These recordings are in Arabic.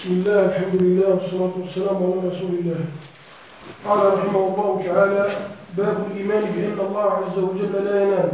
بسم الله الحمد لله والصلاة والسلام على رسول الله. قال رحمه الله تعالى: باب الإيمان بأن الله عز وجل لا ينام.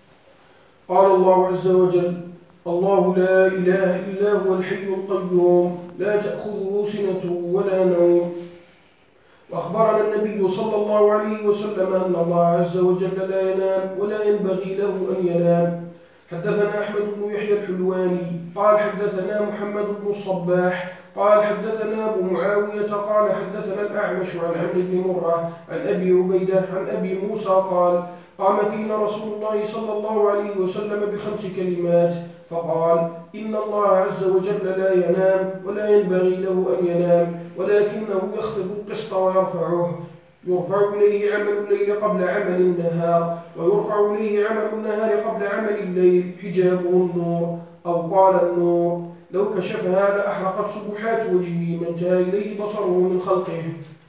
قال الله عز وجل: الله لا إله إلا هو الحي القيوم لا تأخذه سنة ولا نوم. وأخبرنا النبي صلى الله عليه وسلم أن الله عز وجل لا ينام ولا ينبغي له أن ينام. حدثنا أحمد بن يحيى الحلواني قال حدثنا محمد بن الصباح قال حدثنا أبو معاوية قال حدثنا الأعمش عن عمرو بن مرة عن أبي عبيدة عن أبي موسى قال: قام فينا رسول الله صلى الله عليه وسلم ب5 كلمات فقال: إن الله عز وجل لا ينام ولا ينبغي له أن ينام ولكنه يخفض القسط ويرفعه. يرفع إليه عمل الليل قبل عمل النهار ويرفع إليه عمل النهار قبل عمل الليل حجابه النور أو قال النور. لو كشفها لأحرقت سبحات وجهه ما انتهى إليه بصره من خلقه.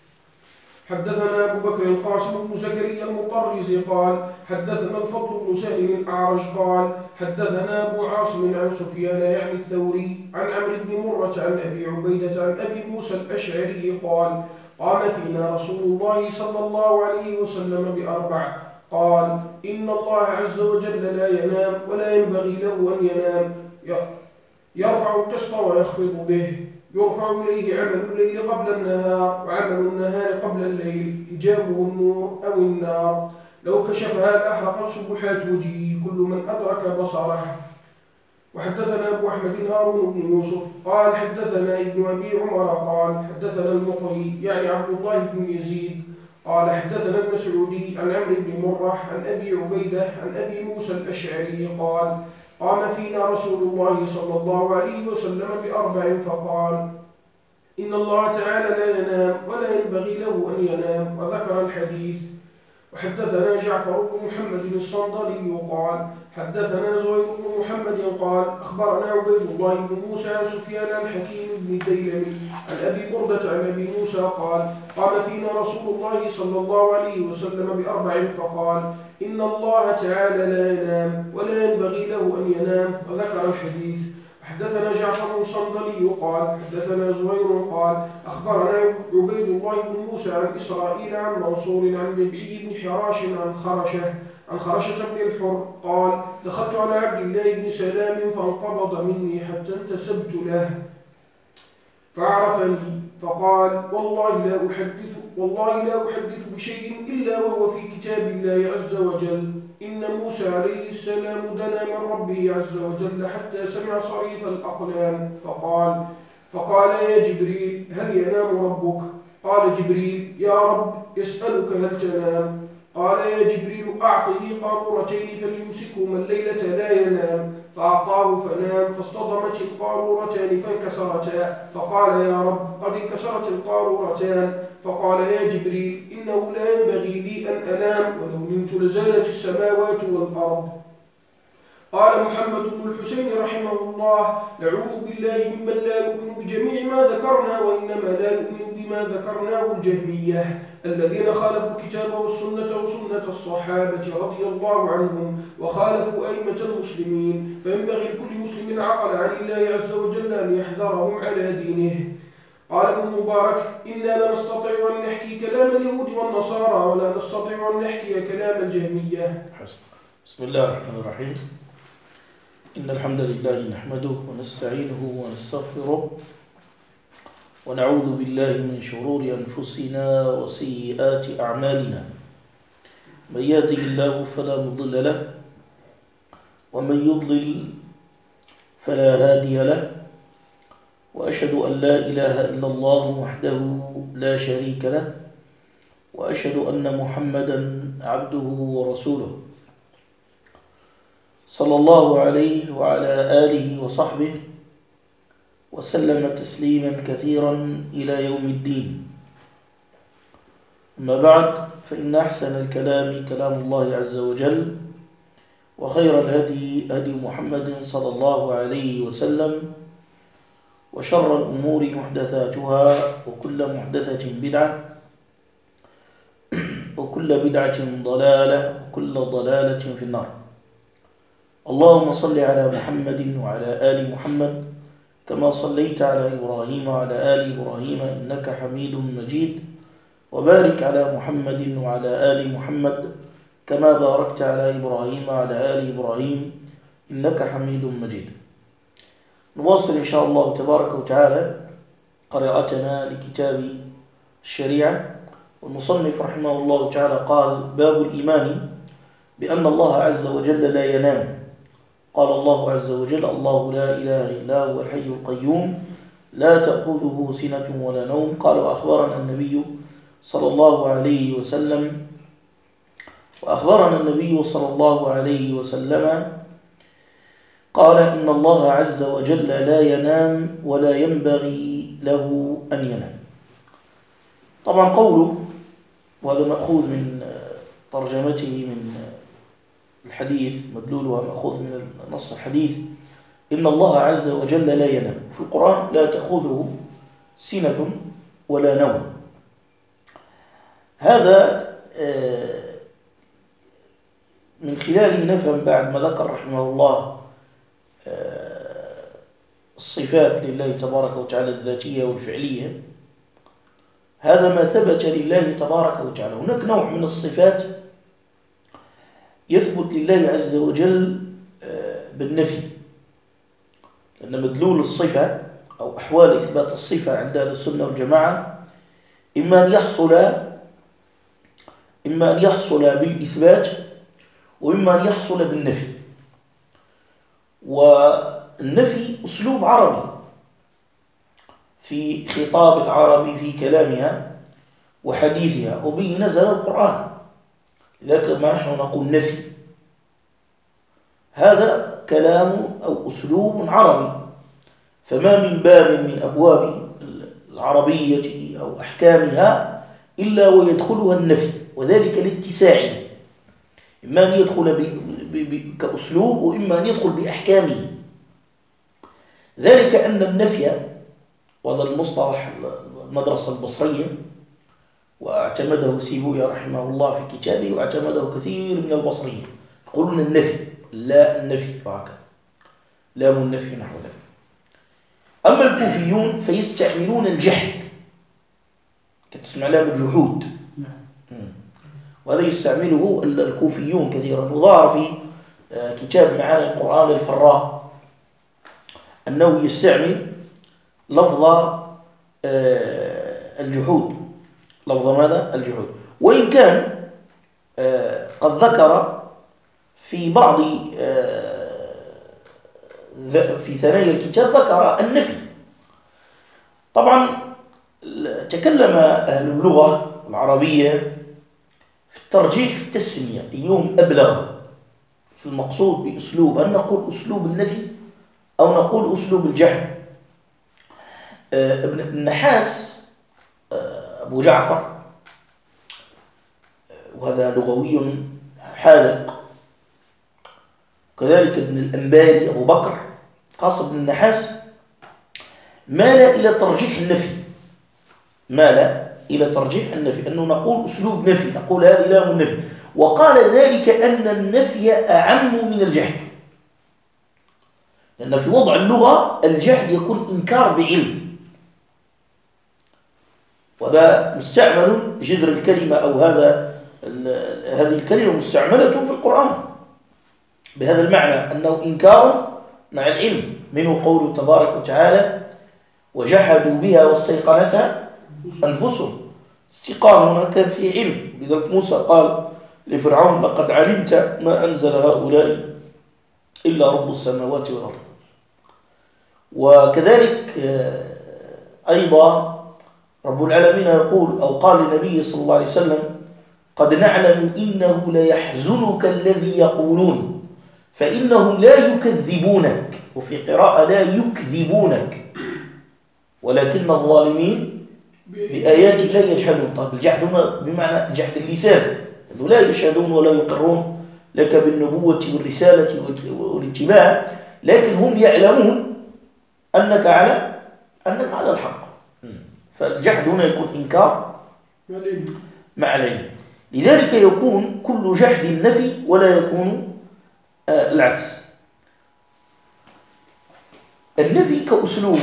حدثنا أبو بكر القاسم بن زكريا المطرزي قال حدثنا الفضل بن سهل الأعرج قال حدثنا أبو عاصم عن سفيان يعني الثوري عن عمرو بن مرة عن أبي عبيدة عن أبي موسى الأشعري قال: قام فينا رسول الله صلى الله عليه وسلم ب4 قال: إن الله عز وجل لا ينام ولا ينبغي له أن ينام. يرفع القسط ويخفض به. يرفع إليه عمل الليل قبل النهار وعمل النهار قبل الليل حجابه النور أو النار. لو كشفها لأحرقت سبحات وجهه كل من أدرك بصره. وحدثنا أبو أحمد هارون بن يوسف قال حدثنا ابن أبي عمر قال حدثنا المقري يعني عبد الله بن يزيد قال حدثنا المسعودي عن عمرو بن مرة عن أبي عبيدة عن أبي موسى الأشعري قال: قام فينا رسول الله صلى الله عليه وسلم ب4 فقال: إن الله تعالى لا ينام ولا ينبغي له أن ينام وذكر الحديث. وحدثنا جعفر بن محمد الصندلي قال حدثنا زهير بن محمد قال أخبرنا عبيد الله بن موسى عن سفيان الحكيم بن ديلمي عن أبي بردة عن أبي موسى قال: قام فينا رسول الله صلى الله عليه وسلم ب4 فقال: إن الله تعالى لا ينام ولا ينبغي له أن ينام وذكر الحديث. حدثنا جعفر الصندلي قال حدثنا زهير قال أخبرنا عبيد الله بن موسى عن إسرائيل عن منصور عن ربعي بن حراش عن خرشة بن الحر قال: دخلت على عبد الله بن سلام فانقبض مني حتى انتسبت له فعرفني فقال: والله لا أحدث بشيء إلا وهو في كتاب الله عز وجل. إن موسى عليه السلام دنا من ربه عز وجل حتى سمع صريف الأقلام فقال: يا جبريل هل ينام ربك؟ قال جبريل: يا رب يسألك هل تنام؟ قال: يا جبريل أعطه قارورتين فليمسكهما الليلة لا ينام. فأعطاه فنام فاصطدمت القارورتان فانكسرتا فقال: يا رب قد انكسرت القارورتان. فقال: يا جبريل إنه لا ينبغي لي أن أنام ولو نمت لزالت السماوات والأرض. قال محمد بن الحسين رحمه الله: نعوذ بالله ممن لا يؤمن بجميع ما ذكرنا وإنما لا يؤمن بما ذكرناه الجهمية الذين خالفوا الكتاب والسنة وسنة الصحابة رضي الله عنهم وخالفوا أئمة المسلمين. فينبغي لكل مسلم عقل عن الله عز وجل أن يحذرهم على دينه. قال ابن مبارك: إنا لا نستطيع أن نحكي كلام اليهود والنصارى ولا نستطيع أن نحكي كلام الجهمية. بسم الله الرحمن الرحيم. إن الحمد لله نحمده ونستعينه ونستغفره ونعوذ بالله من شرور أنفسنا وسيئات أعمالنا. من يهده الله فلا مضل له ومن يضلل فلا هادي له. وأشهد أن لا إله إلا الله وحده لا شريك له وأشهد أن محمدا عبده ورسوله صلى الله عليه وعلى آله وصحبه وسلم تسليما كثيرا إلى يوم الدين. أما بعد، فإن أحسن الكلام كلام الله عز وجل وخير الهدي هدي محمد صلى الله عليه وسلم وشر الأمور محدثاتها وكل محدثة بدعة وكل بدعة ضلالة وكل ضلالة في النار. اللهم صل على محمد وعلى آل محمد كما صليت على إبراهيم وعلى آل إبراهيم إنك حميد مجيد، وبارك على محمد وعلى آل محمد كما باركت على إبراهيم وعلى آل إبراهيم إنك حميد مجيد. نواصل إن شاء الله تبارك وتعالى قراءتنا لكتاب الشريعة. والمصنف رحمه الله تعالى قال: باب الإيمان بأن الله عز وجل لا ينام. قال الله عز وجل: الله لا إله إلا هو الحي القيوم لا تأخذه سنة ولا نوم. قال: وأخبرنا النبي صلى الله عليه وسلم قال: إن الله عز وجل لا ينام ولا ينبغي له أن ينام. طبعا قوله، وهذا مأخوذ من ترجمته من الحديث، مدلولها مأخوذ من نص الحديث: إن الله عز وجل لا ينام. في القرآن: لا تأخذه سنة ولا نوم. هذا من خلاله نفهم بعد ما ذكر رحمه الله الصفات لله تبارك وتعالى الذاتية والفعلية، هذا ما ثبت لله تبارك وتعالى. هناك نوع من الصفات يثبت لله عز وجل بالنفي، لأن مدلول الصفة أو أحوال إثبات الصفة عند أهل السنة والجماعة إما أن يحصل بالإثبات، وإما أن يحصل بالنفي. والنفي أسلوب عربي في خطاب العربي في كلامها وحديثها، وبه نزل القرآن. لكن ما نحن نقول نفي، هذا كلام أو أسلوب عربي، فما من باب من أبواب العربية أو أحكامها إلا ويدخلها النفي، وذلك لاتساعه، إما أن يدخل كأسلوب، وإما أن يدخل بأحكامه. ذلك أن النفي، وهذا المصطلح المدرسة البصرية، واعتمده سيبويه رحمه الله في كتابه، واعتمده كثير من البصريين، يقولون النفي، لا النفي وهكذا، لام النفي نحو ذلك. أما الكوفيون فيستعملون الجحد، كتسمع لام الجحود، وهذا يستعمله الكوفيون كثيرا. وظهر في كتاب معاني القرآن للفراء أنه يستعمل لفظ الجحود، لفظ ماذا؟ الجحود. وإن كان قد ذكر في بعض في ثنايا الكتاب ذكر النفي. طبعا تكلم أهل اللغة العربية في الترجيح في التسمية، اليوم أبلغ في المقصود بأسلوب، هل نقول أسلوب النفي أو نقول أسلوب الجحد. ابن النحاس أبو جعفر، وهذا لغوي حاذق، كذلك ابن الأنباري أبو بكر، خاصة ابن النحاس، مال إلى ترجيح النفي، أنه نقول أسلوب نفي، نقول هذه لام النفي. وقال ذلك أن النفي أعم من الجحد، لأن في وضع اللغة الجحد يكون إنكار بعلم، وهذا مستعمل جذر الكلمة، أو هذه الكلمة مستعملة في القرآن بهذا المعنى، أنه إنكار مع العلم. منه قوله تبارك وتعالى: وجحدوا بها واستيقنتها أنفسهم. استيقان هنا كان فيه علم، لذلك موسى قال لفرعون: لقد علمت ما أنزل هؤلاء إلا رب السماوات والأرض. وكذلك أيضا رب العالمين يقول، أو قال للنبي صلى الله عليه وسلم: قد نعلم إنه ليحزنك الذي يقولون فإنهم لا يكذبونك، وفي قراءة لا يكذبونك ولكن الظالمين بآيات لا يجحدون. طيب الجحد هنا بمعنى جحد اللسان، لا يشهدون ولا يقرون لك بالنبوة والرسالة والاتباع، لكن هم يعلمون أنك على الحق. فالجحد هنا يكون إنكار مع العلم، لذلك يكون كل جحد نفي ولا يكون العكس. النفي كأسلوب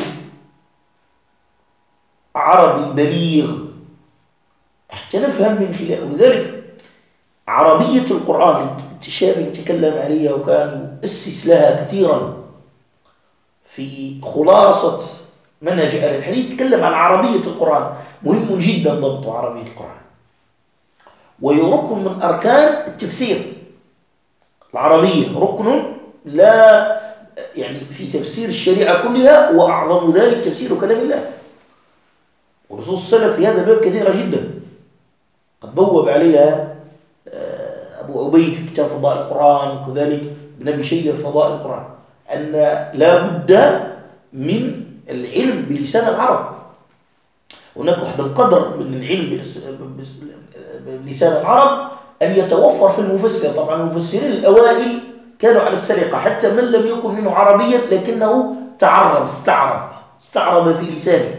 عربي بليغ حتى نفهم من خلاله. ولذلك عربية القرآن الشافعي يتكلم عليها وكان يؤسس لها كثيرا في خلاصة منهج أهل الحديث. يتكلم عن عربية القرآن، مهم جدا ضبط عربية القرآن، وهي ركن من أركان التفسير. العربية ركن لا يعني في تفسير الشريعة كلها، وأعظم ذلك تفسير كلام الله. ونصوص السلف في هذا الباب كثيرة جدا، قد بوب عليها أبو عبيد في كتاب فضائل القرآن، وكذلك ابن أبي شيبة في فضائل القرآن، أن لا بد من العلم بلسان العرب. هناك واحد القدر من العلم بلسان العرب أن يتوفر في المفسر. طبعا المفسرين الأوائل كانوا على السرقة، حتى من لم يكن منه عربيا لكنه استعرب في لسانه،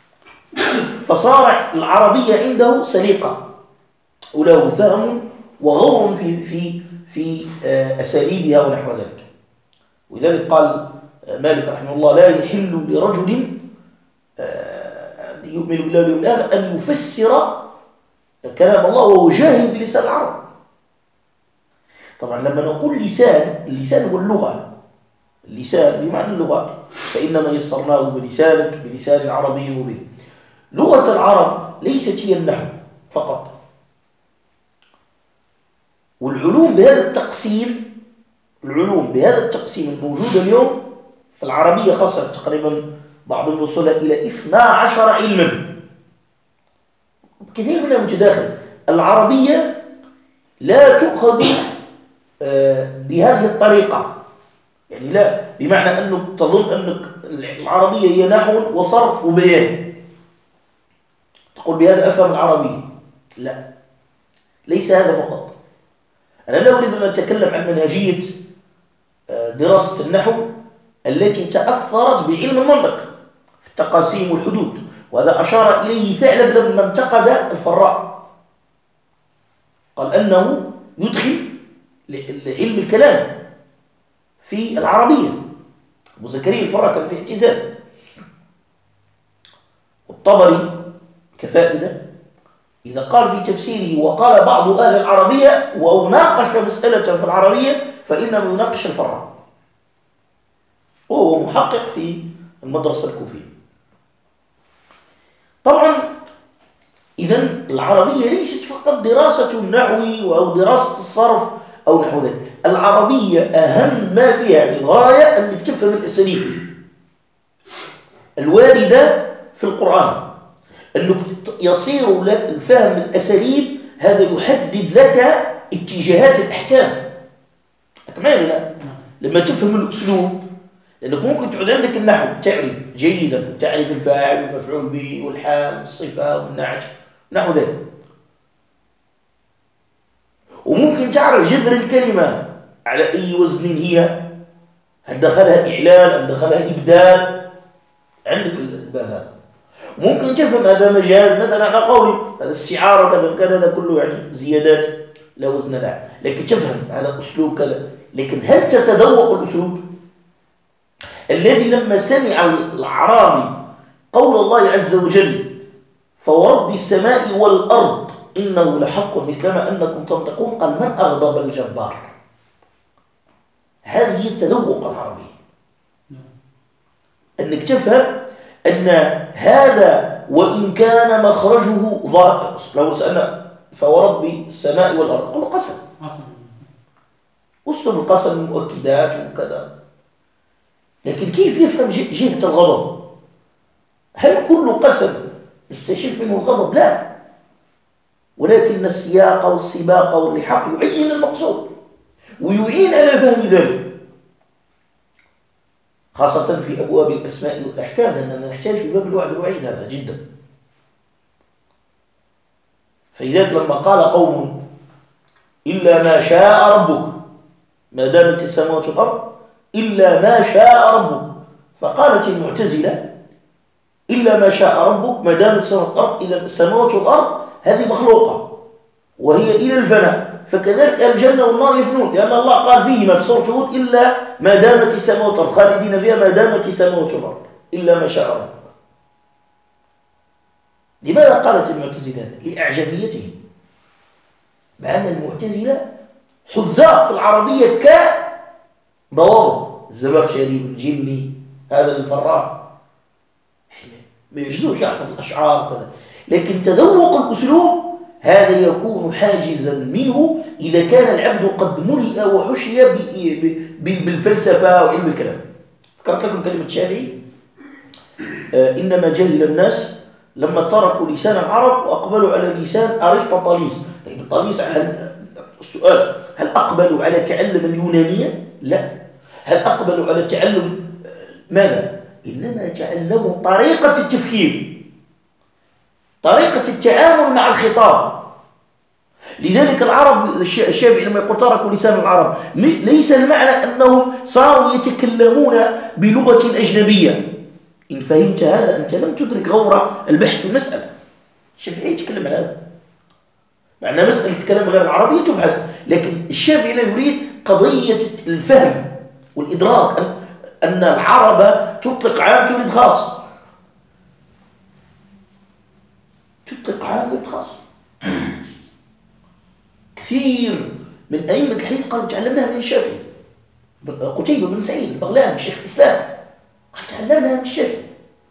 فصار العربية عنده سليقة وله فهم وغور في أساليبها ونحو ذلك. ولذلك قال مالك رحمه الله: لا يحل لرجل يؤمن بالله واليوم الآخر أن يفسر كلام الله وهو جاهل بلسان العرب. طبعا لما نقول اللسان هو اللغة، اللسان بمعنى اللغة، فإنما يسرناه بلسانك بلسان عربي مبين. لغة العرب ليست هي النحو فقط، والعلوم بهذا التقسيم الموجودة اليوم في العربية خاصة تقريبا بعضهم وصلها إلى 12 علما، كثير منها متداخل. العربية لا تؤخذ بهذه الطريقة، يعني لا بمعنى أنك تظن أنك العربية هي نحو وصرف وبيان تقول بهذا أفهم العربية. لا، ليس هذا فقط. أنا لا أريد أن أتكلم عن منهجية دراسة النحو التي تأثرت بعلم المنطق في التقاسيم والحدود، وهذا أشار إليه ثعلب لما انتقد الفراء، قال أنه يدخل علم الكلام في العربية. أبو زكريا الفراء كان في اعتزال. والطبري كفائدة إذا قال في تفسيره وقال بعض أهل العربية وناقش مسألة في العربية فإنه يناقش الفراء، وهو محقق في المدرسة الكوفية. طبعا إذن العربية ليست فقط دراسة النحو أو دراسة الصرف أو نحو ذلك. العربية أهم ما فيها الغاية أنك تفهم الأساليب الواردة في القرآن، أنك يصير لك فهم الأساليب، هذا يحدد لك اتجاهات الأحكام. أكمل لا؟ لما تفهم الأسلوب، لأنك ممكن تعود عندك النحو تعرف جيدا، تعرف الفاعل والمفعول به والحال والصفة والنعت نحو ذلك، وممكن تعرف جذر الكلمة على أي وزن هي، هل دخلها إعلان أم دخلها إبدال، عندك الباب هذا. ممكن تفهم هذا مجاز مثلا على قولي هذا استعارة كذا كذا، هذا كله يعني زيادات لا وزن لها، لكن تفهم هذا أسلوب كذا. لكن هل تتذوق الأسلوب الذي لما سمع الأعرابي قول الله عز وجل فورب السماء والأرض إنه لحق مثلما أنكم تنطقون، قال من أغضب الجبار؟ هذه التذوق العربي، أنك تفهم أن هذا وإن كان مخرجه ضاق. لو سألنا فورب السماء والأرض قل قسم، أسلوب القسم مؤكدات وكذا، لكن كيف يفهم جهة الغضب؟ هل كل قسم يستشف منه الغضب؟ لا، ولكن السياق والسباق واللحاق يعين المقصود ويعين على فهم ذلك، خاصة في أبواب الأسماء والأحكام، لأننا نحتاج في باب الوعد والوعيد هذا جدا. فلذلك لما قال قوم إلا ما شاء ربك ما دامت السماوات والأرض إلا ما شاء ربك، فقالت المعتزلة إلا ما شاء ربك ما دامت السماوات والأرض، إذا السماوات والأرض هذه مخلوقة وهي إلى الفناء، فكذلك الجنة والنار يفنون، لأن الله قال فيهما في سورة هود إلا ما دامت السماوات والأرض، خالدين فيها ما دامت السماوات والأرض إلا ما شاء ربك. لماذا قالت المعتزلة هذا؟ لأعجميتهم، مع أن المعتزلة حذاق في العربية كضوابط، الزمخشري والجني هذا الفراء ما يجوزوش يحفظ الأشعار وكذا، لكن تذوق الأسلوب هذا يكون حاجزا منه إذا كان العبد قد ملئ وحشي بالفلسفة وعلم الكلام. ذكرت لكم كلمة الشافعي إنما جهل الناس لما تركوا لسان العرب وأقبلوا على لسان أرسطاطاليس. طيب طاليس، السؤال هل أقبلوا على تعلم اليونانية؟ لا. هل أقبلوا على تعلم ماذا؟ إنما تعلموا طريقة التفكير، طريقة التعامل مع الخطاب. لذلك العرب، الشافعي لما يقول تركوا لسان العرب ليس المعنى أنهم صاروا يتكلمون بلغة أجنبية. إن فهمت هذا أنت لم تدرك غور البحث في المسألة. الشافعي يتكلم عن هذا، معنى مسألة الكلام غير العربية تبحث، لكن الشافعي لا يريد قضية الفهم والإدراك، أن العرب تطلق عام تريد خاص، تطلق عام تريد خاص. كثير من أئمة الحديث قالوا تعلمناها من الشافعي، قتيبة بن سعيد البغلاني شيخ الإسلام قال تعلمناها من الشافعي.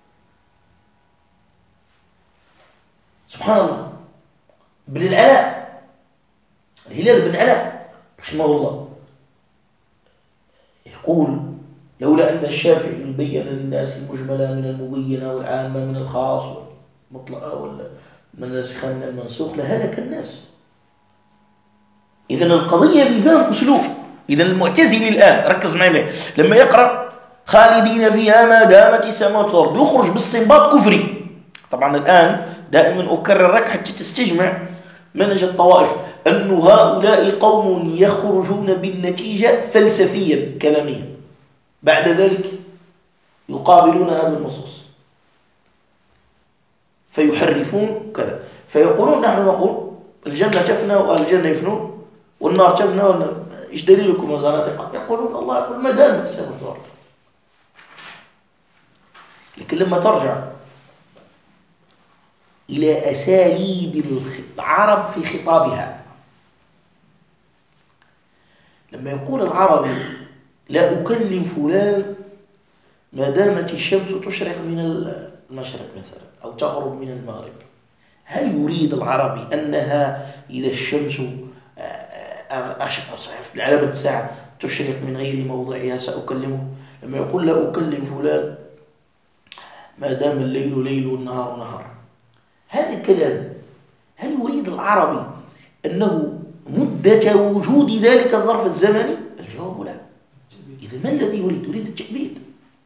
سبحان الله. بن العلاء، الهلال بن علاء رحمه الله يقول لولا أن الشافعي بين للناس المجملة من المبينة والعامة من الخاص والمطلقة والناسخ من المنسوخ لهلك الناس. إذن القضية بفهم أسلوب. إذن المعتزلي الآن ركز معي لما يقرأ خالدين فيها ما دامت السماوات والأرض يخرج باستنباط كفري. طبعا الآن دائما أكرر لك حتى تستجمع منهج الطوائف أن هؤلاء قوم يخرجون بالنتيجة فلسفيا كلاميا، بعد ذلك يقابلونها بالنصوص فيحرفون كذا، فيقولون نحن نقول الجنة تفنى والجنة يفنون والنار تفنى إيش دليلكم يا زنادقة؟ يقولون الله يقول ما دامت السماوات والأرض. لكن لما ترجع إلى أساليب العرب في خطابها، لما يقول العربي لا أكلم فلان ما دامت الشمس تشرق من المشرق مثلا أو تغرب من المغرب، هل يريد العربي أنها إذا الشمس علامة الساعة تشرق من غير موضعها سأكلمه؟ لما يقول لا أكلم فلان ما دام الليل ليل والنهار نهار، هذا الكلام هل يريد العربي أنه مدة وجود ذلك الظرف الزمني؟ الجواب لا. إذا ما الذي يريد؟ يريد التأبيد.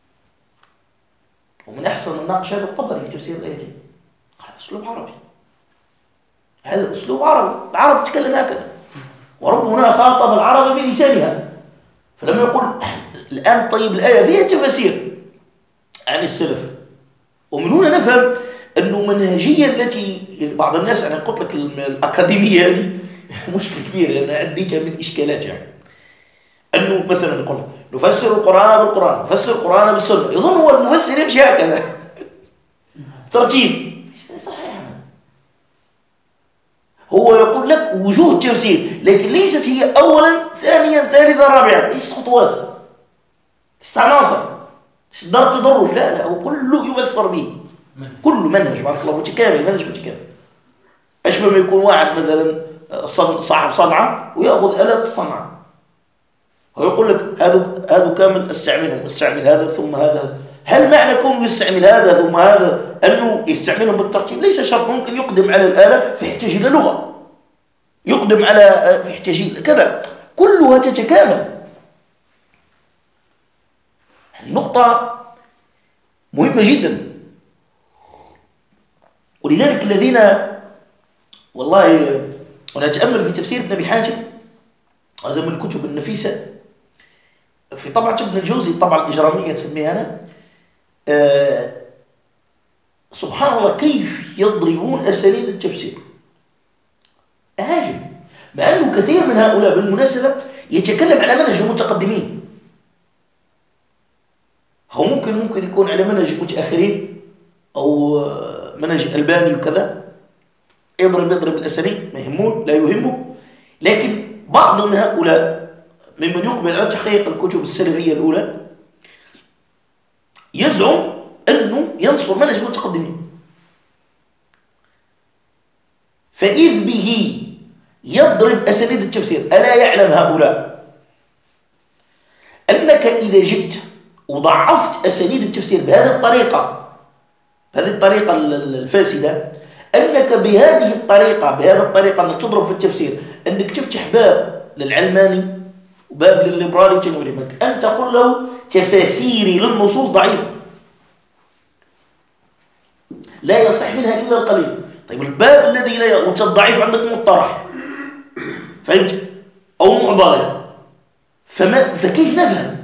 ومن أحسن الناقش هذا الطبري في تفسير الآيتين، هذا أسلوب عربي، هذا أسلوب عربي، العرب تتكلم هكذا، وربنا خاطب العرب بلسانها. فلما يقول الآن طيب الآية فيها تفاسير عن السلف، ومن هنا نفهم أنه منهجية التي بعض الناس، أنا قلت لك الأكاديمية هذه مشكلة كبيرة أنا أديتها من إشكالاتها، أنه مثلا نقول نفسر القرآن بالقرآن، نفسر القرآن بالسنة، يظن هو المفسر يمشي هكذا ترتيب صحيح. هو يقول لك وجوه تفسير، لكن ليست هي أولا ثانيا ثالثا رابعا، ليست خطوات، ليست عناصر، ليست تدرج، لا هو كله يفسر به، كل منهج بارك الله متكامل، منهج متكامل. أشبه ما يكون واحد مثلا صاحب صنعة ويأخذ آلات الصنعة، هو يقول لك هذا كامل استعمل هذا ثم هذا. هل معنى كونه يستعمل هذا ثم هذا أنه يستعملهم بالترتيب؟ ليس شرط، ممكن يقدم على الآلة فيحتاج إلى لغة، يقدم على فيحتاج إلى كذا، كلها تتكامل. هذه نقطة مهمة جدا. ولذلك الذين والله ونتأمل في تفسير ابن أبي حاتم، هذا من الكتب النفيسة في طبعة ابن الجوزي، الطبعة الإجرامية تسميها أنا، سبحان الله كيف يضربون أساليب التفسير عاجب. مع أنه كثير من هؤلاء بالمناسبة يتكلم على منهج المتقدمين. هو ممكن يكون على منهج المتأخرين أو منهج ألباني وكذا، يضرب الأسانيد ما يهمون لا يهمه. لكن بعض من هؤلاء ممن يقبل على تحقيق الكتب السلفية الأولى يزعم أنه ينصر منهج المتقدمين، فإذ به يضرب أسانيد التفسير. ألا يعلم هؤلاء أنك إذا جئت وضعفت أسانيد التفسير بهذه الطريقة الفاسدة، أنك بهذه الطريقة أنك تضرب في التفسير، أنك تفتح باب للعلماني وباب للليبرالي وتنويري، أن تقول له تفاسيري للنصوص ضعيفة لا يصح منها إلا القليل. طيب الباب الذي لا يغوت الضعيف عندك مطرح، فهمت؟ أو معضلة، فكيف نفهم؟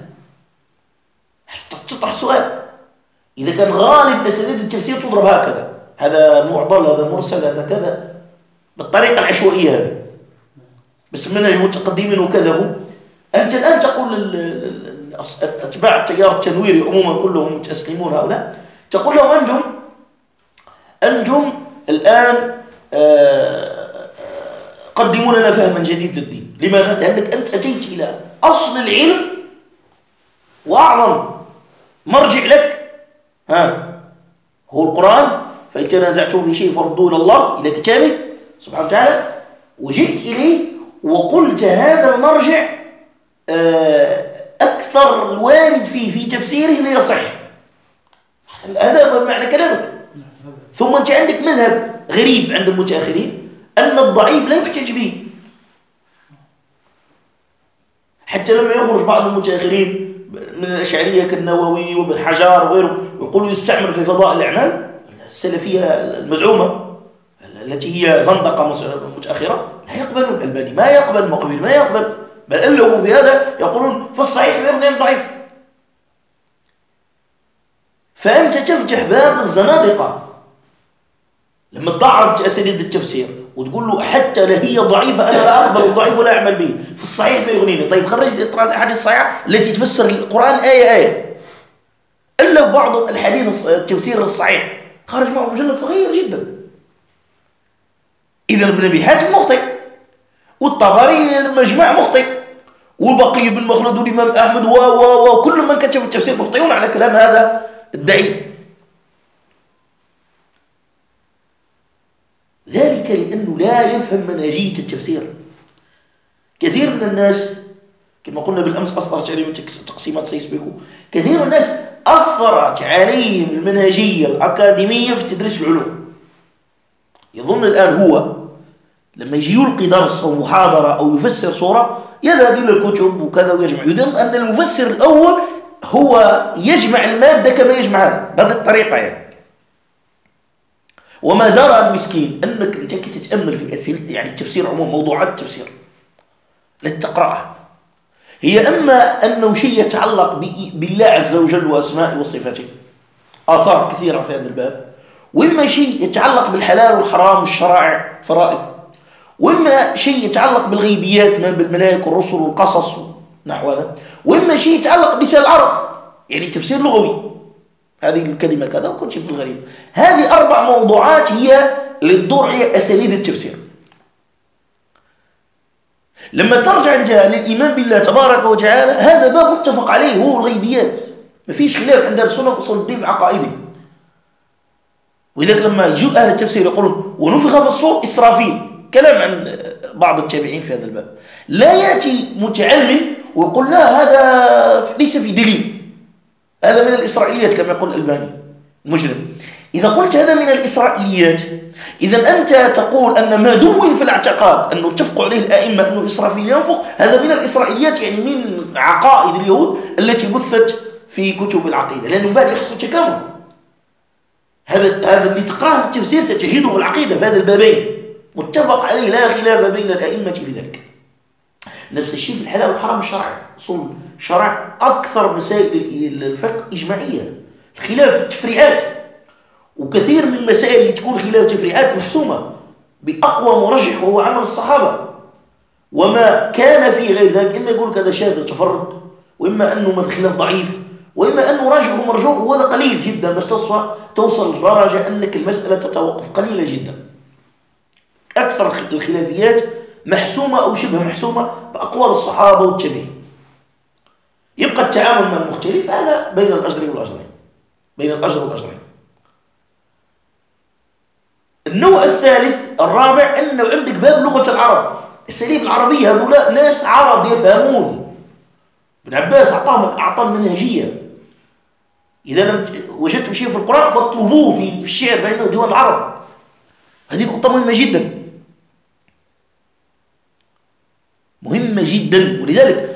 تطرح سؤال. إذا كان غالب أسانيد التفسير تضرب هكذا، هذا معضل، هذا مرسل، هذا كذا، بالطريقة العشوائية هذه، بس منهج المتقدمين وكذبوا. أنت الآن تقول أتباع التيار التنويري عموما كلهم متأسلمون هؤلاء، تقول لهم أنتم الآن قدموا لنا فهما جديد للدين. لماذا؟ لأنك أنت أتيت إلى أصل العلم وأعظم مرجع لك هو القرآن، فإن تنازعتم في شيء فردوه إلى الله، إلى كتابه سبحانه وتعالى، وجئت إليه وقلت هذا المرجع أكثر الوارد في تفسيره ليصح. هذا معنى كلامك. ثم أنت عندك مذهب غريب عند المتأخرين أن الضعيف لا يحتج به، حتى لما يخرج بعض المتأخرين من الأشعرية كالنووي وابن حجر وغيره ويقولوا يستعمل في فضاء الأعمال السلفية المزعومة التي هي زندقة متأخرة، لا يقبلون. الألباني ما يقبل، المقبل ما يقبل، بل ألفوا في هذا يقولون في الصحيح ويغني الضعيف. فأنت تفتح باب الزنادقة لما تضعف أسانيد التفسير وتقول له حتى لا هي ضعيفة أنا لا أقبل الضعيف ولا أعمل به، في الصحيح ما يغنيني. طيب خرج لي اقرأ الأحاديث الصحيحة التي تفسر القرآن آية، إلا في بعض الحديث التفسير الصحيح خرج معه مجلد صغير جدا. إذا ابن أبي حاتم مخطئ، والطبري مجمع مخطئ، والبقي بن مخلد والإمام أحمد وكل من كتب التفسير مخطئون على كلام هذا الدعي. ذلك لأنه لا يفهم منهجية التفسير. كثير من الناس كما قلنا بالأمس أثرت عليهم تقسيمات سيسبيكو، كثير من الناس أثرت عليهم المنهجية الأكاديمية في تدريس العلوم. يظن الآن هو لما يجي يلقي درس أو محاضرة أو يفسر صورة يذهب إلى الكتب وكذا ويجمع، يظن أن المفسر الأول هو يجمع المادة كما يجمع هذا بهذه الطريقة يعني. وما درى المسكين أنك أنت تتأمل في أسئلة يعني التفسير عموما، موضوعات التفسير التي تقرأها هي أما أنه شيء يتعلق بالله عز وجل وأسمائه وصفاته، آثار كثيرة في هذا الباب، وإما شيء يتعلق بالحلال والحرام والشرائع فرائض، وإما شيء يتعلق بالغيبيات ما بالملائكة والرسل والقصص نحو هذا، وإما شيء يتعلق بلسان العرب يعني تفسير لغوي، هذه الكلمة كذا وكل شيء في الغريب. هذه 4 موضوعات هي للدور على أساليب التفسير. لما ترجع انت للإيمان بالله تبارك وتعالى هذا باب متفق عليه، هو الغيبيات، ما فيش خلاف عند السنة في أصول الدين في عقائده. وإذا لما يجوا أهل التفسير يقولون ونفخ في الصور إسرافيل، كلام عن بعض التابعين في هذا الباب، لا يأتي متعلم ويقول لا هذا ليس في دليل، هذا من الإسرائيليات كما يقول الألباني المجرم. إذا قلت هذا من الإسرائيليات إذا أنت تقول أن ما دون في الاعتقاد أنه اتفقوا عليه الأئمة أنه إسرافيل ينفخ هذا من الإسرائيليات، يعني من عقائد اليهود التي بثت في كتب العقيدة، لأنه بعد يحصل تكامل. هذا اللي تقرأه في التفسير ستجده في العقيدة في هذا البابين متفق عليه لا خلاف بين الأئمة في ذلك. نفس الشيء في الحلال والحرام الشرعي، أصول الشرع أكثر مسائل الفقه إجماعية، الخلاف التفريعات، وكثير من المسائل اللي تكون خلاف تفريعات محسومة بأقوى مرجح وهو عمل الصحابة. وما كان في غير ذلك، إما يقول هذا شاذ تفرد، وإما أنه خلاف ضعيف، وإما أنه راجح ومرجوح، وهذا قليل جدا باش توصل لدرجة أنك المسألة تتوقف، قليلة جدا. أكثر الخلافيات محسومة أو شبه محسومة بأقوال الصحابة والتابعين. يبقى التعامل مع المختلف هذا بين الأجر والأجرين، بين الأجر والأجرين. النوع الثالث الرابع أنه عندك باب لغة العرب، الأساليب العربية، هؤلاء ناس عرب يفهمون. ابن عباس أعطى المنهجية، إذا لم وجدتم شيء في القرآن فاطلبوه في الشعر فإنه ديوان العرب. هذه نقطة مهمة جدا، مهمة جدا. ولذلك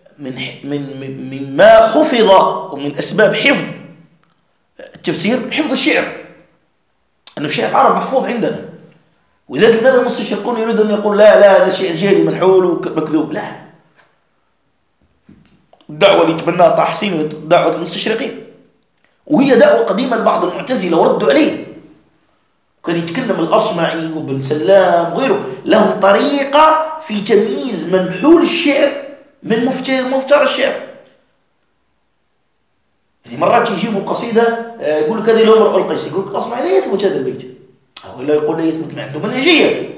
مما حفظ ومن أسباب حفظ التفسير حفظ الشعر، أن الشعر العرب محفوظ عندنا. ولذلك لماذا المستشرقون يريدون أن يقول لا هذا شيء جاهلي منحول ومكذوب؟ لا، الدعوة اللي تبناها طه حسين دعوة المستشرقين، وهي دعوة قديمة لبعض المعتزلة وردوا عليه. كان يتكلم الأصمعي وابن سلام وغيره، لهم طريقة في تمييز منحول الشعر من مفتر الشعر. يعني مرات يجيبوا قصيدة يقول لك هذه لامرؤ القيس، يقول لك الأصمعي لا يثبت هذا البيت، أو لا يقول لا يثبت، ما عنده منهجية،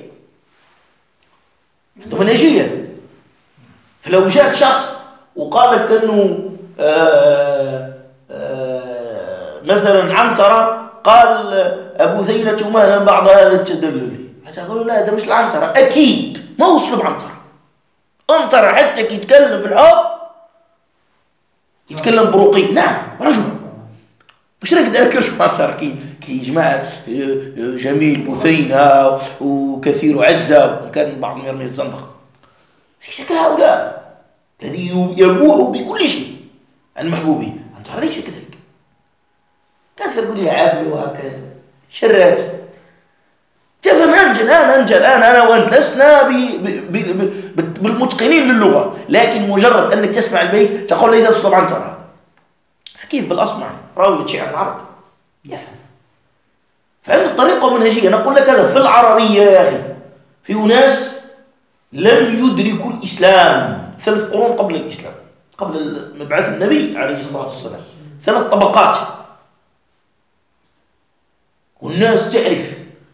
عنده منهجية. فلو جاءك شخص وقال لك أنه مثلا عنترة قال أبو زينة مهلا بعض هذا التدلل، هتقول لا ده مش العنترة، أكيد ما هو أسلوب عنترة حتى كي يتكلم في الحب يتكلم بروقي. نعم رجل مش راكد أذكرش عنترة كي جماعة جميل بثينة وكثير عزة، وكان بعضهم يرمي الزندق. ليس كهؤلاء الذي يبوح بكل شيء عن محبوبه. عنترة ليس كذلك، كثر يقول لي عابل وهكذا شرات. تفهم أنجل أنا وأنت لسنا بالمتقنين للغة، لكن مجرد أنك تسمع البيت تقول لي أسلوب عنترة. فكيف بالأصمعي راوية شعر العرب يفهم، فعنده طريقة منهجية. نقول لك هذا في العربية يا أخي، في ناس لم يدركوا الإسلام 3 قرون قبل الإسلام، قبل مبعث النبي عليه الصلاة والسلام، 3 طبقات، والناس تعرف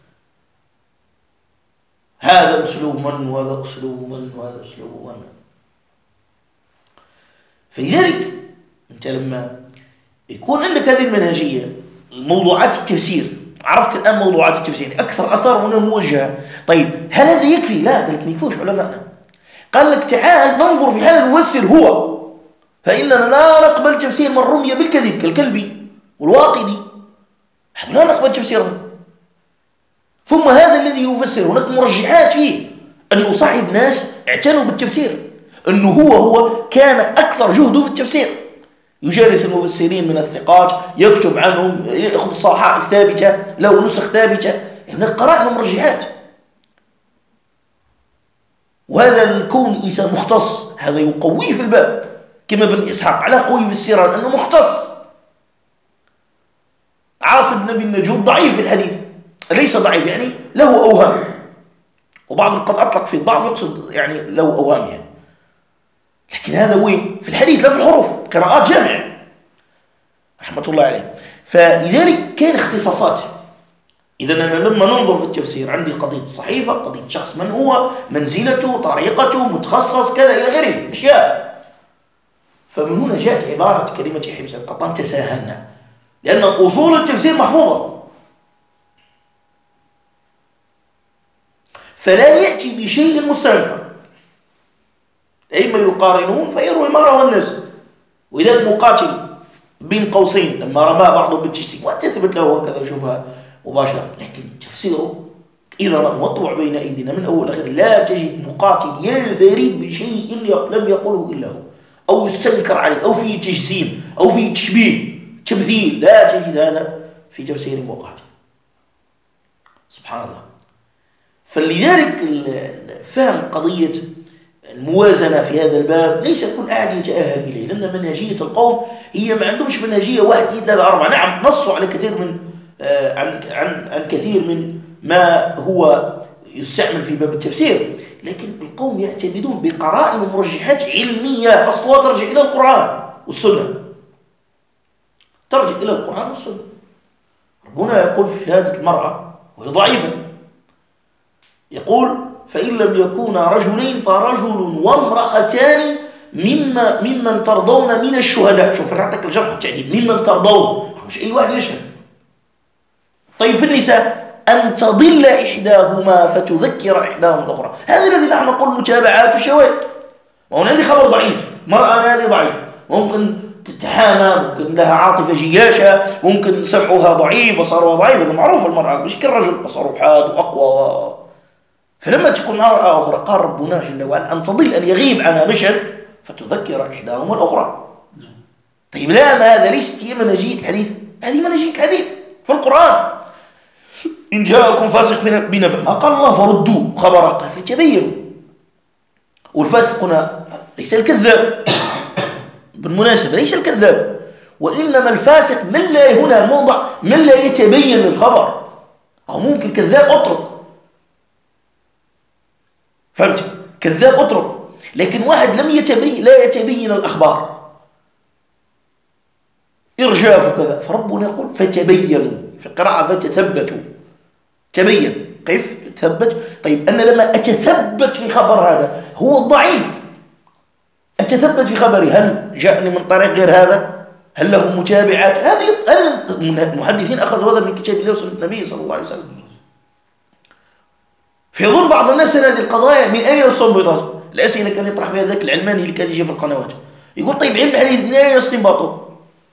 هذا أسلوب من وهذا أسلوب من وهذا أسلوب من. فلذلك أنت لما يكون عندك هذه المنهجية، موضوعات التفسير، عرفت الآن موضوعات التفسير أكثر أثار منها موجهة. طيب هل هذا يكفي؟ لا، قال لك ما يكفوش علماءنا. قال لك تعال ننظر في حال المفسر هو، فإننا لا نقبل تفسير من رمي بالكذب كالكلبي والواقدي، لا نقبل تفسيرهم. ثم هذا الذي يفسر هناك مرجحات فيه، أنه صاحب ناس اعتنوا بالتفسير، أنه هو كان أكثر جهده في التفسير، يجالس المفسرين من الثقات، يكتب عنهم، يأخذ صحائف ثابتة له، نسخ ثابتة، هناك قرائن ومرجحات. وهذا الكون إنسان مختص هذا يقويه في الباب، كما ابن إسحاق على قوي في السيرة لأنه مختص. عاصم بن النجود ضعيف في الحديث، ليس ضعيف يعني له أوهام، وبعضهم قد أطلق في الضعف يقصد يعني له أوهام يعني، لكن هذا وين؟ في الحديث لا في الحروف، قراءات جامعة رحمة الله عليه. فلذلك كان اختصاصات. إذا أنا لما ننظر في التفسير عندي قضية الصحيفة، قضية شخص من هو، منزلته، طريقته، متخصص كذا إلى غيره أشياء. فمن هنا جاءت عبارة كلمة حبس القطان تساهلنا، لأن أصول التفسير محفوظة، فلا يأتي بشيء مستنكر. أئمة يقارنون فيروي ما روى الناس. وإذا المقاتل بين قوسين لما رمى بعضهم بالتجسيم وتثبت له هكذا شبهة مباشرة، لكن تفسيره إذا مطبوع بين أيدينا من أول أخير، لا تجد مقاتل ينفرد بشيء لم يقوله إلا هو، أو يستنكر عليه، أو فيه تجسيم، أو فيه تشبيه تمثيل، لا تجد هذا في تفسير مقاتل. سبحان الله. فلذلك فهم قضية الموازنة في هذا الباب ليس كل أحد يتأهل إليه، لأن منهجية القوم هي ما عندهمش منهجية 1 2 3 4. نعم نصوا على كثير من عن كثير من ما هو يستعمل في باب التفسير، لكن القوم يعتمدون بقرائن ومرجحات علمية أصلها ترجع إلى القرآن والسنة، ترجع إلى القرآن والسنة. ربنا يقول في شهادة المرأة وهي ضعيفة، يقول فإن لم يكونا رجلين فرجل وامرأتان ممن ترضون من الشهداء. شوف نعطيك الجرح والتعديل، ممن ترضون، مش أي واحد يشهد. طيب في النساء أن تضل إحداهما فتذكر إحداهما الأخرى. هذا الذي نحن نقول متابعات وشواهد. وهنا عندي خبر ضعيف، مرأة هذه ضعيفة، ممكن تتحامى، ممكن لها عاطفة جياشة، ممكن سمعها ضعيف، بصرها ضعيف، هذا معروف. المرأة مش كالرجل بصره حاد وأقوى. فلما تكون مرأة أخرى قال ربنا جل وعلا أن تضل، أن يغيب عنها مشهد فتذكر إحداهما الأخرى. طيب لا، ما هذا ليست هي منهجية الحديث، هذه منهجية الحديث في القرآن. إن جاءكم فاسق بنبأ، ما قال الله فردوا خبره، قال فتبينوا. والفاسق هنا ليس الكذاب بالمناسبة، ليس الكذاب، وإنما الفاسق من لا، هنا الموضع من لا يتبين الخبر. أو ممكن كذاب أترك، فهمت؟ كذاب أترك، لكن واحد لم يتبين، لا يتبين الأخبار، إرجاف وكذا، فربنا يقول فتبينوا، في قراءة فتثبتوا. تبين كيف تثبت؟ طيب أنا لما أتثبت في خبر هذا هو الضعيف، أتثبت في خبري، هل جاءني من طريق غير هذا؟ هل له متابعات؟ هذه المحدثين أخذوا هذا من كتاب الله وسنة النبي صلى الله عليه وسلم. فيظن بعض الناس هذه القضايا من أين استنبطت؟ الأسئلة كان يطرح فيها ذاك العلماني اللي كان يجي في القنوات، يقول طيب علم الحديث من أين استنبطه؟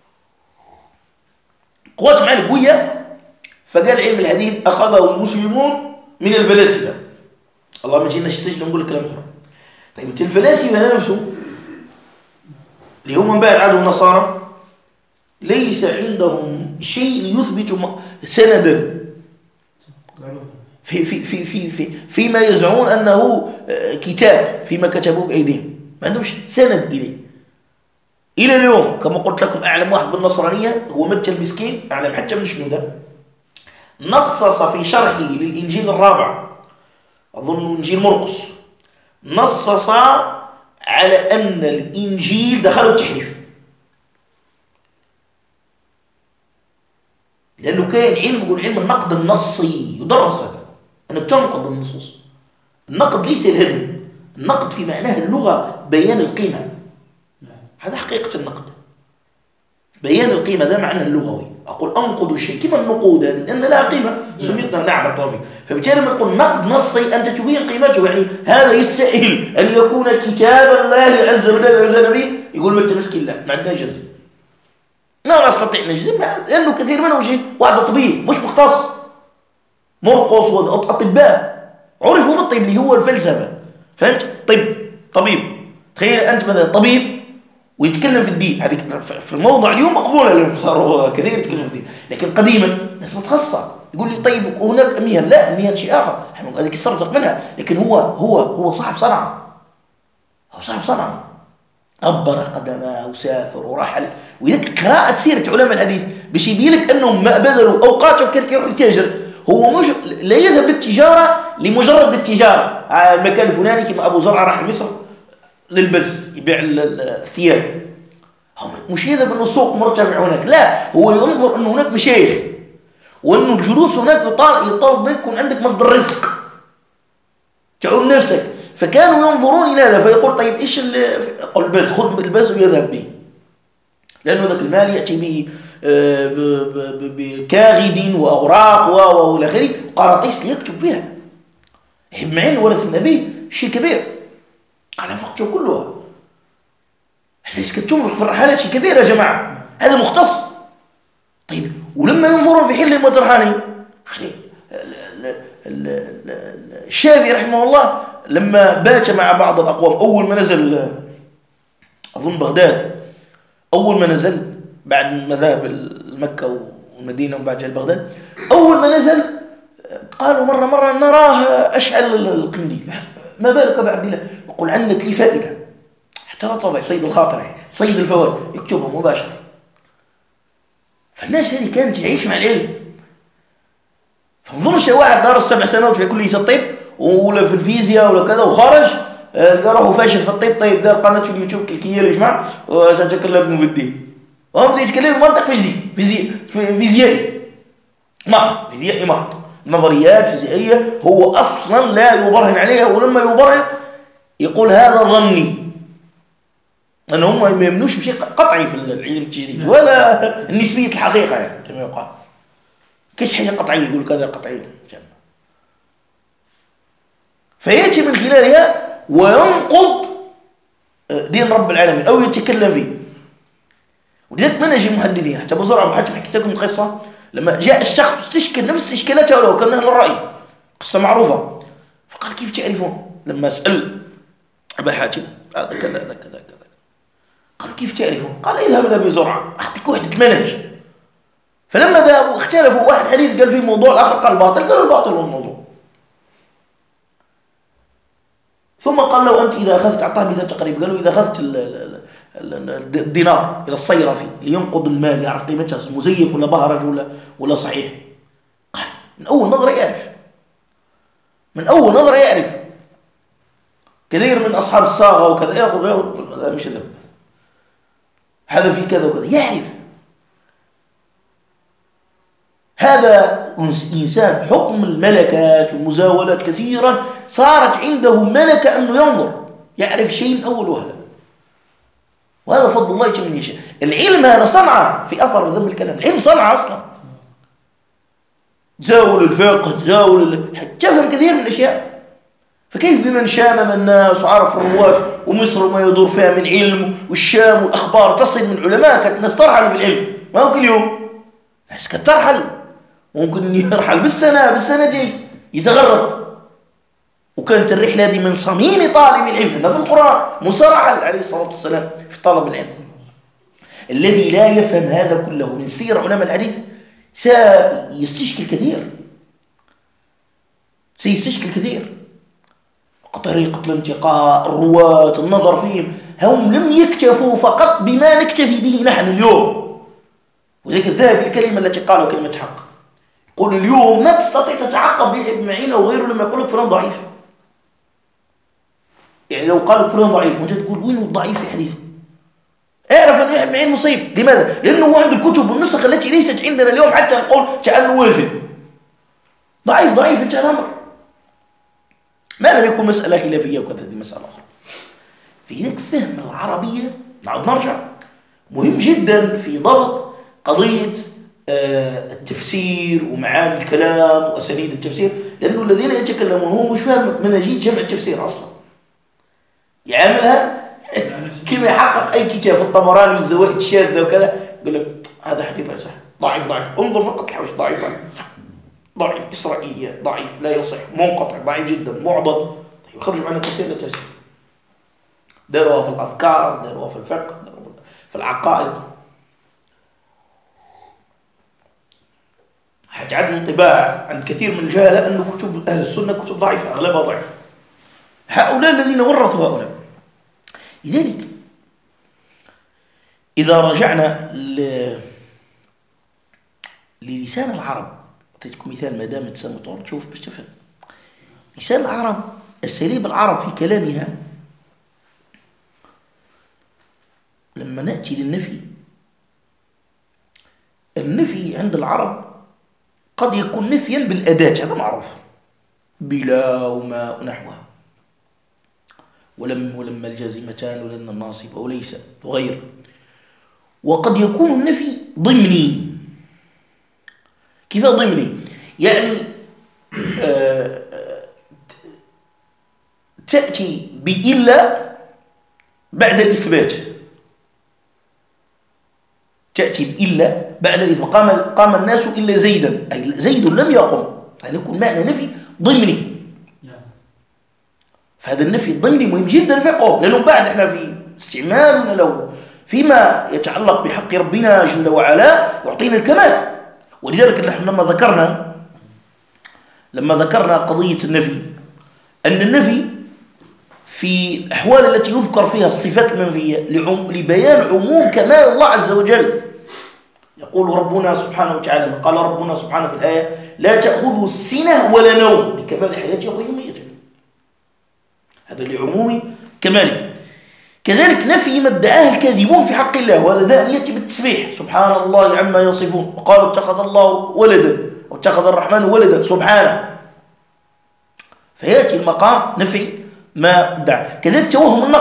قوات معي القوية، فقال علم الحديث أخذه المسلمون من الفلاسفة. الله ما جيناش السجن نقول كلام آخر. طيب الفلاسفة نفسهم اللي هم من بعد عادوا النصارى ليس عندهم شيء ليثبت سندا فيما يزعمون أنه كتاب، فيما كتبوه بأيديهم، ما عندهمش سند إليه إلى اليوم. كما قلت لكم أعلم واحد بالنصرانية هو متى المسكين، أعلم حتى من شنو ده، نصص في شرحه للإنجيل الرابع، أظن إنجيل مرقس، نصص على أن الإنجيل دخله التحريف، لأنه كان علم النقد النصي يدرس هذا، أنك تنقد النصوص. النقد ليس الهدم، النقد في معناه اللغة بيان القيمة، هذا حقيقة النقد، بيان القيمة، ده معناه اللغوي. أقول أنقد الشيء كما النقود هذه لأن لها قيمة، سميتنا نعم طرفي. فبالتالي لما تقول نقد نصي أنت تبين قيمته، يعني هذا يستاهل أن يكون كتاب الله عز وجل أنزل به. يقول متى مسكين لا، ما عندنا جزم، لا نستطيع نجزم، لأنه كثير منهم شيء واحد طبيب مش مختص، مرقص وأطباء عرفوا بالطب اللي هو الفلسفة، فهمت؟ طبيب، تخيل أنت مثلا طبيب ويتكلم في الدين، هذه في الموضوع اليوم مقبولة اليوم، صاروا كثير يتكلموا في الدين، لكن قديما ناس متخصصة. يقول لي طيب هناك مهن، لا المهن شيء آخر، هذيك استرزق منها، لكن هو صاحب صنعة، هو صاحب صنعة، أبر قدمه وسافر ورحل. وذلك قراءة سيرة علماء الحديث باش يبين لك أنهم ما بذلوا أوقاتهم كيف يتاجر. هو مش لا يذهب للتجارة لمجرد التجارة، المكان الفلاني كما أبو زرعة راح لمصر للبز يبيع الثياب، هو مش يذهب أنه السوق مرتفع هناك، لا هو ينظر أنه هناك مشايخ، وأنه الجلوس هناك يطالب منك يكون عندك مصدر رزق تعون نفسك. فكانوا ينظرون إلى هذا، فيقول طيب إيش البز، خذ البز ويذهب به، لأنه ذاك المال يأتي به بكاغد وأوراق وإلى آخره، قراطيس ليكتب بها. ابن معين ورث النبي شيء كبير، قال أنفقته كلها، ليس كتنفق في الرحلات شيء كبير يا جماعة، هذا مختص. طيب ولما ينظرون في حل وترهاني، الشافعي رحمه الله لما بات مع بعض الأقوام، أول ما نزل أظن بغداد، أول ما نزل بعد مذهب مكة والمدينة وبعد جاء بغداد، أول ما نزل قالوا مرة نراه أشعل القنديل، ما بالك بعد الله؟ يقول عندك لي فائدة، حتى لا تضع صيد الخاطر، صيد الفوائد يكتبها مباشرة. فالناس هذه كانت تعيش مع العلم، فنظنش واحد دارس 7 سنوات في كلية الطب ولا في الفيزياء ولا كذا وخرج راهو فاشل في الطب. طيب دار قناه في اليوتيوب كيكيه يا جماعه وسأتكلمكم في الدين، وهم يتكلموا منطق فيزيائي محض، فيزيائي محض، نظريات فيزيائيه هو اصلا لا يبرهن عليها، ولما يبرهن يقول هذا ظني، أن هم ما يؤمنوش بشيء قطعي في العلم التجريبي، ولا النسبية الحقيقة يعني كما يقال. كاش حاجة قطعية يقول كذا قطعية، فيأتي من خلالها وينقض دين رب العالمين أو يتكلم فيه. ولذلك منهج المحدثين، حتى أبو زرع أبو حاتم حكيت لكم قصة لما جاء الشخص استشكل نفس إشكالته له كان أهل الرأي، قصة معروفة، فقال كيف تعرفون؟ لما سأل أبا حاتم هذا كذا كذا كذا، قالوا كيف تعرفون؟ قال اذهب إلى أبي زرعة أعطيك وحدة منهج. فلما ذهبوا اختلفوا، واحد حديث قال فيه موضوع، الآخر قال باطل، قالوا الباطل هو الموضوع. ثم قال له أنت إذا أخذت، أعطاه مثال تقريبا، قالوا إذا أخذت الدينار إلى الصيرفي لينقض المال يعرف قيمتها مزيف ولا بهرج ولا صحيح؟ قال من أول نظرة يعرف، من أول نظرة يعرف. كثير من أصحاب الصاغة وكذا يأخذ هذا مش ذنب، هذا في كذا وكذا، يعرف. هذا إنسان حكم الملكات والمزاولات كثيرا صارت عنده ملكة أنه ينظر، يعرف شيء من أول وهلة، وهذا فضل الله يتم من يشاء. العلم هذا صنعة في أثر ذم الكلام، العلم صنعة أصلا، تزاول الفقه، تزاول تفهم كثير من الأشياء. فكيف بمن شامم الناس وعرف الرواة ومصر وما يدور فيها من علم، والشام والأخبار تصل من علماء، كانت الناس ترحل في العلم، ما هو كل يوم الناس كانت ترحل، ممكن يرحل بالسنة بالسنتين يتغرب. وكانت الرحلة دي من صميم طالب العلم، لأن في القرآن موسى رحل عليه الصلاة والسلام في طلب العلم. الذي لا يفهم هذا كله من سير علماء الحديث سيستشكل كثير، سيستشكل كثير. طريقة الانتقاء، الرواة، النظر فيهم، هم لم يكتفوا فقط بما نكتفي به نحن اليوم. وذلك الذهبي الكلمة التي قالوا كلمة حق، يقول اليوم ما تستطيع تتعقب بيحيى بن معين أو غيره لما يقول لك فلان ضعيف. يعني لو قالوا فلان ضعيف وانت تقول وين الضعيف في حديثه، اعرف أن يحيى بن معين مصيب. لماذا؟ لأنه هو عنده الكتب والنسخ التي ليست عندنا اليوم حتى نقول كأنه وافد ضعيف. ضعيف انتهى الأمر، ما لم يكن مسألة خلافية وكذا، دي مسألة أخرى. في ذلك فهم العربية، نعود نرجع، مهم جدا في ضبط قضية التفسير ومعاني الكلام وأسانيد التفسير، لأنه الذين يتكلمون هو مش فاهم منهجية جمع التفسير أصلا، يعملها كما يحقق أي كتاب في الطبراني والزوائد الشاذة وكذا، يقول لك هذا حديث لا يصح، ضعيف ضعيف، انظر فقط الحوش، ضعيف ضعيف ضعيف، إسرائيلية ضعيف، لا يصح، منقطع، ضعيف جدا، معضل. يخرج معنا تفسير للتفسير، داروها في الأذكار، داروها في الفقه، داروها في العقائد. حتعد انطباع عند كثير من الجهلة أن كتب أهل السنة كتب ضعيفة، أغلبها ضعيفة. هؤلاء الذين ورثوا هؤلاء. لذلك إذا رجعنا للسان العرب، أعطيتكم مثال ما دام تسمى تشوف باش تفهم. لسان العرب، أساليب العرب في كلامها، لما نأتي للنفي، النفي عند العرب قد يكون نفيا بالأداة، هذا معروف، بلا وما ونحوها، ولما الجازمتان ولن الناصب أو ليس وغير. وقد يكون النفي ضمني. كيف ضمني؟ يعني تأتي بإلا بعد الإثبات، تأتي بإلا بعد الإثبات. قام الناس إلا زيدا، أي زيد لم يقم، يعني يكون معنى نفي ضمني. فهذا النفي الضمني مهم جدا فقه، لأنه بعد احنا في استعمالنا له فيما يتعلق بحق ربنا جل وعلا يعطينا الكمال. ولذلك نحن لما ذكرنا قضية النفي، أن النفي في الأحوال التي يذكر فيها الصفات المنفية لبيان عموم كمال الله عز وجل. يقول ربنا سبحانه وتعالى، قال ربنا سبحانه في الآية لا تأخذه السنة ولا نوم، لكمال حياته وقيوميته. هذا لعموم كماله. كذلك نفي ما ادعاه الكاذبون في حق الله، وهذا دائما يأتي بالتسبيح، سبحان الله عما يصفون، وقالوا اتخذ الله ولدا أو اتخذ الرحمن ولدا سبحانه. فيأتي المقام نفي ما ادعى. كذلك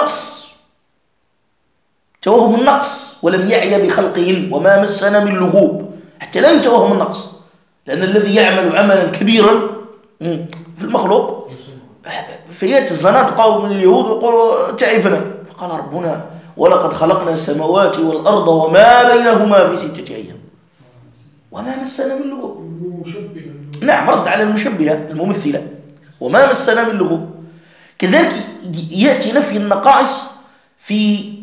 توهم النقص ولم يعي بخلقهن وما مسنا من لغوب، حتى لا يتوهم النقص، لأن الذي يعمل عملا كبيرا في المخلوق فيأتي الزنادقة من اليهود ويقولوا تعبنا، فقال ربنا ولقد خلقنا السماوات والأرض وما بينهما في 6 أيام وما مسنا من لغوب. نعم، رد على المشبهة الممثلة، وما مسنا من لغوب. كذلك يأتي نفي النقائص في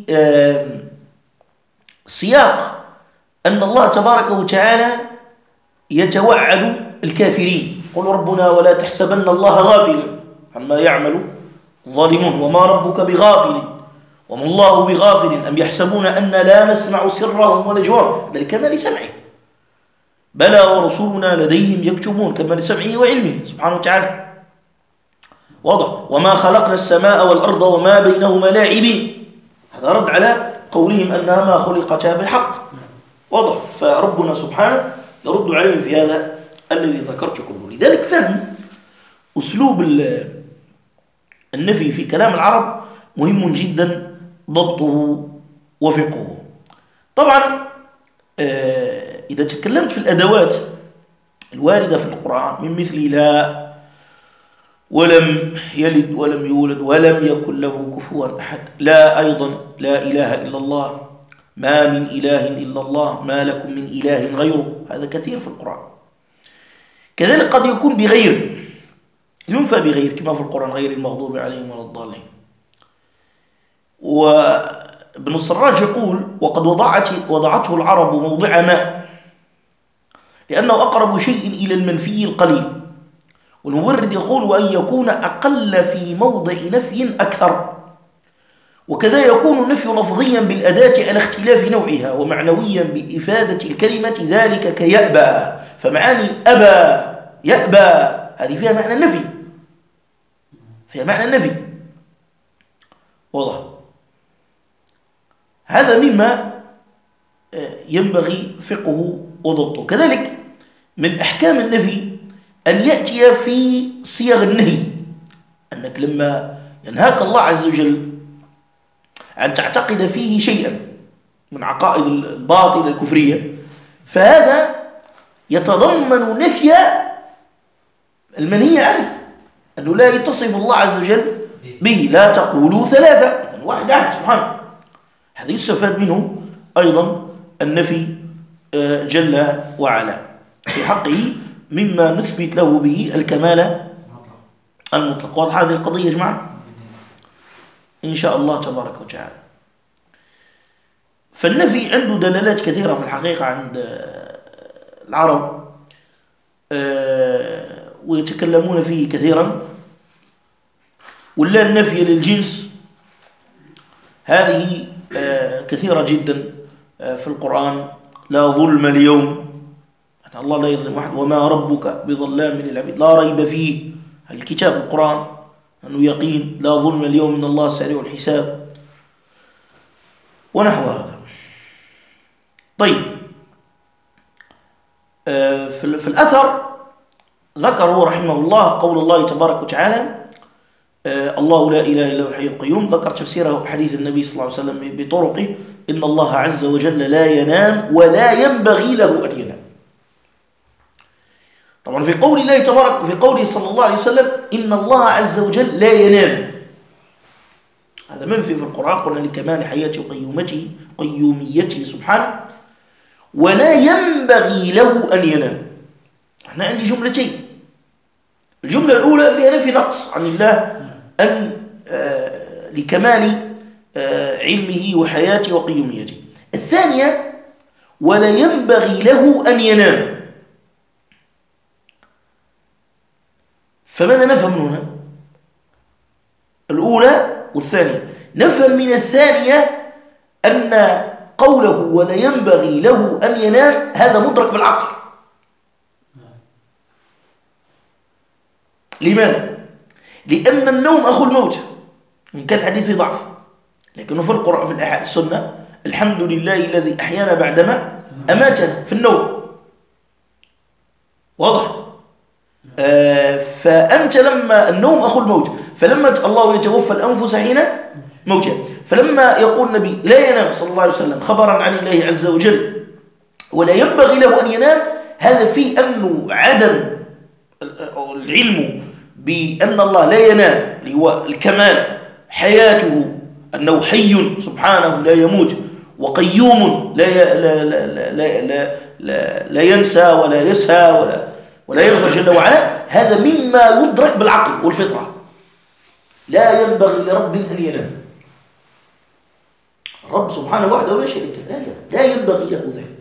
سياق أن الله تبارك وتعالى يتوعد الكافرين، قل ربنا ولا تحسبن الله غافلا عما يعمل الظالمون وما ربك بغافل وما الله بغافل أم يحسبون أن لا نسمع سرهم ونجواهم، هذا لكمال سمعه، بلى ورسولنا لديهم يكتبون، كمال سمعه وعلمه سبحانه وتعالى. واضح. وما خلقنا السماء والأرض وما بينهما لاعبين، هذا رد على قولهم أنها ما خلقتا بالحق. واضح. فربنا سبحانه يرد عليهم في هذا الذي ذكرتكم. لذلك فهم أسلوب النفي في كلام العرب مهم جدا ضبطه وفقه. طبعا إذا تكلمت في الأدوات الواردة في القرآن من مثل لا ولم يلد ولم يولد ولم يكن له كفوا أحد، لا أيضا لا إله إلا الله، ما من إله إلا الله، ما لكم من إله غيره، هذا كثير في القرآن. كذلك قد يكون بغير، ينفى بغير كما في القرآن غير المغضوب عليهم ولا الضالين. وابن السراج يقول وقد وضعته العرب موضع ما، لأنه أقرب شيء إلى المنفي القليل. والمورد يقول وأن يكون أقل في موضع نفي أكثر. وكذا يكون نفي لفظيا بالأداة على اختلاف نوعها، ومعنويا بإفادة الكلمة ذلك كيأبى، فمعاني أبى يأبى هذه فيها معنى النفي، فيها معنى النفي. واضح. هذا مما ينبغي فقهه وضبطه. كذلك من أحكام النفي أن يأتي في صيغ النهي، أنك لما ينهاك الله عز وجل أن تعتقد فيه شيئا من عقائد الباطل الكفرية، فهذا يتضمن نفي المنهي عنه، أنه لا يتصف الله عز وجل به، لا تقولوا ثلاثة، إذن واحد أحد سبحانه. هذا يستفاد منه أيضا النفي جل وعلا في حقه مما نثبت له به الكمال المطلق. واضح هذه القضية يا جماعة إن شاء الله تبارك وتعالى. فالنفي عنده دلالات كثيرة في الحقيقة عند العرب ويتكلمون فيه كثيرا. ولا النفي للجنس هذه كثيرة جدا في القرآن. لا ظلم اليوم، الله لا يظلم أحد، وما ربك بظلام للعبيد، لا ريب فيه، الكتاب القرآن أنه يقين، لا ظلم اليوم إن الله سريع الحساب، ونحو هذا. طيب في الأثر ذكره رحمه الله قول الله تبارك وتعالى الله لا إله إلا هو الحي القيوم. ذكر تفسيره حديث النبي صلى الله عليه وسلم بطرقه إن الله عز وجل لا ينام ولا ينبغي له أن ينام. طبعا في قول الله تبارك، في قوله صلى الله عليه وسلم إن الله عز وجل لا ينام، هذا منفي في القرآن، قلنا لكمال حياته قيوميته سبحانه، ولا ينبغي له أن ينام. احنا عندي جملتين، الجملة الأولى فيها نفي نقص عن الله أن لكمال علمه وحياته وقيوميته. الثانية ولا ينبغي له أن ينام. فماذا نفهم من هنا؟ الأولى والثانية. نفهم من الثانية أن قوله ولا ينبغي له أن ينام هذا مدرك بالعقل. لماذا؟ لأن النوم أخو الموت، إن كان الحديث فيه ضعف، لكنه في القرآن في الأحاديث السنة: الحمد لله الذي أحيانا بعدما أماتنا، في النوم. واضح؟ فأنت لما النوم أخو الموت، فلما الله يتوفى الأنفس حين موتها، فلما يقول النبي لا ينام صلى الله عليه وسلم خبرا عن الله عز وجل ولا ينبغي له أن ينام، هذا فيه أنه عدم العلم بأن الله لا ينام، هو الكمال حياته، أنه حي سبحانه لا يموت، وقيوم لا ينسى ولا يسهى ولا يغفر جل وعلا. هذا مما يدرك بالعقل والفطرة. لا ينبغي لرب أن ينام. رب سبحانه وحده لا شريك له، لا ينبغي له ذلك.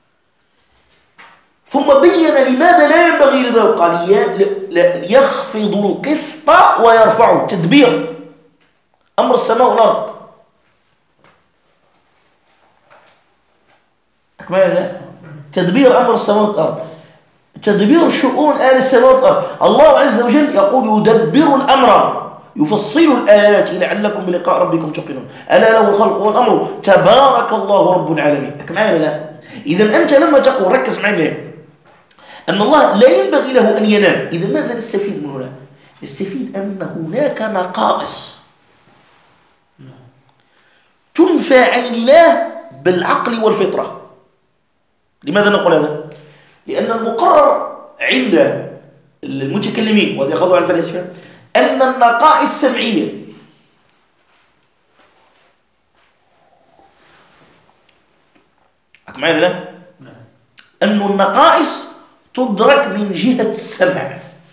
ثم بين لماذا لا ينبغي له، قال يخفض القسط ويرفعه. تدبير أمر السماء والأرض. أكمل تدبير أمر السماء والأرض، تدبير شؤون آل السماوات والأرض. الله عز وجل يقول يدبر الأمر يفصل الآيات لعلكم بلقاء ربكم توقنون، ألا له الخلق والأمر تبارك الله رب العالمين. أكمل لا. إذا أنت لما تقول، ركز معي ليه، أن الله لا ينبغي له أن ينام، إذا ماذا نستفيد من هنا؟ نستفيد أن هناك نقائص تنفى عن الله بالعقل والفطرة. لماذا نقول هذا؟ لأن المقرر عند المتكلمين والذي أخذوا عن الفلاسفة أن النقائص السمعية معنا لا؟ أن النقائص تدرك من جهة السمع.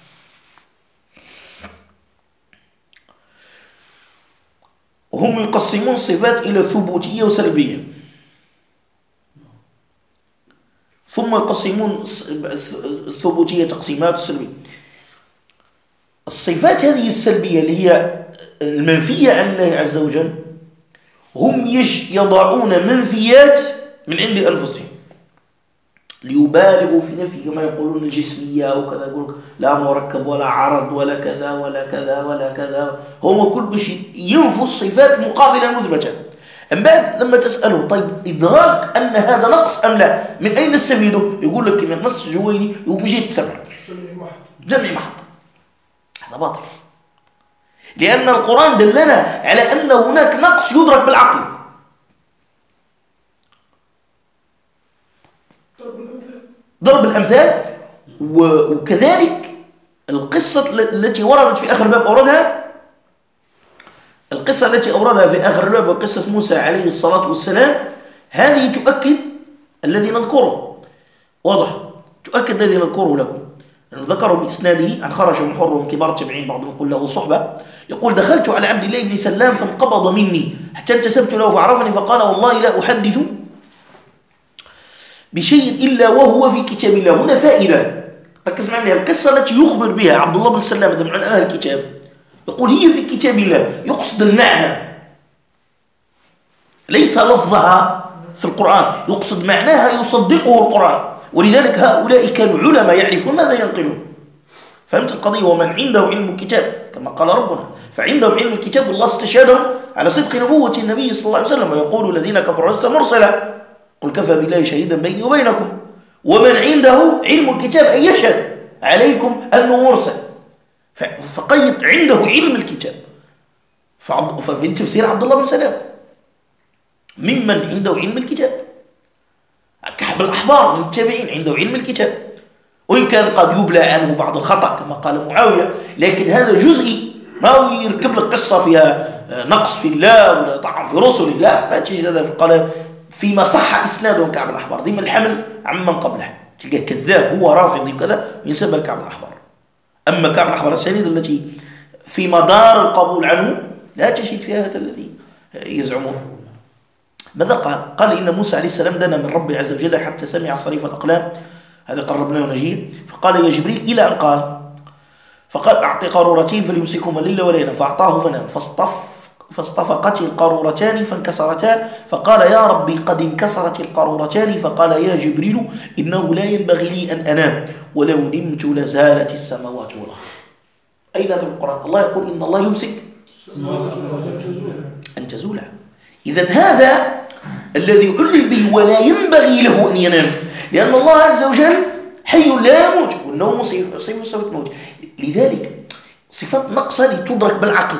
وهم يقسمون الصفات إلى ثبوتية وسلبية، ثم يقسمون الثبوتية تقسيمات وسلبية. الصفات هذه السلبية اللي هي المنفية عن الله عز وجل، هم يضعون منفيات من عند أنفسهم ليبالغوا في نفي، كما يقولون الجسمية وكذا، يقولون لا مركب ولا عرض ولا كذا ولا كذا ولا كذا، هم كل شيء ينفوا الصفات المقابلة المثبتة. أما لما تسأله طيب إدراك أن هذا نقص أم لا، من أين نستفيده؟ يقول لك كما نص جويني يقوم جيت السمع جمع محض. هذا باطل، لأن القرآن دلنا على أن هناك نقص يدرك بالعقل. ضرب الأمثال. وكذلك القصة التي وردت في آخر الباب أوردها، القصة التي أوردها في آخر الباب وقصة موسى عليه الصلاة والسلام، هذه تؤكد الذي نذكره. واضح؟ تؤكد الذي نذكره لكم. ذكره بإسناده عن خرج بن حر من كبار التابعين، بعضهم يقول له صحبة، يقول دخلت على عبد الله بن سلام فانقبض مني حتى انتسبت له فعرفني فقال والله لا أحدث بشيء إلا وهو في كتاب الله. هنا فائدة، ركز معي. القصة التي يخبر بها عبد الله بن سلام هذا من أهل الكتاب، يقول هي في كتاب الله، يقصد المعنى ليس لفظها في القرآن، يقصد معناها يصدقه القرآن. ولذلك هؤلاء كانوا علماء يعرفون ماذا ينقلون. فهمت القضية؟ ومن عنده علم الكتاب كما قال ربنا، فعنده علم الكتاب والله استشهدهم على صدق نبوة النبي صلى الله عليه وسلم. ويقول الذين كفروا لست مرسلا قل كفى بالله شهيدا بيني وبينكم. ومن عنده علم الكتاب أن يشهد عليكم أنه مرسل. فقيد عنده علم الكتاب. ففي تفسير عبد الله بن سلام ممن عنده علم الكتاب. كعب الأحبار من التابعين عنده علم الكتاب، وإن كان قد يبلى عنه بعض الخطأ كما قال معاوية، لكن هذا جزئي، ما هو يركب لك قصة فيها نقص في الله ولا طعن في رسل الله، ما تجد هذا. قال فيما صح إسناده كعب الأحبار ضمن الحمل عمن قبله، تلقاه كذاب هو رافضي وكذا ينسب كعب الأحبار. أما كعب الأحبار السنيد التي في مدار القبول عنه لا تجد فيها هذا الذي يزعمون. ماذا قال؟ قال إن موسى عليه السلام دنا من ربه عز وجل حتى سمع صريف الأقلام، هذا قربناه ونجيه. فقال يا جبريل إلى أن فقال أعطي قارورتين فليمسكهما الليل وليلا، فأعطاه فنام فاصطفقت القارورتان فانكسرتا، فقال يا ربي قد انكسرت القارورتان، فقال يا جبريل إنه لا ينبغي لي أن أنام ولو نمت لزالت السماوات والأرض. أين هذا القرآن؟ الله يقول إن الله يمسك أن تزولا. إذن هذا الذي علل به ولا ينبغي له أن ينام، لأن الله عز وجل حي لا يموت، والنوم صفة موت. لذلك صفة نقصة تدرك بالعقل.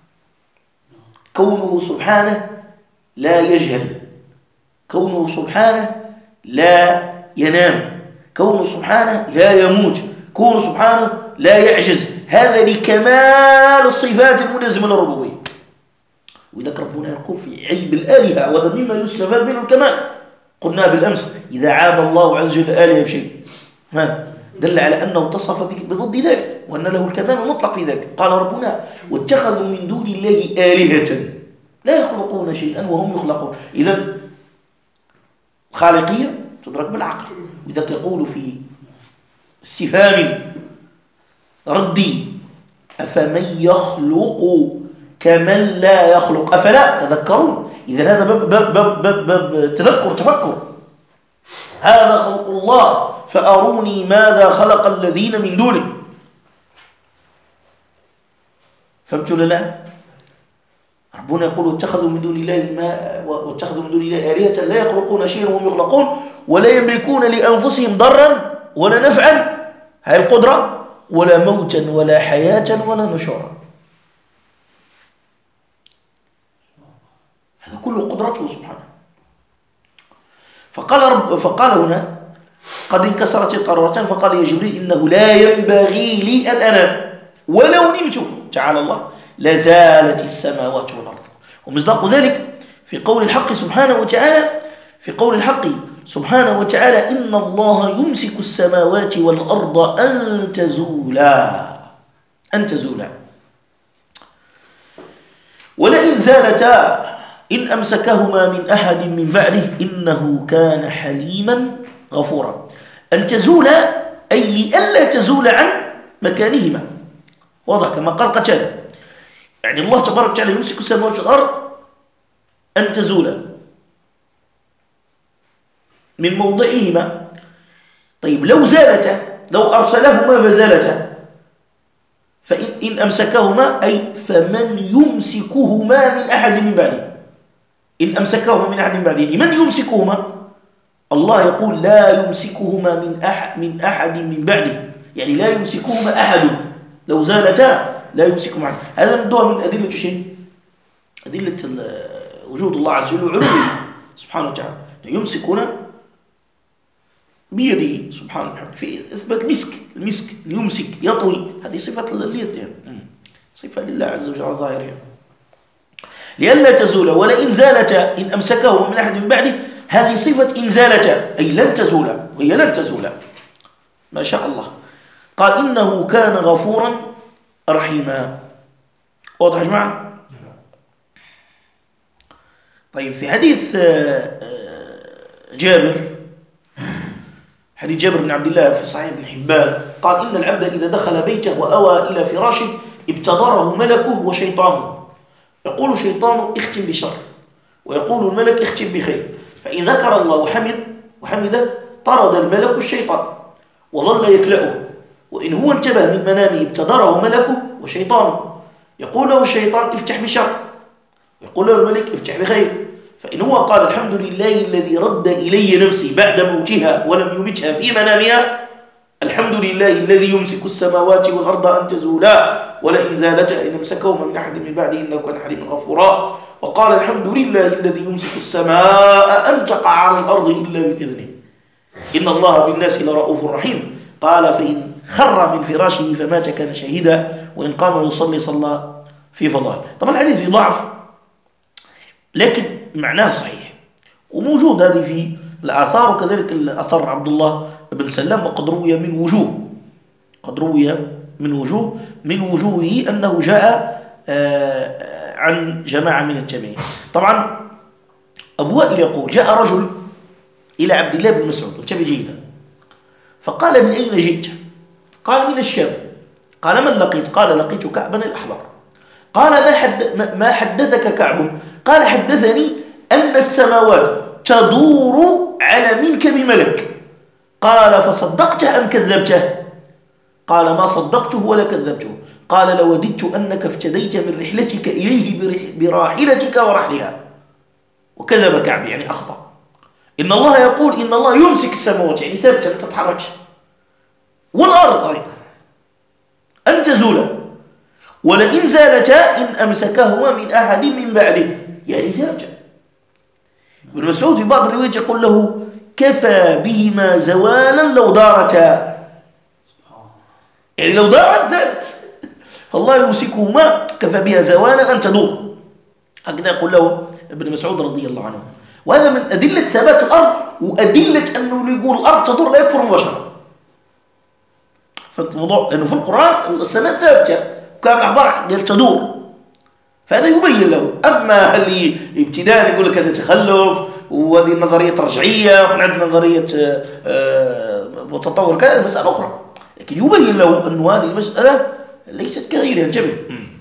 كونه سبحانه لا يجهل، كونه سبحانه لا ينام، كونه سبحانه لا يموت، كونه سبحانه لا يعجز، هذا لكمال الصفات الملازمة للربوبية. وإذا ربنا يقول في عيب الآلهة، وهذا مما يستفاد منه الكمال. قلنا بالأمس إذا عاب الله عز وجل الآلهة بشيء دل على أنه اتصف بضد ذلك، وأن له الكمال المطلق في ذلك. قال ربنا واتخذوا من دون الله آلهة لا يخلقون شيئا وهم يخلقون. إذن خالقية تدرك بالعقل. وإذا يقول في استفهام ردي أفمن يخلق كمن لا يخلق أفلا تذكرون. إذن هذا باب تذكر تفكر. هذا خلق الله فأروني ماذا خلق الذين من دونه. فهمتوا ولا لا؟ ربنا يقول واتخذوا من دون الله آلهة لا يخلقون شيئا وهم يخلقون ولا يملكون لأنفسهم ضرا ولا نفعا، هاي القدرة، ولا موتا ولا حياة ولا نشورا. هذا كله قدرته سبحانه. فقال هنا قد انكسرت القارورتان، فقال يا جبريل إنه لا ينبغي لي أن أنام ولو نمت تعالى الله لزالت السماوات والأرض. ومصداق ذلك في قول الحق سبحانه وتعالى إن الله يمسك السماوات والأرض أن تزولا ولئن زالتا إن أمسكهما من أحد من بعده إنه كان حليما غفورا. أن تزولا أي لئلا تزول عن مكانهما، واضح كما قال قتادة. يعني الله تبارك وتعالى يمسك السماوات والأرض أن تزولا من موضعهما. طيب لو زالتا، لو أرسلهما فزالتا، فإن أمسكهما أي فمن يمسكهما من أحد من بعده. إن أمسكهما من أحد من بعده، من يمسكهما؟ الله يقول لا يمسكهما من أحد من بعده، يعني لا يمسكهما أحد. لو زالتا لا يمسكهما أحد. هذا ندوها من أدلة شيء، أدلة وجود الله عز وجل وعلوه سبحانه وتعالى. يمسكنا بيده سبحانه وتعالى في إثبات المسك يمسك يطوي، هذه صفة اليد يعني. صفة لله عز وجل ظاهرها. لئلا تزول ولئن زالتا إن أمسكه من أحد من بعده، هذه صفة إن زالتا أي لن تزولا، وهي لن تزولا ما شاء الله. قال إنه كان غفورا رحيما. واضح يا جماعة؟ طيب في حديث جابر بن عبد الله في صحيح ابن حبان قال إن العبد إذا دخل بيته وأوى إلى فراشه ابتدره ملكه وشيطانه، يقول شيطان اختم بشر ويقول الملك اختم بخير، فإن ذكر الله وحمده طرد الملك الشيطان وظل يكلأه، وإن هو انتبه من منامه ابتدره ملكه وشيطانه، يقول له الشيطان افتح بشر يقول له الملك افتح بخير، فإن هو قال الحمد لله الذي رد إلي نفسي بعد موتها ولم يمتها في منامها، الحمد لله الذي يمسك السماوات والأرض أن تزولا ولئن زالتا إن أمسكهما من أحد من بعده إنه كان حليما غفورا. وقال الحمد لله الذي يمسك السماء أن تقع على الأرض إلا بإذنه إن الله بالناس لرؤوف رحيم. قال فإن خر من فراشه فمات كان شهيدا وإن قام يصلي صلى في فضائل. طبعا الحديث في ضعف لكن معناه صحيح وموجود هذه في الآثار، وكذلك الأثر عبد الله بن سلام وقد روي من وجوهه أنه جاء عن جماعة من التابعين. طبعا أبو وائل يقول جاء رجل إلى عبد الله بن مسعود، انتبه جيدا، فقال من أين جئت؟ قال من الشام. قال من لقيت؟ قال لقيت كعبا الأحبار. قال ما حدثك كعب؟ قال حدثني أن السماوات تدور على منكب ملك. قال فصدقته أم كذبته؟ قال ما صدقته ولا كذبته. قال لوددت أنك افتديت من رحلتك إليه براحلتك ورحلها. وكذب كعب يعني أخطأ. إن الله يقول إن الله يمسك السماوات يعني ثابتة لا تتحركش، والأرض أيضا أن تزولا، ولئن زالتا إن أمسكهما من أحد من بعده يعني ثابتة. ابن مسعود في بعض الروايات يقول له كفى بهما زوالا لو دارتا، يعني لو دارت زالت، فالله يمسكهما كفى بها زوالا أن تدور. هكذا يقول له ابن مسعود رضي الله عنه. وهذا من أدلة ثبات الأرض، وأدلة أنه يقول الأرض تدور لا يكفر مباشرة. فالموضوع لأنه في القرآن السماء ثابتة وكان الأخبار قال تدور، فهذا يبين له. أما هل ابتداء يقول لك هذا تخلف وهذه نظرية رجعية وعندنا نظرية متطور كذا مسألة أخرى، لكن يبين له أن هذه المسألة ليست كغيرها. انتبه.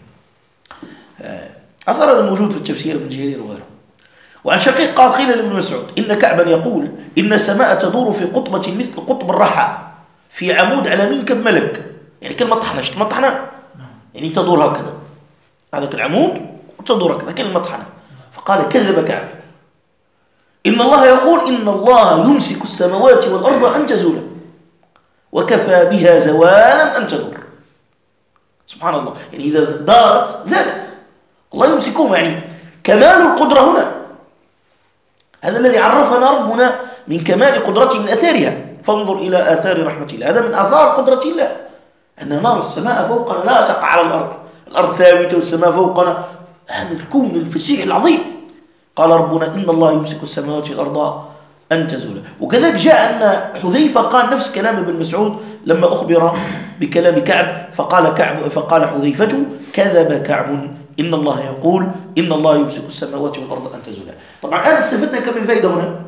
أثر هذا موجود في التفسير ابن جرير وغيره. وعن شقيق قال قيل لابن مسعود إن كعبا يقول إن السماء تدور في قطبة مثل قطب الرحى في عمود على منكب ملك، يعني كلمة طحنة شفت مطحنة يعني تدور هكذا، هذاك العمود وتدور هكذا كلمة طحنة. فقال كذب كعب، إن الله يقول إن الله يمسك السماوات والأرض أن تزولا وكفى بها زوالا أن تدور. سبحان الله، يعني إذا دارت زالت، الله يمسكهم، يعني كمال القدرة هنا. هذا الذي عرفنا ربنا من كمال قدرته من أثارها. فانظر إلى آثار رحمة الله، هذا من آثار قدرة الله أن نرى السماء فوقنا لا تقع على الأرض، الأرض ثابتة والسماء فوقنا، هذا الكون الفسيح العظيم. قال ربنا إن الله يمسك السماوات والأرض أن تزولا. وكذلك جاء أن حذيفة قال نفس كلام ابن مسعود لما أخبر بكلام كعب، فقال حذيفة كذب كعب إن الله يقول إن الله يمسك السماوات والأرض أن تزولا. طبعا هذا استفدنا كم من فائدة هنا،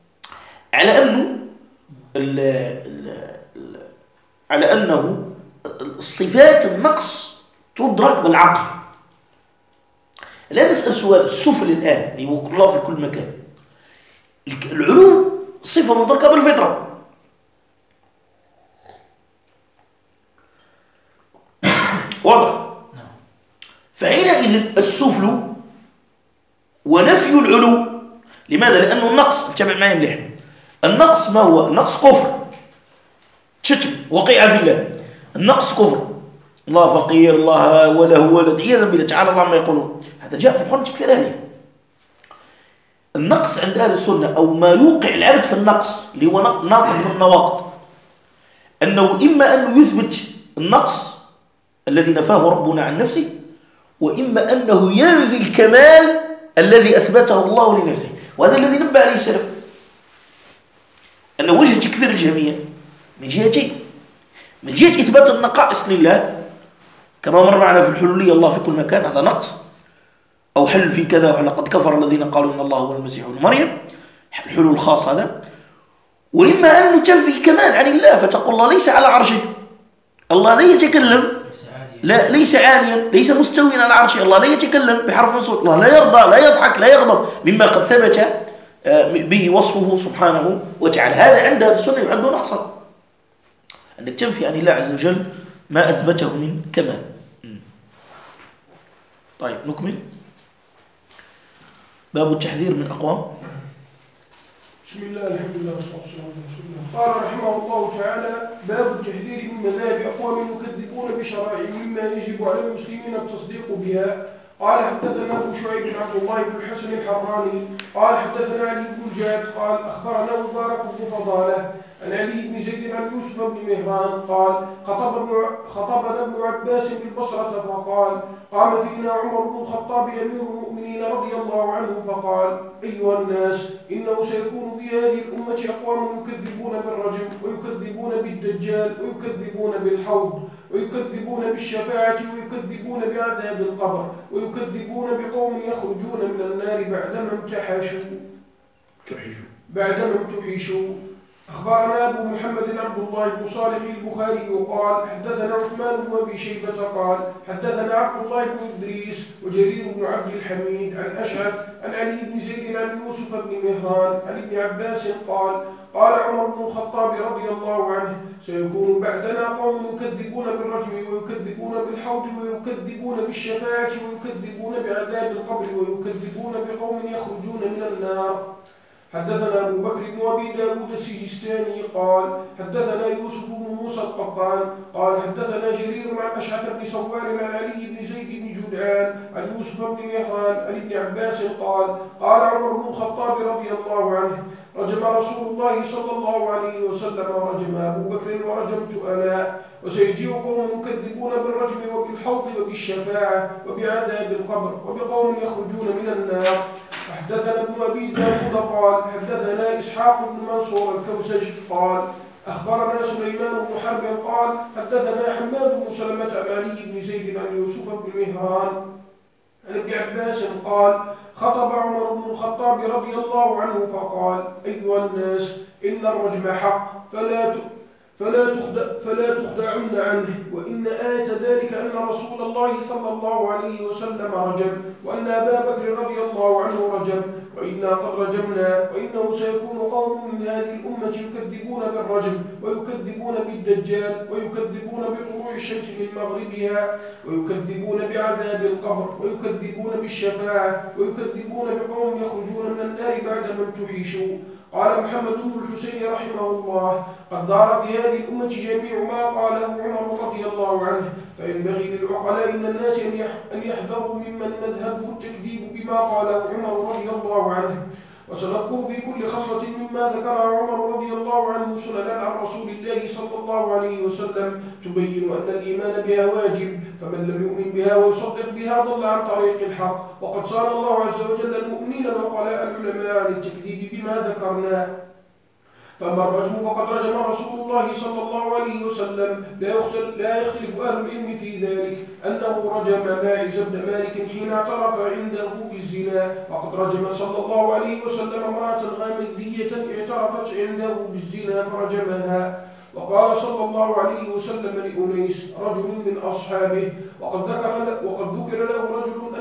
على أنه صفات النقص تدرك بالعقل. لا نسأل سؤال السفل الآن يوكل الله في كل مكان، العلو صفة مدركة بالفطرة. واضح؟ فحينئذ السفل ونفي العلو. لماذا؟ لأنه النقص، انتبه معي مليح، النقص ما هو؟ النقص كفر، شتم وقيعة في الله. النقص كفر، الله فقير، الله وله ولد، عياذا بالله تعالى الله ما يقولون. هذا جاء في القرآن تكفير أهله. النقص عند أهل السنة أو ما يوقع العبد في النقص اللي هو ناقض من النواقض، أنه إما أنه يثبت النقص الذي نفاه ربنا عن نفسه، وإما أنه ينفي الكمال الذي أثبته الله لنفسه. وهذا الذي نبه عليه السلف، أن وجه تكفير الجميع من جهتين: من جهة إثبات النقائص لله كما مر معنا في الحلولية، الله في كل مكان، هذا نقص، أو حل في كذا، ولقد كفر الذين قالوا إن الله هو المسيح ابن مريم، الحلول الخاص هذا. وإما أن تنفي الكمال عن الله، فتقول الله ليس على عرشه، الله لا يتكلم، لا ليس عاليا، ليس مستويا على عرشه، الله لا يتكلم بحرف من صوت، الله لا يرضى، لا يضحك، لا يغضب، مما قد ثبت به وصفه سبحانه وتعالى. هذا عند السنة يعد نقصا، أنك تنفي عن الله عز وجل ما أثبته من كمال. طيب نكمل باب التحذير من أقوام. بسم الله الحمد لله والصلاة والسلام على رسول الله. قال رحمه الله تعالى: باب التحذير من مذاهب أقوام يكذبون بشرائع مما يجب على المسلمين التصديق بها. قال حدثنا أبو شعيب بن عبد الله بن الحسن الحراني قال حدثنا علي بن الجاد قال أخبرنا مبارك بن فضالة عن علي بن زيد عن يوسف بن مهران قال خطبنا ابن عباس بالبصرة فقال: قام فينا عمر بن الخطاب أمير المؤمنين رضي الله عنه فقال: أيها الناس، إنه سيكون في هذه الأمة أقوام يكذبون بالرجم، ويكذبون بالدجال، ويكذبون بالحوض، ويكذبون بالشفاعة، ويكذبون بعذاب القبر، ويكذبون بقوم يخرجون من النار بعدما امتحشوا أخبرنا أبو محمد عبد الله بن صالح البخاري قال حدثنا عثمان بن أبي شيبة قال حدثنا عبد الله بن إدريس وجرير بن عبد الحميد عن أشعث عن علي بن زيد عن يوسف بن مهران عن ابن عباس قال قال عمر بن الخطاب رضي الله عنه سيكون بعدنا قوم يكذبون بالرجم ويكذبون بالحوض ويكذبون بالشفاعة ويكذبون بعذاب القبر ويكذبون بقوم يخرجون من النار. حدثنا أبو بكر بن أبي داود السجستاني قال حدثنا يوسف بن موسى القطان قال حدثنا جرير عن أشعث بن سوار عن علي بن زيد بن جدعان عن يوسف بن مهران عن ابن عباس قال قال عمر بن الخطاب رضي الله عنه رجم رسول الله صلى الله عليه وسلم ورجم أبو بكر ورجمت أنا وسيجيء قوم يكذبون بالرجم وبالحوض وبالشفاعة وبعذاب القبر وبقوم يخرجون من النار. حدثنا ابن أبي داود قال حدثنا إسحاق بن منصور الكوسج قال أخبرنا سليمان بن حرب قال حدثنا حماد بن سلمة عن علي بن زيد عن يوسف بن مهران عن ابن عباس قال خطب عمر بن الخطاب رضي الله عنه فقال أيها الناس إن الرجم حق فلا تخدعن عنه وإن آية ذلك أن رسول الله صلى الله عليه وسلم رجم وأن أبا بكر رضي الله عنه رجم وإنا قد رجمنا وإنه سيكون قوم من هذه الأمة يكذبون بالرجم ويكذبون بالدجال ويكذبون بطلوع الشمس من مغربها ويكذبون بعذاب القبر ويكذبون بالشفاعة ويكذبون بقوم يخرجون من النار بعد ما امتحشوا. قال محمد بن الحسين رحمه الله قد ظهر في هذه الأمة جميع ما قاله عمر رضي الله عنه فينبغي للعقلاء من الناس أن يحذروا ممن مذهبه التكذيب بما قاله عمر رضي الله عنه. وسنذكر في كل خصلة مما ذكرها عمر رضي الله عنه سننا عن رسول الله صلى الله عليه وسلم تبين أن الإيمان بها واجب فمن لم يؤمن بها ويصدق بها ضل عن طريق الحق. وقد صان الله عز وجل المؤمنين العقلاء العلماء عن التكذيب بما ذكرنا. فأما الرجم فقد رجم رسول الله صلى الله عليه وسلم لا يختلف أهل العلم في ذلك أنه رجم ماعز بن مالك حين اعترف عنده بالزنا وقد رجم صلى الله عليه وسلم امرأة غامدية اعترفت عنده بالزنا فرجمها. وقال صلى الله عليه وسلم لأنيس رجل من أصحابه وقد ذكر له رجل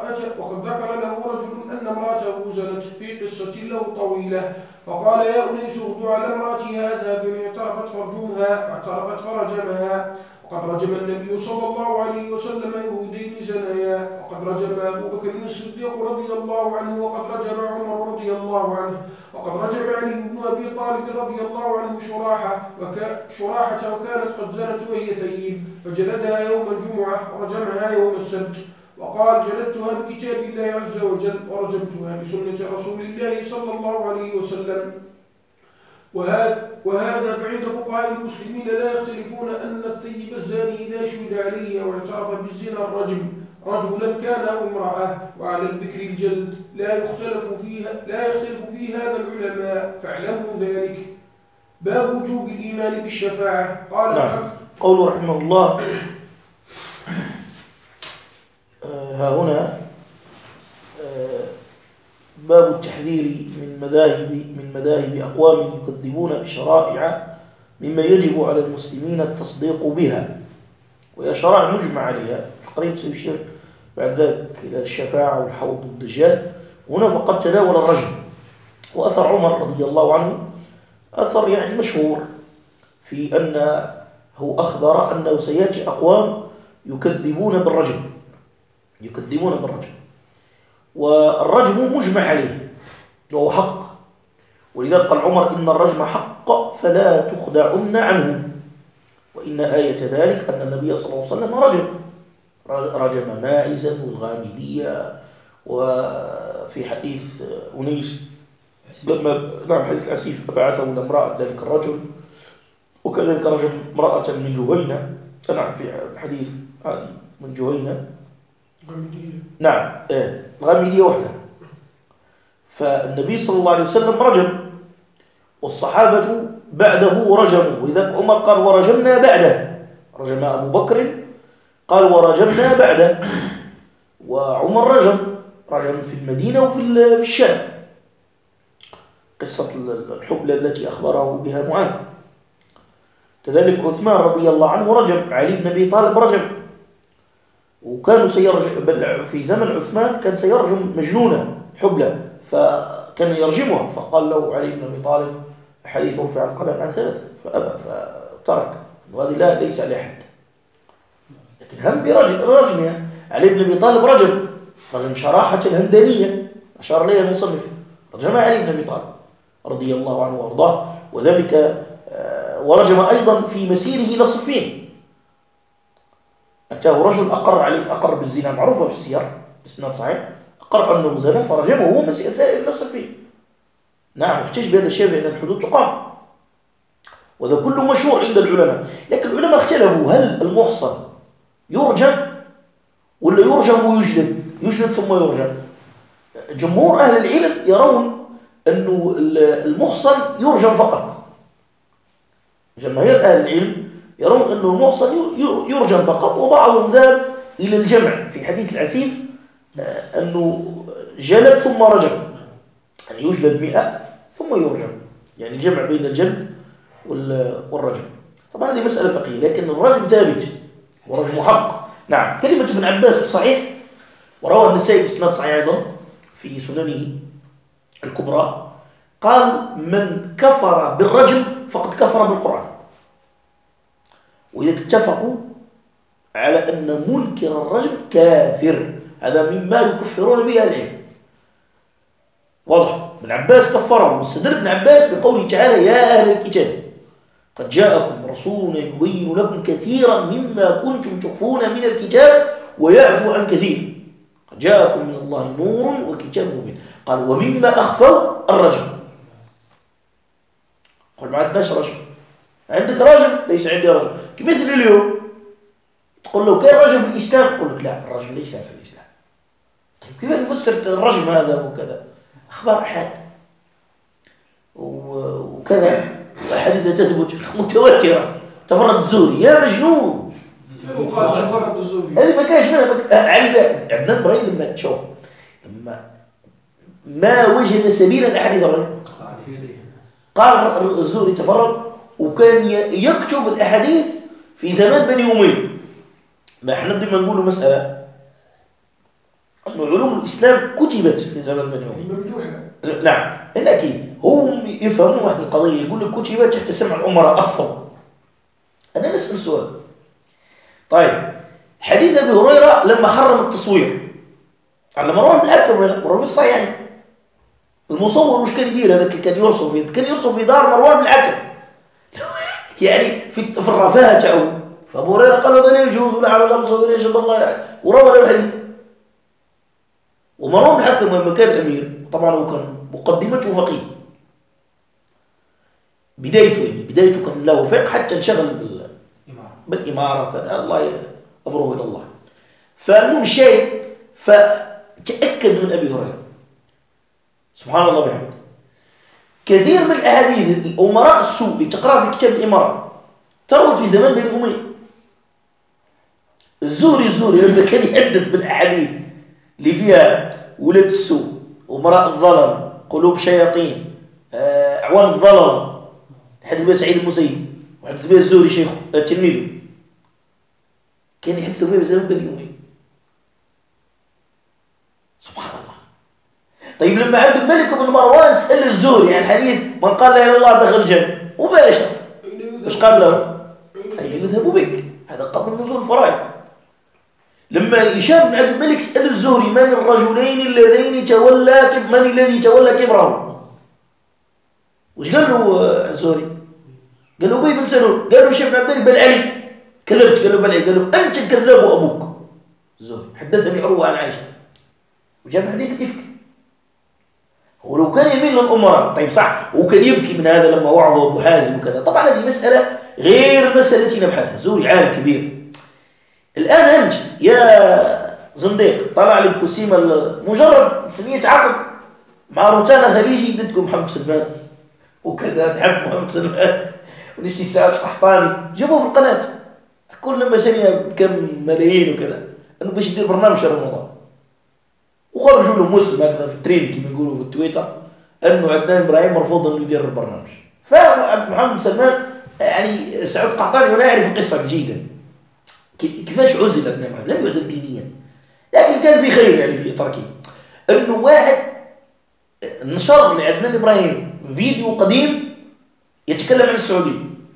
أن امرأته زنت في قصة له طويلة فقال يا أنيس اغدو على امرأتي هذا فإن اعترفت فارجمها فاعترفت فرجمها. وقد رجم النبي صلى الله عليه وسلم يهودين زنايا وقد رجم أبو بكر الصديق رضي الله عنه وقد رجم عمر رضي الله عنه وقد رجم علي بن أبي طالب رضي الله عنه شراحة وكانت قد زنت وهي ثيب فجلدها يوم الجمعة ورجمها يوم السبت وقال جلدتها بكتاب الله عز وجل ورجمتها بسنة رسول الله صلى الله عليه وسلم. وهذا فعند فقهاء المسلمين لا يختلفون أن الثيب الزاني إذا شهد عليه أو اعترف بالزنا الرجم رجلا كان أو امرأة وعلى البكر الجلد لا يختلف في هذا العلماء فاعلموا ذلك. باب وجوب الإيمان بالشفاعة. قال نعم. قوله رحمه الله ها هنا باب التحذير من مذاهب أقوام يكذبون بشرائع مما يجب على المسلمين التصديق بها وهي شرائع مجمع عليها تقريبا سيشير بعد ذلك إلى الشفاعة والحوض والدجال. هنا فقد تناول الرجم وأثر عمر رضي الله عنه أثر يعني مشهور في أنه أخبر أنه سيأتي أقوام يكذبون بالرجم والرجم مجمع عليه وهو حق ولذا قال عمر إن الرجم حق فلا تخدعن عنه وإن آية ذلك أن النبي صلى الله عليه وسلم رجم ماعزا والغامدية وفي حديث أنيس لما حديث الأسيف بعثه لامرأة ذلك الرجل وكذلك رجم امرأة من جهينة في الحديث من جهينة نعم الغامدية وحدها. فالنبي صلى الله عليه وسلم رجم والصحابة بعده رجموا ولذلك عمر قال ورجمنا بعده رجم أبو بكر قال ورجمنا بعده وعمر رجم في المدينة وفي الشام قصة الحبلى التي أخبره بها معاذ. كذلك عثمان رضي الله عنه رجم، علي بن أبي طالب رجم، وكانوا سيرجم في زمن عثمان، كان سيرجم مجنونة حبلى، فكان يرجمها، فقال له علي بن أبي طالب حديث رفع القلم عن ثلاث، فأبى فترك، وهذه لا ليس عليه حد. لكن هم برجمها، علي بن أبي طالب رجم شراحة الهمدانية أشار إليها المصنف، رجم علي بن أبي طالب رضي الله عنه وأرضاه، وذلك ورجم أيضا في مسيره إلى صفين. أتاه رجل أقر بالزنا، معروفة في السير بسناد صحيح، أقر أنه زنا فرجمه وهو مسير إلى صفين. نعم، واحتج بهذا الشيء بأن الحدود تقام، وهذا كله مشهور عند العلماء. لكن العلماء اختلفوا، هل المحصن يرجم ولا يرجم ويجلد ثم يرجم؟ جمهور أهل العلم يرون أنه المحصن يرجم فقط. جماهير أهل العلم يرون أنه المحصن يرجم فقط، وبعضهم ذهب إلى الجمع في حديث العسيف، أنه جلد ثم رجم، يعني يجلد 100 ثم يرجم، يعني الجمع بين الجلد والرجم. طبعا هذه مسألة فقهية، لكن الرجم ثابت ورجم حق. نعم. كلمة ابن عباس الصحيح، وروى النسائي بإسناد صحيح أيضا في سننه الكبرى، قال: من كفر بالرجم فقد كفر بالقرآن. وإذا اتفقوا على أن منكر الرجم كافر، هذا مما يكفرون به العلم. واضح؟ ابن عباس كفره، واستدل ابن عباس بقوله تعالى: يا أهل الكتاب قد جاءكم رسول يبين لكم كثيرا مما كنتم تخفون من الكتاب ويعفو عن كثير، قد جاءكم من الله نور وكتاب مبين. قال: ومما أخفوا الرجم. قل ما عندناش رجم، عندك رجم؟ ليس عندي رجم. كمثل اليوم تقول له: كيف رجم في الإسلام؟ يقول لك: لا، الرجم ليس في الإسلام. طيب كيف نفسر الرجم هذا وكذا؟ أخبار أحد وكذا، وأحاديث تثبت متواترة. تفرد الزهري، يا مجنون، هذه ما كانش منها. عندنا إبراهيم لما تشوف، لما ما وجد سبيلا الأحاديث الرجم، قال الزهري تفرد، وكان يكتب الأحاديث في زمان بني أمية. ما احنا دائما نقول مسألة أن علوم الإسلام كتبت في زمان بني أمية. نعم، أكيد هم يفهمون واحد القضية، يقول لك كتبت تحت سمع الأمراء أفضل. أنا نسأل سؤال، طيب حديث أبي هريرة لما حرم التصوير على مروان بن الحكم، مروان في الصحيح، المصور مش كان يدير، هذا كان يرسم في دار مروان بن الحكم، يعني في الرفاهة تاعو. فأبو هريرة قال: هذا لا يجوز، ولا على المصور يجب الله، وروى له الحديث. ومروان بن الحكم لما كان أمير، طبعا هو كان مقدمته فقيه، بدايته كان له فقه حتى انشغل بالإمارة، وكان الله أمره إلى الله. فالمهم شيء، فتأكد من أبي هريرة، سبحان الله بحمده، كثير من الأحاديث الأمراء السوء اللي تقرأ في كتاب الإمارة تروت في زمان بني أمية. الزهري لما كان يحدث بالأحاديث اللي فيها ولد السوء، أمراء الظلم، قلوب شياطين، أعوان الظلم، حدث بها سعيد المسيب، وحدث بها الزهري شيخه تلميذه، كان يحدث فيها بزمان بني أمية. سبحان الله. طيب لما عبد الملك بن مروان سأل الزهري عن حديث من قال لا إله إلا الله دخل الجنة مباشر، ايش قال له؟ أي يذهب بك، هذا قبل نزول الفرائض. لما هشام بن عبد الملك سأل الزهري: من الرجلين اللذين من الذي تولى كبره؟ وش قال له الزهري؟ قال له: أبي بن سلول. قال له هشام بن عبد الملك: بل علي. كذبت. قال له: بل علي. قال له: أنت الكذاب وأبوك. الزهري حدثني عروة عن عائشة، وجاب حديث الإفك. ولو كان يميل للأمراء، طيب صح، وكان يبكي من هذا لما وعظه أبو حازم وكذا. طبعا هذه مسألة غير مسألة نبحثها، زهري عالم كبير. الآن أنت يا زنديق طلع لي الكسيمة مجرد سمية عقد مع روتانا خليجي ضدكم محمد سلمان وكذا، نحب محمد سلمان ونشتي ساعات القحطاني، جابوه في القناة كل لما سنية بكم ملايين وكذا، أنه باش يدير برنامج رمضان، وخرجوا له مسلم هكذا في التريند كما يقولوا في التويتر، أنه عدنان إبراهيم مرفوض أنه يدير البرنامج. فمحمد سلمان يعني سعود قحطاني وأنا أعرف القصة جيدا كيفاش عزل عدنان إبراهيم. لم يعزل دينيا لكن كان في خير يعني في تركيا. أنه واحد نشر لعدنان إبراهيم فيديو قديم يتكلم عن السعودية.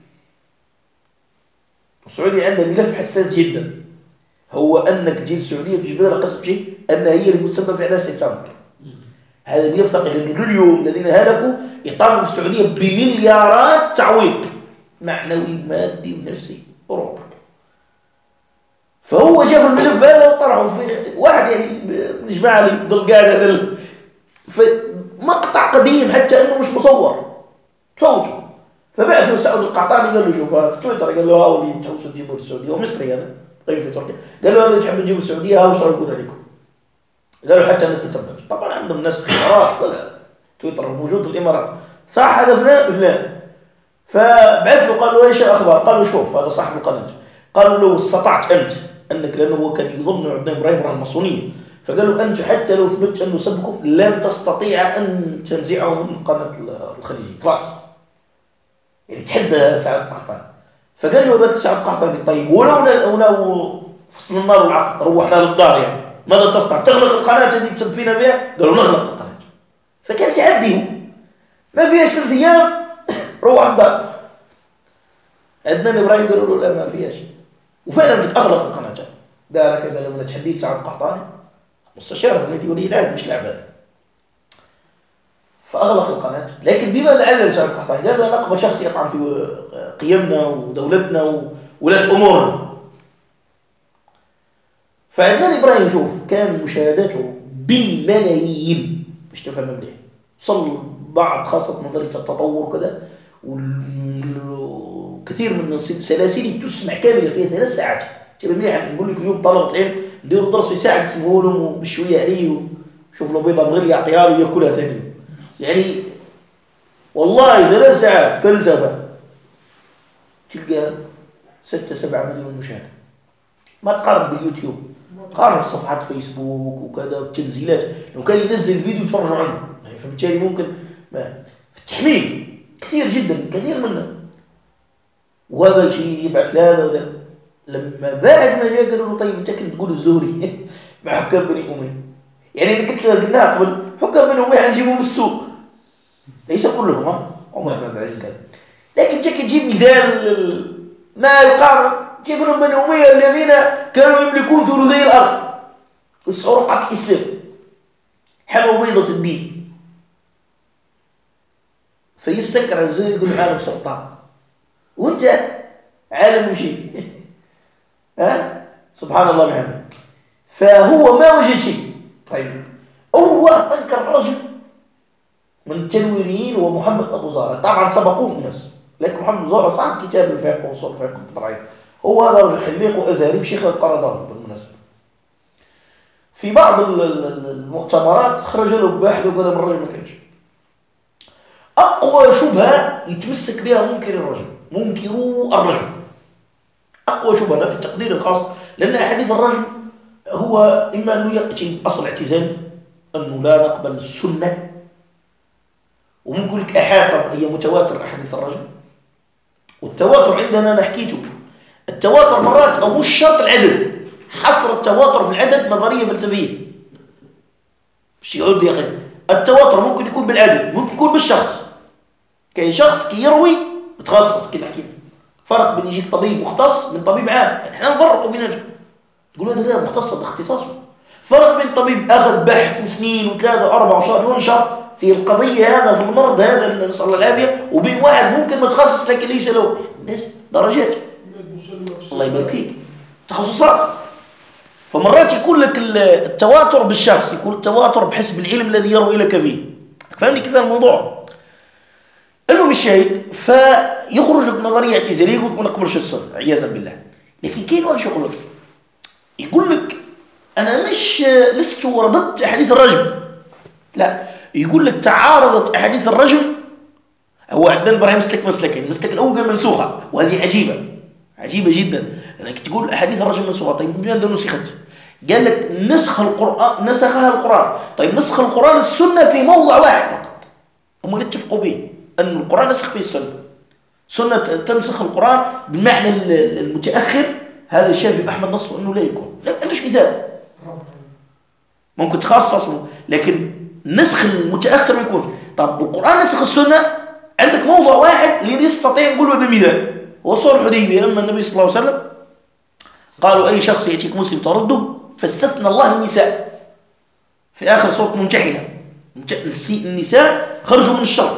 السعودية عندها ملف حساس جدا، هو أنك تجي السعودية تجيب لها قصة شيء أنها هي المسبب في أحداث سبتمبر. هذا ملف ثقيل، لأنه اليوم الذين هلكوا يطالبوا في السعودية بمليارات تعويض معنوي مادي ونفسي أوروبا. فهو شاف الملف هذا وطرحه في واحد يعني من الجماعة اللي ضل قاعد هذا في مقطع قديم حتى أنه مش مصور صوته. فبعثوا سعود القحطاني قال له شوف في تويتر، قال له هاولي تحوسوا تجيبوا السعودية، هو مصري هذا طيب في تركيا، قال له هذا تحب تجيبوا السعودية هاو شو يقول عليكم. قالوا حتى أن تتبع. طبعا عندهم ناس خبرات كذا، تويتر موجود في الإمارات، صح هذا فلان بفلان. فبعث له قال له ايش الأخبار؟ قال له شوف هذا صاحب القناة، قالوا لو استطعت أنك لأنه هو كان يظن عدنان إبراهيم راه الماسونية، فقالوا أنت حتى لو ثبت أنه سبكم لن تستطيع أن تنزعه من قناة الخليجية خلاص، يعني تحدى سعد القحطاني. فقال له ذاك سعد القحطاني طيب ولو فصل النار والعقل روحنا للدار يعني ماذا تصنع؟ تغلق القناة اللي تسب فينا بها؟ قالوا نغلق القناة. فكان تحديه ما فيهاش 3 أيام روح الدار. عدنان إبراهيم قالوا له لا ما فيهاش، وفعلا أغلق القناة. دارك قال له من تحديت سعد القحطاني مستشار من ولي العهد مش لاعب. فأغلق القناة، لكن بما لعل سعد القحطاني قال له أنا أقبل شخص يطعن في قيمنا ودولتنا وولاة أمورنا. فعدنان إبراهيم شوف كان مشاهداته بالملايين مش تفهم مليح، وصل بعض خاصة نظرية التطور كذا، وكثير من السلاسل تسمع كاملة فيها 3 ساعات. تبقى مليح نقول لك اليوم طلبة العلم نديروا درس في ساعة تسمعوا لهم بشوية عليه وشوف له بيضة مغلي يعطيها له وياكلها ثاني يعني والله 3 ساعات فلسفة تلقى 6-7 مليون مشاهدة. ما تقارن باليوتيوب، قارن في صفحات فيسبوك وكذا وتنزيلات، لو كان ينزل فيديو يتفرجوا عنه يعني، فبالتالي ممكن في التحميل كثير جدا كثير منه. وهذا شيء يبعث هذا وذا. لما بعد ما جاء قالوا له طيب انت كنت تقول الزهري مع حكام بني أمية، يعني انا كنت قلناها قبل حكام بني أمية حنجيبهم بالسوق ليس كلهم عمر بن عبد العزيز قال، لكن انت تجيب مثال ما يقارن جبروا بني أمية الذين كانوا يملكون ثلثي الأرض والصعور حق الإسلام حموا بيضة الدين، فيستنكر الزهري يقول عالم سلطان وانت عالم شيء سبحان الله محمد. فهو ما وجد شيء. طيب هو أنكر رجل من التنويريين هو محمد أبو زهرة، طبعا سبقوه الناس، لكن محمد أبو زهرة صعب كتاب الفقه وصول الفقه الطبيعي، هو هذا رجل حليق وأزهري بشيخ القرضاوي بالمناسبة. في بعض المؤتمرات خرج له بواحد وقال الرجل ما كانش. أقوى شبهة يتمسك بها منكرو الرجل، أقوى شبهة في التقدير الخاص، لأن أحاديث الرجل هو إما أنه يأتي أصل اعتزال أنه لا نقبل السنة، ومنقول لك أحاطة هي متواتر أحاديث الرجل. والتواتر عندنا أنا حكيته، التواتر مرات أو مش شرط العدد، حصر التواتر في العدد نظرية فلسفية مش يعود يا أخي. التواتر ممكن يكون بالعدد، ممكن يكون بالشخص. كاين شخص كي يروي متخصص كي نحكي فرق بين يجيك طبيب مختص من طبيب عام، احنا نفرقوا بينهم تقول هذا غير مختص باختصاصه. فرق بين طبيب اخذ بحث و2 و3 و4 وشهر ينشر في القضيه هذا في المرض هذا اللي نسال الله العافيه، وبين واحد ممكن متخصص لكن ليس له الناس درجات الله يبارك فيك تخصصات. فمرات يكون لك التواتر بالشخص، يكون التواتر بحسب العلم الذي يروي لك فيه. فهمني كيف الموضوع؟ المهم الشاهد فيخرج لك نظريه اعتزاليه يقول لك ما نقبلش السنه عياذا بالله. لكن كاين واحد يقول لك انا مش لست ضد احاديث الرجم، لا، يقول لك تعارضت احاديث الرجم. هو عندنا ابراهيم مسلك المسلك الاول قال منسوخه، وهذه عجيبه جدا لانك تقول احاديث الرجم منسوخه. طيب بماذا نسخت؟ قال لك نسخها القران. طيب نسخ القران السنه في موضع واحد فقط، هم اتفقوا به أن القرآن نسخ فيه السنة. سنة تنسخ القرآن بالمعنى المتأخر، هذا الشافعي أحمد نصه أنه لا يكون، لا عندوش مثال، ممكن تخصص لكن نسخ المتأخر ما يكون. طب القرآن نسخ السنة، عندك موضوع واحد اللي يستطيع نقول هذا مثال، هو صلح الحديبية لما النبي صلى الله عليه وسلم قالوا أي شخص يأتيك مسلم ترده، فاستثنى الله النساء في آخر سورة ممتحنة. النساء خرجوا من الشرط،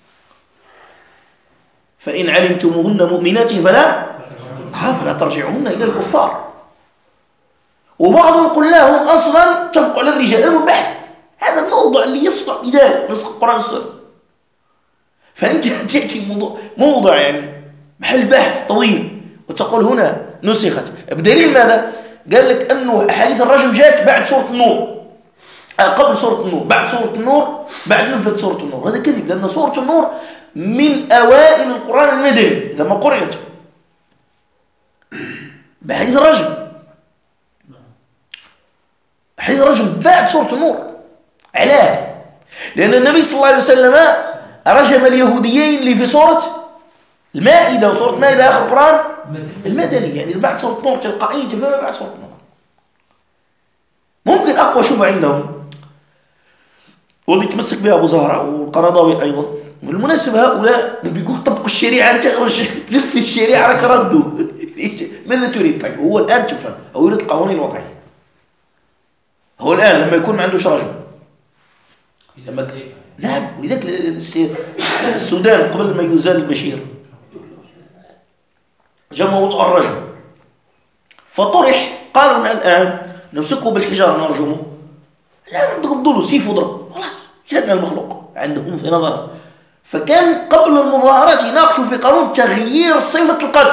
فإن علمتموهن مؤمنات فلا ترجعوهن إلى الكفار. وبعضهم يقول لهم أصلا اتفقوا على الرجال البحث، هذا الموضوع اللي يصلح إلى نسخ القرآن والسنة. فأنت تأتي موضوع يعني محل بحث طويل وتقول هنا نسخت، بدليل ماذا؟ قال لك أنه أحاديث الرجم جاءت بعد سورة النور، قبل سورة النور، بعد سورة النور، بعد نزلت سورة النور. هذا كذب، لأن سورة النور من أوائل القرآن المدني إذا ما قرأت بحديث الرجم. حديث الرجم بعد سورة النور. علاه؟ لأن النبي صلى الله عليه وسلم رجم اليهوديين اللي في سورة المائدة، وسورة المائدة آخر القرآن المدني، يعني بعد سورة النور تلقائيا فما بعد سورة النور. ممكن أقوى شبهة عندهم وبيتمسك بها أبو زهرة والقرضاوي أيضا. بالمناسبة هؤلاء بيقول طبقوا الشريعة، أنت في الشريعة راك ردوا. ماذا تريد؟ طيب هو الآن تفهم أو يريد القوانين الوضعية. هو الآن لما يكون ما عندوش رجم، نعم، ولذلك في السودان قبل ما يزال البشير جاء موضوع الرجم فطرح، قالوا الآن نمسكه بالحجارة نرجمه، لا نضرب له سيف وضرب خلاص جاءنا المخلوق عندهم في نظرهم. فكان قبل المظاهرات يناقشوا في قانون تغيير صفة القتل.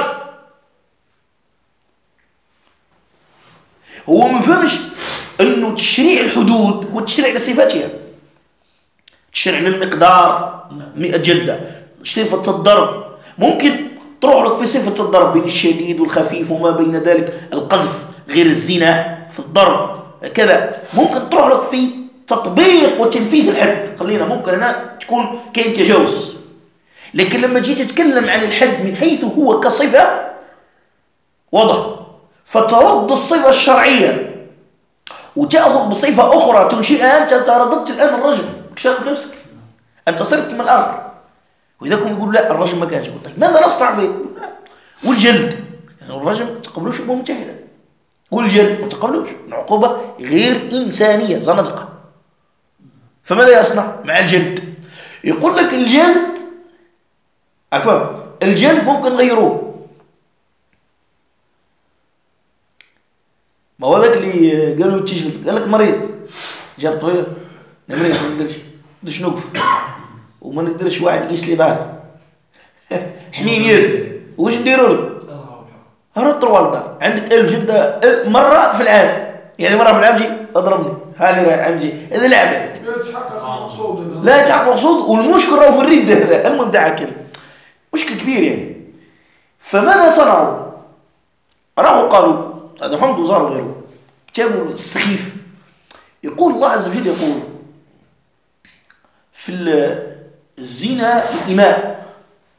هو ما فهمش انه تشريع الحدود هو تشريع لصفاتها، تشريع للمقدار 100 جلدة، صفة الضرب ممكن تروح لك في صفة الضرب بين الشديد والخفيف وما بين ذلك، القذف غير الزنا في الضرب كذا، ممكن تروح لك في تطبيق وتنفيذ الحد، خلينا ممكن هنا تكون كاين تجاوز. لكن لما جيت تتكلم عن الحد من حيث هو كصفة وضع، فترد الصفة الشرعية وتأخذ بصفة أخرى تنشئها، أنت رددت الآن الرجم، اكشاف نفسك، أنت صرت من الآخر. وإذا كنت يقول لا الرجم ما كانش، طيب ماذا نصنع فيه؟ والجلد يعني الرجم ما تقبلوش أمم متحدة، والجلد ما تقبلوش، العقوبة غير إنسانية زندقة. فماذا يصنع مع الجلد؟ يقول لك الجلد أكبر، الجلد ممكن نغيروه. ما هو ذاك اللي قالوا تجلد، قال لك مريض جاب طويل نمريض ما نقدرش نوقف وما نقدرش واحد يقيس لي ظهري حنين ياسر، واش نديروا له؟ هرطوا والدار عندك 1000 جلده مره في العام، يعني مره في العام جي اضربني هاني رايح عام جي، هذا لعب هذا لا يتحقق مقصود، لا يتحقق مقصود. والمشكل راهو في الرد هذا الممتع الكلمه مشكل كبير يعني. فماذا صنعوا؟ راحوا قالوا هذا محمد وزار وغيره كتابوا السخيف، يقول الله عز وجل يقول في الزنا الإماء،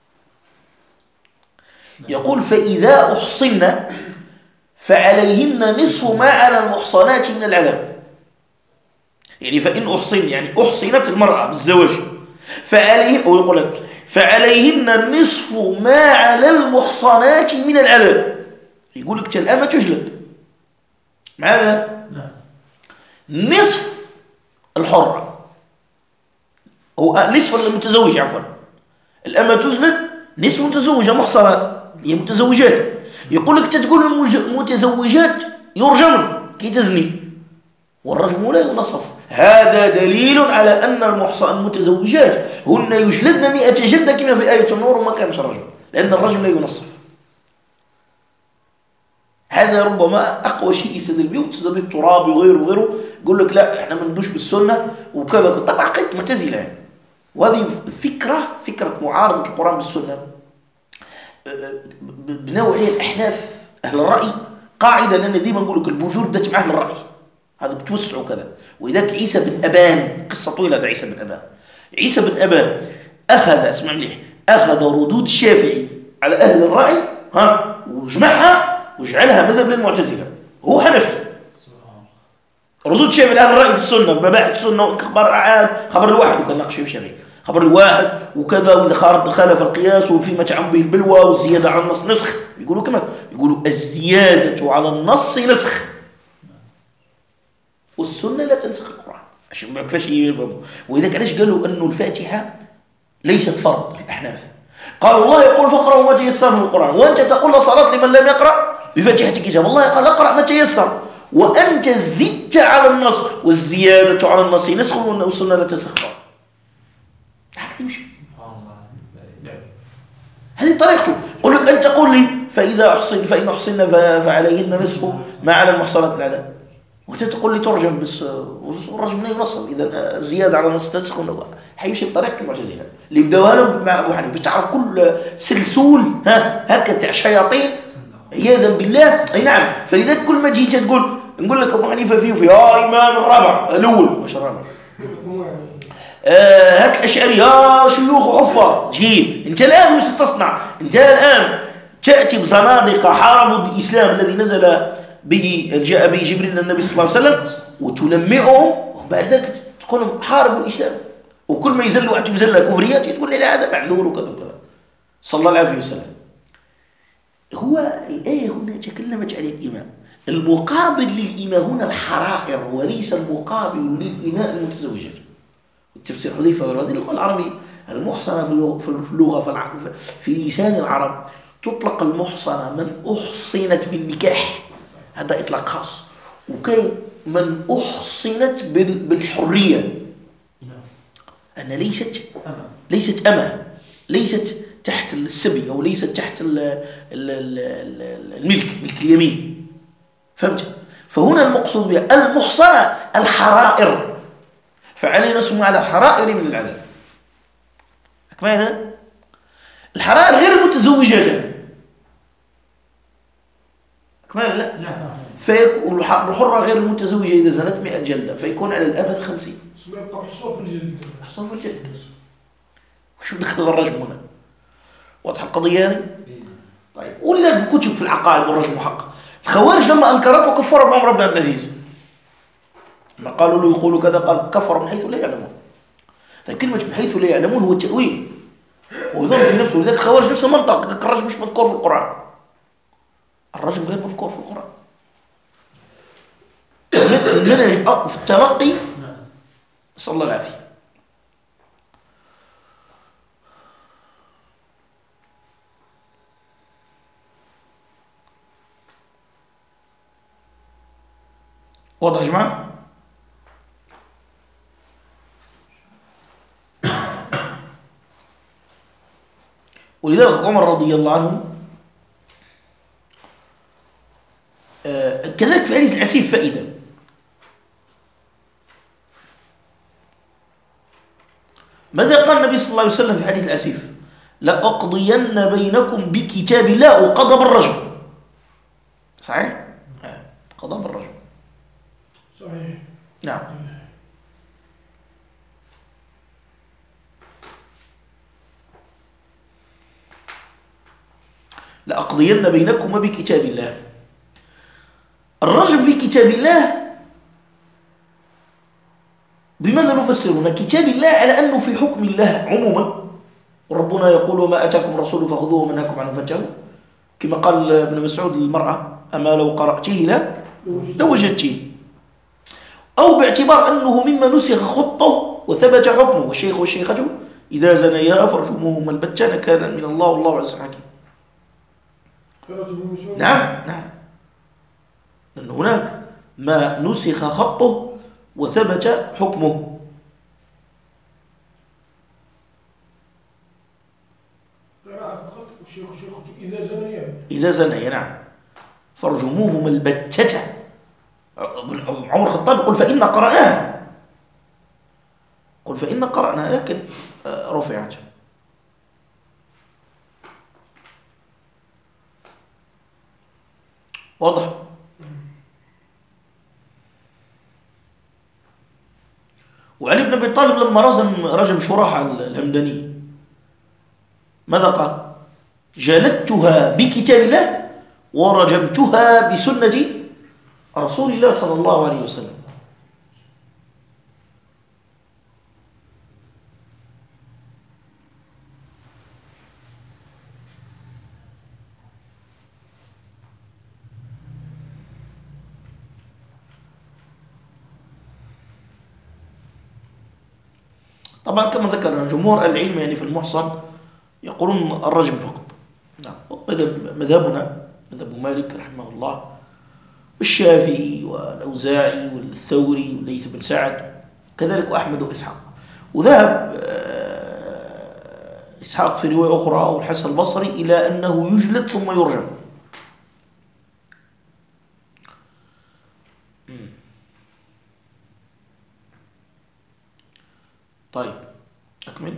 يقول فإذا أحصن فعليهن نصف ما على المحصنات من العذاب. يعني فإن أحصن يعني أحصنت المرأة بالزواج فعليهن، أو يقول لك فعليهن نصف ما على المحصنات من العذاب. يقول لك الأمة تجلد معنا نصف الحرة، هو نصف المتزوج عفوا، الأمة تجلد نصف المتزوجة محصنات هي متزوجات. يقول لك تقول المتزوجات يرجمن كي تزني والرجم لا ينصف. هذا دليل على أن المتزوجات هن يجلدن 100 جلدة كما في آية النور، وما كانش الرجم، لأن الرجم لا ينصف. هذا ربما أقوى شيء يستدل به، وتستدل به الترابي وغيره وغيره، يقول لك لا احنا ما ندوش بالسنة وكذا. طبعا عقيدة معتزلة يعني. وهذه فكرة معارضة القرآن بالسنة بنوعية الأحناف أهل الرأي قاعدة، لأن ديما نقول لك البذور دت مع أهل الرأي، هذا بتوسعوا كذا. ولذلك عيسى بن أبان قصة طويلة، هذا عيسى بن أبان عيسى بن أبان أخذ، اسمع مليح، أخذ ردود الشافعي على أهل الرأي وجمعها وجعلها مذهب للمعتزلة. هو حنفي. ردود الشافعي على أهل الرأي في السنة، في مباحث السنة وخبر الأعاد، خبر الواحد، وكان ناقش فيه الشافعي خبر الواحد وكذا، وإذا خالف القياس وفيما تعم به البلوى والزيادة على النص نسخ. يقولوا كما يقولوا الزيادة على النص نسخ، والسنة لا تنسخ القرآن، عشان ما كيفاش يفهموا. وإذا علاش قالوا أنه الفاتحة ليست فرض الأحناف؟ قال الله يقول فاقرأوا ما تيسر من القرآن، وأنت تقول لا صلاة لمن لم يقرأ بفاتحة الكتاب. الله قال اقرأ ما تيسر، وأنت زدت على النص، والزيادة على النص نسخ والسنة لا تنسخ القرآن. هكذا يمشي. هذه طريقته. يقول لك أنت تقول لي فإن أحصن فعليهن نصف ما على المحصنات العذاب، وأنت تقول لي ترجم بس، والرجم لا ينصب. إذا الزيادة على النص نسخ، حيمشي بطريقة المعتزلة اللي بداوها لهم مع أبو حنيفة، باش تعرف كل سلسول هكا تاع شياطين عياذا بالله. أي نعم. فلذلك كل ما تجي تقول نقول لك أبو حنيفة فيه إمام الرابع الأول، واش الرابع؟ هات الأشعري شيوخ وحفاظ. جيب أنت الآن وش تصنع؟ أنت الآن تأتي بزنادقة حاربوا الإسلام الذي نزل به جاء به جبريل للنبي صلى الله عليه وسلم، وتلمئهم، وبعد ذلك تقول لهم حاربوا الإسلام، وكل ما يزل واحد مزلة كفريات تقول لي لا هذا معذور وكذا وكذا. صلى الله عليه وسلم. هو الآية هنا تكلمت عن الإمام. المقابل للإمام هنا الحرائر، وليس المقابل للإماء المتزوجات. التفسير حذيفة هذه اللغة العربية المحصنة في اللغة في لسان العرب تطلق المحصنة من أحصنت بالنكاح، هذا إطلاق خاص. وكاين من أحصنت بالحرية، أنا ليست أمة، ليست تحت السبي، أو ليست تحت الملك، ملك اليمين. فهمت؟ فهنا المقصود بها المحصنة الحرائر، فعلينا نسمع على الحرائر من العذاب. أكمل. الحرائر غير المتزوجات. أكمل لا. فيكون الحرة غير المتزوجة إذا زنت 100 جلدة، فيكون على الأبد 50. حصول في الجلد. حصول في الجلد. وشو دخل الرجم هنا؟ واضح القضية هذه؟ طيب. ولذلك كتب في العقائد والرجم حق. الخوارج لما أنكرت وكفر بعمر بن عبد العزيز، ما قالوا له يقولوا كذا، قال كفر من حيث لا يعلمون. فكلمة من حيث لا يعلمون هو التأويل، ويظن في نفسه. ولذلك الخوارج نفس المنطق، الرجم مش مذكور في القرآن، الرجم غير مذكور في القرآن. المنهج في التلقي نسأل الله العافية. واضح يا جماعة؟ ولذلك عمر رضي الله عنه كذلك في حديث العسيف فائدة. ماذا قال النبي صلى الله عليه وسلم في حديث العسيف؟ لأقضين بينكم بكتاب الله، وقضى بالرجم. صحيح؟ قضى بالرجم. صحيح. نعم. لأقضين بينكم بكتاب الله. الرجم في كتاب الله بماذا نفسر هنا كتاب الله؟ على أنه في حكم الله عموما، وربنا يقول وما أتاكم الرسول فخذوه وما نهاكم عنه فانتهوا، كما قال ابن مسعود للمرأة أما لو قرأتيه لوجدتيه. أو باعتبار أنه مما نسخ خطه وثبت حكمه، والشيخ والشيخة إذا زنيا فرجموهما البتة نكالا من الله والله عز حكيم. نعم نعم، لأن هناك ما نسخ خطه وثبت حكمه. إذا زنيا نعم فرجموهما البتة. عمر الخطاب يقول فإن قرأناها، قل فإن قرأناها، لكن رفعت. واضح. وعلي بن أبي طالب لما رجم شراح الهمداني ماذا قال؟ جلدتها بكتاب الله ورجمتها بسنة رسول الله صلى الله عليه وسلم. طبعا كما ذكرنا جمهور العلم يعني في المحصن يقولون الرجم فقط. نعم. مذهبنا مذهب مالك رحمه الله والشافعي والأوزاعي والثوري والليث بن سعد كذلك أحمد وإسحاق، وذهب إسحاق في رواية أخرى والحسن البصري إلى أنه يجلد ثم يرجم. طيب أكمل.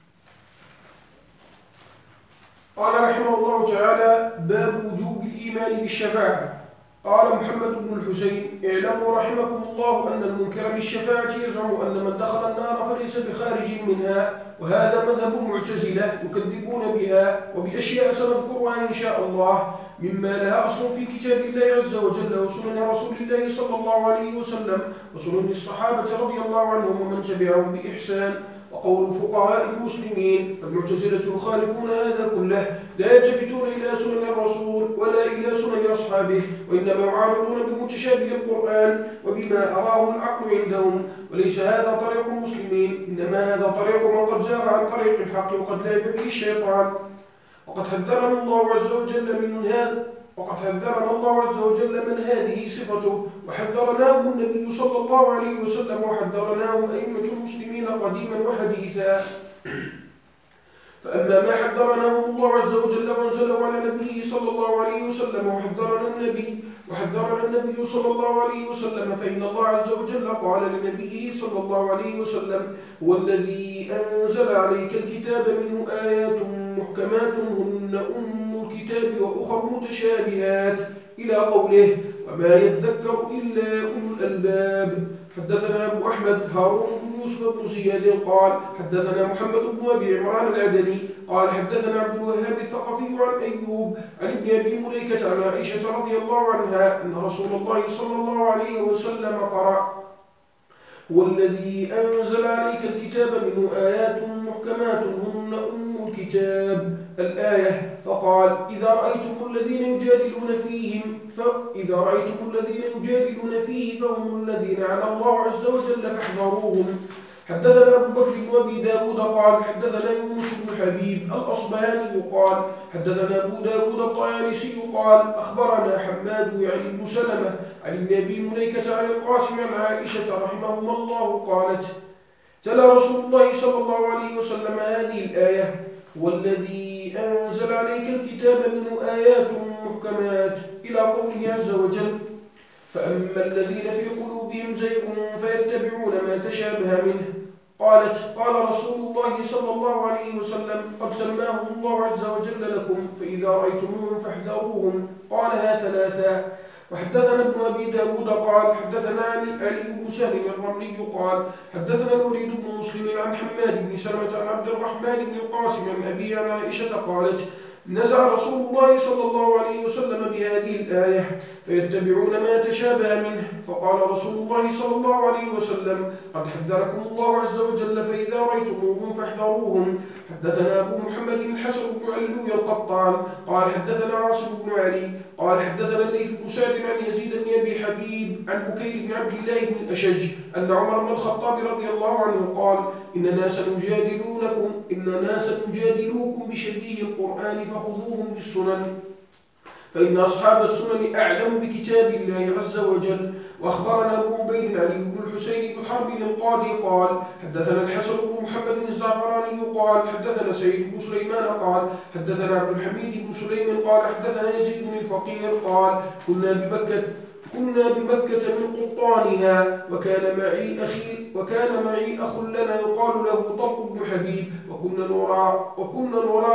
قال رحمه الله تعالى: باب وجوب الإيمان بالشفاعة. قال محمد بن الحسين: اعلموا رحمكم الله أن المنكر بالشفاعة يزعم أن من دخل النار فليس بخارج منها، وهذا مذهب المعتزلة يكذبون بها وبأشياء سنذكرها إن شاء الله مما لها أصل في كتاب الله عز وجل وسنن رسول الله صلى الله عليه وسلم وسنن الصحابة رضي الله عنهم ومن تبعهم بإحسان. وقول فقهاء المسلمين المعتزلة يخالفون هذا كله، لا يلتفتون إلى سنن الرسول ولا إلى سنن أصحابه، وإنما يعارضون بمتشابه القرآن وبما أراه العقل عندهم، وليس هذا طريق المسلمين، إنما هذا طريق من قد زاغ عن طريق الحق وقد لعب به الشيطان. وقد حذرنا الله عز وجل من هذه صفته، وحذرناه النبي صلى الله عليه وسلم، وحذرناه أئمة المسلمين قديما وحديثا. فأما ما حذرناه الله عز وجل وانزله على نبيه صلى الله عليه وسلم وحذرنا النبي صلى الله عليه وسلم، فإن الله عز وجل قال لنبيه صلى الله عليه وسلم: هو الذي أنزل عليك الكتاب منه آيات محكمات هن أم الكتاب وأخر متشابهات إلى قوله: وما يذكر إلا أولو الألباب. حدثنا أبو أحمد هارون بن يوسف بن زياد قال حدثنا محمد بن أبي عمران العدني قال حدثنا عبد الوهاب الثقفي عن أيوب عن ابن أبي مليكة عن عائشة رضي الله عنها أن رسول الله صلى الله عليه وسلم قرأ: هو الذي أنزل عليك الكتاب منه آيات محكمات هن أم الكتاب الآية، فقال: إذا رأيتم الذين يجادلون فيه فهم الذين عنى الله عز وجل فاحذروهم. حدثنا أبو بكر بن أبي داود قال حدثنا يونس بن حبيب الأصبهاني قال حدثنا أبو داود الطيالسي قال أخبرنا حماد يعني بن سلمة عن ابن أبي مليكة عن القاسم عن عائشة رحمهما الله قالت: تلا رسول الله صلى الله عليه وسلم هذه الآية: هو الذي أنزل عليك الكتاب منه آيات محكمات إلى قوله عز وجل: فأما الذين في قلوبهم زيغ فيتبعون ما تشابه منه. قالت: قال رسول الله صلى الله عليه وسلم: قد سماهم الله عز وجل لكم، فإذا رأيتموهم فاحذروهم. قالها ثلاثا. وحدثنا ابن أبي داود قال حدثنا علي بن سهل الرملي قال حدثنا الوليد بن مسلم عن حماد بن سلمة عن عبد الرحمن بن القاسم عن أبي عن عائشة قالت: نزع رسول الله صلى الله عليه وسلم بهذه الآية: فيتبعون ما تشابه منه. فقال رسول الله صلى الله عليه وسلم: قد حذركم الله عز وجل، فإذا رأيتموهم فاحذروهم. حدثنا أبو محمد الحسن بن علوي القطان قال حدثنا عاصم بن علي قال حدثنا الليث بن سعد عن يزيد بن أبي حبيب عن بكير بن عبد الله بن الأشج أن عمر بن الخطاب رضي الله عنه قال: إن ناسا نجادلوكم بشبيه القرآن فخذوهم بالسنن، فإن أصحاب السنن أعلم بكتاب الله عز وجل. وأخبرنا أبو عبيد علي بن الحسين بن حرب القاضي قال حدثنا الحسن بن محمد الزعفراني قال حدثنا سعيد بن سليمان قال حدثنا عبد الحميد بن سليم قال حدثنا يزيد بن الفقير قال كنا بمكة من قطانها، وكان معي أخ لنا يقال له طلق بن حبيب، وكنا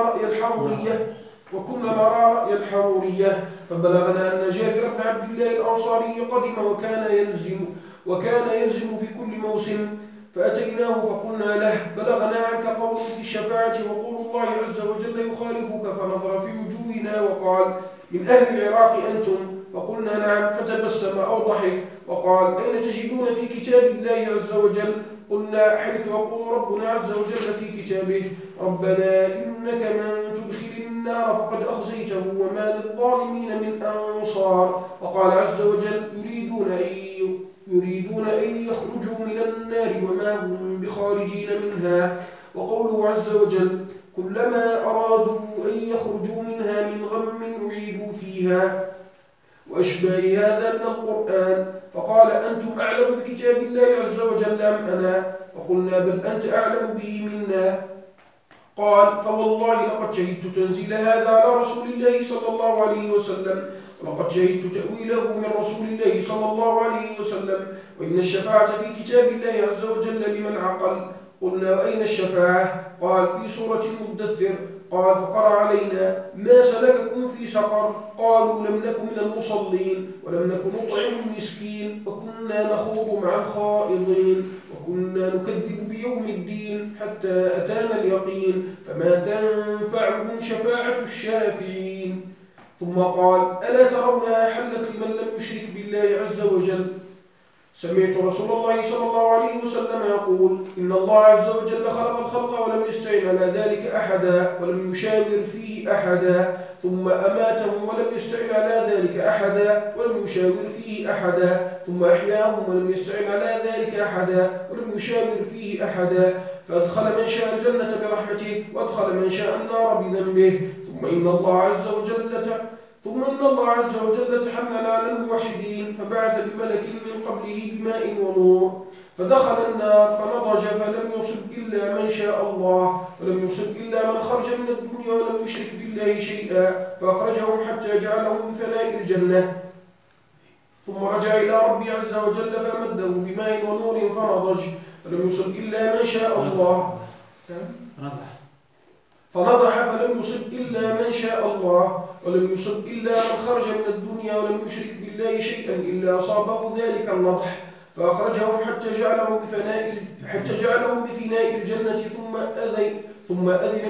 نرى رأي الحرورية. فبلغنا أن جابر بن عبد الله الأنصاري قدم وكان يلزم في كل موسم، فأتيناه فقلنا له بلغنا عنك قول في الشفاعة وقول الله عز وجل يخالفك، فنظر في وجوهنا وقال من أهل العراق أنتم؟ فقلنا نعم، فتبسم أو ضحك وقال أين تجدون في كتاب الله عز وجل؟ قلنا حيث يقول ربنا عز وجل في كتابه ربنا إنك من تدخل النار فقد أخزيته وما للظالمين من أنصار. وقال عز وجل يريدون أن يخرجوا من النار وما هم بخارجين منها. وقوله عز وجل كلما أرادوا أن يخرجوا منها من غم أعيدوا فيها، وأشباه هذا من القرآن. فقال أنتم أعلم بكتاب الله عز وجل أم أنا؟ فقلنا بل أنت أعلم به منا. قال فوالله لقد شهدت تنزيل هذا على رسول الله صلى الله عليه وسلم، ولقد شهدت تأويله من رسول الله صلى الله عليه وسلم، وإن الشفاعة في كتاب الله عز وجل لمن عقل. قلنا وأين الشفاعة؟ قال في سورة المدثر. قال فقرأ علينا ما سلككم في سقر؟ قالوا لم نكن من المصلين ولم نكن نطعم المسكين وكنا نخوض مع الخائضين وكنا نكذب بيوم الدين حتى أتانا اليقين فما تنفعهم شفاعة الشافعين. ثم قال ألا ترونها حلت لمن لم يشرك بالله عز وجل؟ سمعت رسول الله صلى الله عليه وسلم يقول إن الله عز وجل خلق الخلق ولم يستعن على ذلك أحدا ولم يشاور فيه أحدا، ثم أماتهم ولم يستعن على ذلك أحدا ولم يشاور فيه أحدا، ثم أحياهم ولم يستعن على ذلك أحدا ولم يشاور فيه أحدا، فأدخل من شاء الجنة برحمته وأدخل من شاء النار بذنبه. ثم إن الله عز وجل تحنن على الموحدين فبعث بملك من قبله بماء ونور، فدخل النار فنضج فلم يصب إلا من شاء الله ولم يصب إلا من خرج من الدنيا ولم يشرك بالله شيئا، فأخرجهم حتى جعلهم بفناء الجنة. ثم رجع إلى ربي عز وجل فأمده بماء ونور فنضج فلم يصب إلا من شاء الله فنضح فلم يصب إلا من شاء الله ولم يصب إلا من خرج من الدنيا ولم يشرك بالله شيئا إلا أصابه ذلك النضح، فأخرجهم حتى جعلهم بفناء الجنة. ثم أذن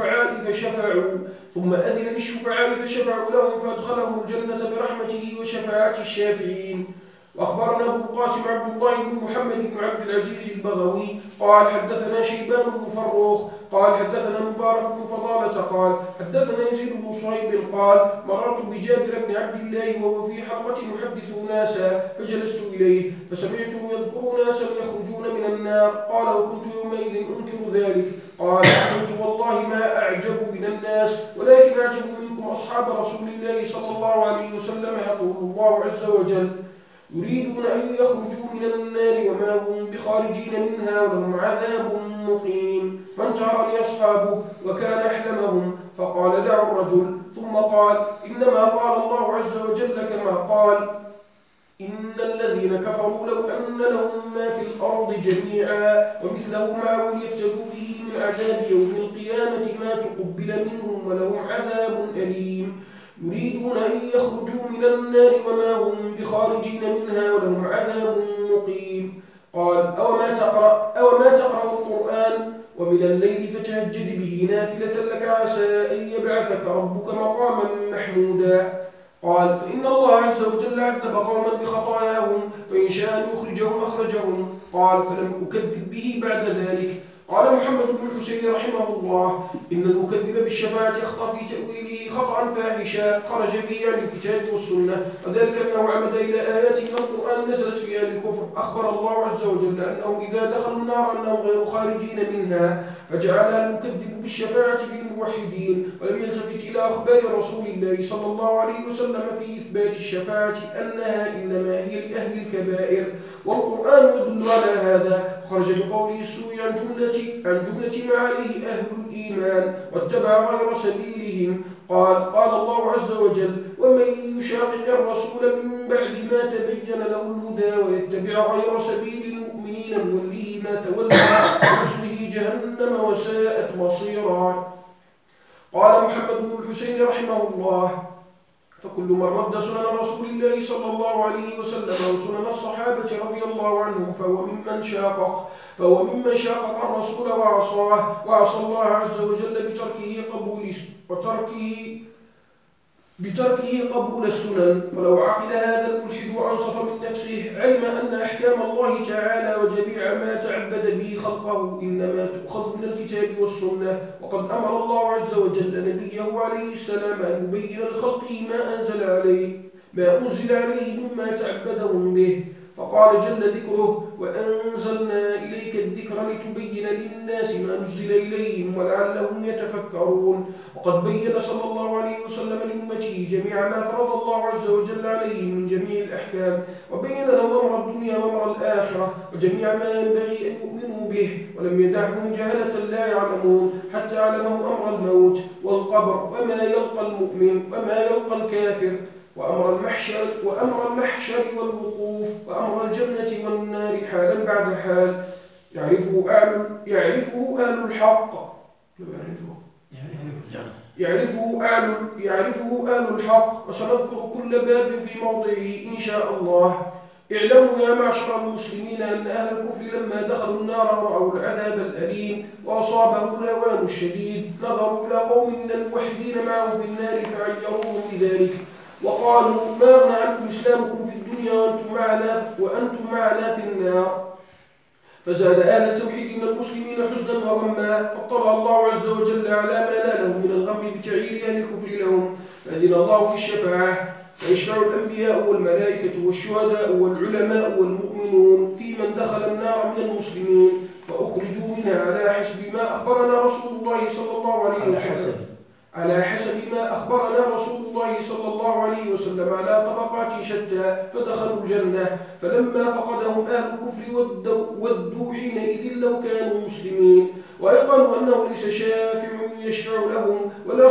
للشفعاء فشفعوا لهم فأدخلهم الجنة برحمته وشفاعة الشافعين. وأخبرنا أبو القاسم عبد الله بن محمد بن عبد العزيز البغوي قال حدثنا شيبان بن فروخ قال حدثنا مبارك بن فضالة قال حدثنا يزيد بن صهيب قال مررت بجابر بن عبد الله وهو في حلقة يحدث ناسا فجلست إليه فسمعته يذكر ناسا يخرجون من النار. قال وكنت يومئذ أنكر ذلك. قال قلت والله ما أعجب من الناس ولكن أعجب منكم أصحاب رسول الله صلى الله عليه وسلم. يقول الله عز وجل يريدون أن يخرجوا من النار وما هم بخارجين منها ولهم عذاب مقيم. فانتهرني أصحابه وكان أحلمهم فقال دعوا الرجل. ثم قال إنما قال الله عز وجل كما قال إن الذين كفروا لو أن لهم ما في الأرض جميعا ومثله معه ليفتدوا به من عذاب يوم القيامة ما تقبل منهم ولهم عذاب أليم. يريدون أن يخرجوا من النار وما هم بخارجين منها ولهم عذاب مقيم. قال أوما تقرأ القرآن ومن الليل فتهجد به نافلة لك عسى أن يبعثك ربك مقاما محمودا. قال فإن الله عز وجل عذب قوما بخطاياهم فإن شاء أن يخرجهم أخرجهم. قال فلم أكذب به بعد ذلك. قال محمد بن الحسين رحمه الله إن المكذب بالشفاعة أخطأ في تأويله خطأ فاحشا خرج به عن الكتاب والسنة، وذلك أنه عمد إلى آيات من القرآن نزلت في أهل الكفر. أخبر الله عز وجل أنهم إذا دخلوا النار أنهم غير خارجين منها، فجعلها المكذب بالشفاعة في الموحدين، ولم يلتفت إلى أخبار رسول الله صلى الله عليه وسلم في إثبات الشفاعة أنها إنما هي لأهل الكبائر، والقرآن يدل على هذا، فخرج بقوله السوء عن جملة ما عليه أهل الإيمان واتبع غير سبيلهم. قال الله عز وجل ومن يشاقق الرسول من بعد ما تبين له الهدى ويتبع غير سبيل المؤمنين نوله ما تولى ونصله جهنم وساءت مصيرا. قال محمد بن الحسين رحمه الله فكل من رد سنن رسول الله صلى الله عليه وسلم وسنن الصحابة رضي الله عنهم فهو ممن شاقق الرسول وعصى الله عز وجل بتركه قبول السنن. ولو عقل هذا الملحد وأنصف من نفسه علم أن أحكام الله تعالى وجميع ما تعبد به خلقه إنما تؤخذ من الكتاب والسنة، وقد أمر الله عز وجل نبيه عليه السلام أن يبين لخلقه ما أنزل عليه مما تعبدهم به، فقال جل ذكره: وأنزلنا إليك الذكر لتبين للناس ما نزل إليهم ولعلهم يتفكرون. وقد بين صلى الله عليه وسلم لأمته جميع ما فرض الله عز وجل عليهم من جميع الأحكام، وبين لهم أمر الدنيا وأمر الآخرة وجميع ما ينبغي أن يؤمنوا به، ولم يدعهم جهلة لا يعلمون حتى علمهم أمر الموت والقبر وما يلقى المؤمن وما يلقى الكافر، وأمر المحشر والوقوف، وأمر الجنة والنار حالا بعد حال يعرفه أهل الحق وسنذكر كل باب في موضعه إن شاء الله. اعلموا يا معشر المسلمين أن أهل الكفر لما دخلوا النار ورأوا العذاب الأليم وأصابهم الهوان الشديد نظروا إلى قوم من الموحدين معه بالنار فعيروهم بذلك وقالوا: ما أغنى عنكم إسلامكم في الدنيا وأنتم معنا في النار. فزاد أهل التوحيد من المسلمين حزنا وغما، فاطلع الله عز وجل على ما نالهم من الغم بتعيير أهل الكفر لهم، فأذن الله في الشفاعة، فيشفع الأنبياء والملائكة والشهداء والعلماء والمؤمنون في من دخل النار من المسلمين فأخرجوا منها على حسب ما أخبرنا رسول الله صلى الله عليه وسلم على طبقات شتى، فدخلوا الجنة. فلما فقدهم أهل الكفر ودوا حينئذ لو كانوا مسلمين، وأيقنوا أنه ليس شافع يشفع لهم ولا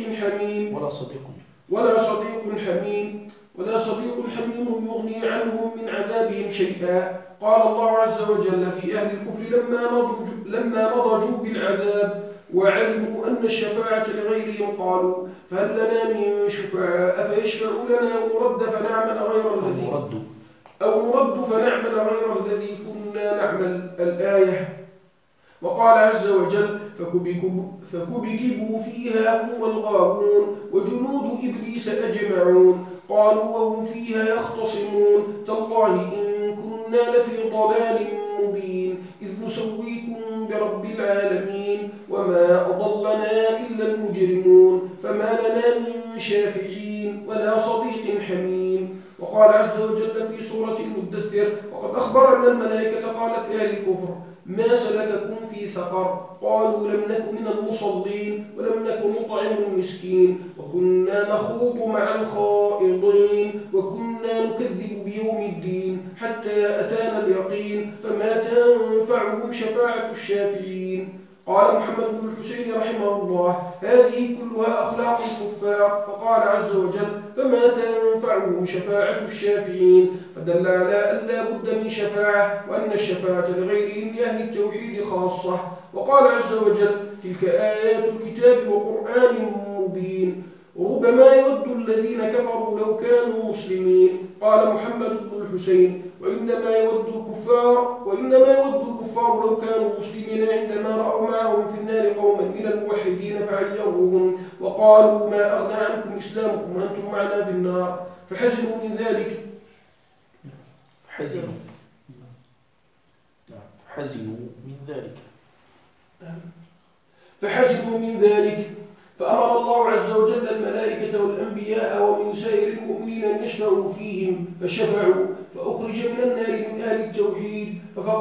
صديق حميم يغني عنهم من عذابهم شيئا. قال الله عز وجل في أهل الكفر لما نضجوا بالعذاب وعلموا أن الشفاعة لغيرهم قالوا: فهل لنا من شفعاء فيشفعوا لنا أو نرد فنعمل غير الذي كنا نعمل. الآية. وقال عز وجل: فكبكبوا فيها هم والغاوون وجنود إبليس أجمعون قالوا وهم فيها يختصمون: تالله إن كنا لفي ضلال مبين إذ نسويكم برب العالمين وما أضلنا إلا المجرمون فما لنا من شافعين ولا صديق حميم. وقال عز وجل في سورة المدثر: وقد أخبرنا الملائكة قالت أهل الكفر: ما سلككم في سقر؟ قالوا: لم نك من المصلين ولم نك نطعم المسكين وكنا نخوض مع الخائضين وكنا نكذب بيوم الدين حتى أتانا اليقين فما تنفعهم شفاعة الشافعين. قال محمد بن الحسين رحمه الله: هذه كلها أخلاق الكفار. فقال عز وجل: فما تنفعهم شفاعة الشافعين، فدل على أن لا بد من شفاعة، وأن الشفاعة لغيرهم لأهل التوحيد خاصة. وقال عز وجل: تلك آيات الكتاب وقرآن مبين ربما يود الذين كفروا لو كانوا مسلمين. قال محمد بن الحسين: وإنما يود الكفار لو كانوا مسلمين عندما رأوا معهم في النار قوما من الموحدين فعيروهم وقالوا: ما أغنى عنكم إسلامكم وأنتم معنا في النار. فحزنوا من ذلك فأمر الله عز وجل الملائكة والأنبياء ومن سائر المؤمنين أن يشفعوا فيهم، فشفعوا فأخرج من النار من أهل التوحيد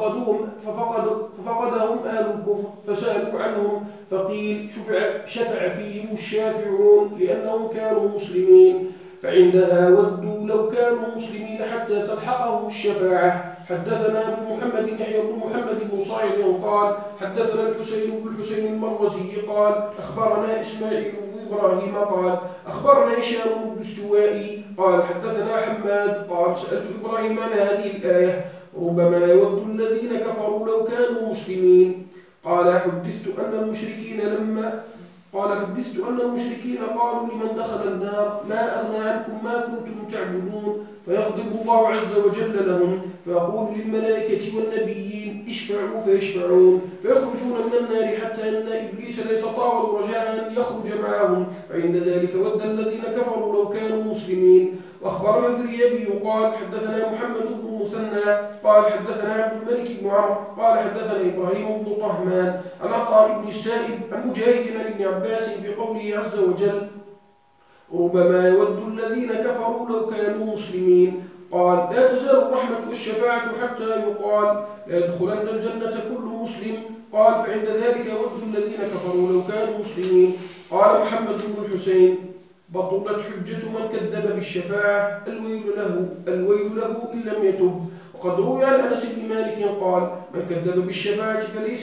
ففقدهم أهل الكفر فسألوا عنهم فقيل: شفع فيهم الشافعون لأنهم كانوا مسلمين، فعندها ودوا لو كانوا مسلمين حتى تلحقهم الشفاعة. حدثنا ابن محمد يحيى بن محمد بن صاعد قال: حدثنا الحسين بن الحسين المروزي قال: أخبرنا إسماعيل بن إبراهيم قال: أخبرنا هشام بن السوائي قال: حدثنا حماد قال: سألت إبراهيم عن هذه الآية: ربما يود الذين كفروا لو كانوا مسلمين. قال: حدثت أن المشركين قال حدثت أن المشركين قالوا لمن دخل النار ما أغنى عنكم ما كنتم تعبدون، فيغضب الله عز وجل لهم، فيقول للملائكة والنبيين اشفعوا فيشفعون، فيخرجون من النار حتى أن إبليس ليتطاول رجاء أن يخرج معهم، فعند ذلك ود الذين كفروا لو كانوا مسلمين. وأخبرنا الفريابي قال حدثنا محمد بن مثنى قال حدثنا عبد الملك بن عمرو قال حدثنا إبراهيم بن طهمان عن عطاء بن السائب عن مجاهد عن ابن عباس في قوله عز وجل ربما يود الذين كفروا لو كانوا مسلمين. قال لا تزال الرحمة والشفاعة حتى يقال لا يدخلن الجنة كل مسلم. قال فعند ذلك يود الذين كفروا لو كانوا مسلمين. قال محمد بن الحسين بطلت حجة من كذب بالشفاعة الويل له إن لم يتب. وقد روي عن أنس بن مالك قال من كذب بالشفاعة فليس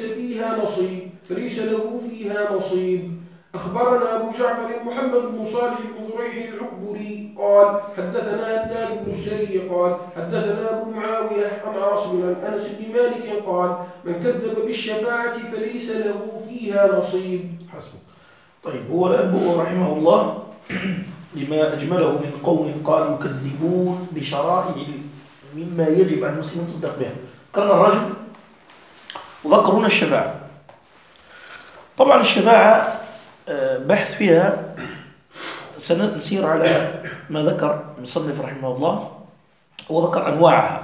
له فيها نصيب. أخبرنا أبو جعفر محمد بن صالح بن ذريح العكبري قال حدثنا هناد بن السري قال حدثنا أبو معاوية عن عاصم عن أنس بن مالك قال من كذب بالشفاعة فليس له فيها نصيب. حسبك. طيب هو الأب رحمه الله لما أجمله من قوم قالوا يكذبون بشرائع مما يجب على المسلم أن تصدق بها. قرن الرجل وذكر هنا الشفاعة. طبعا الشفاعة بحث فيها سنسير على ما ذكر المصنف رحمه الله وذكر أنواعها.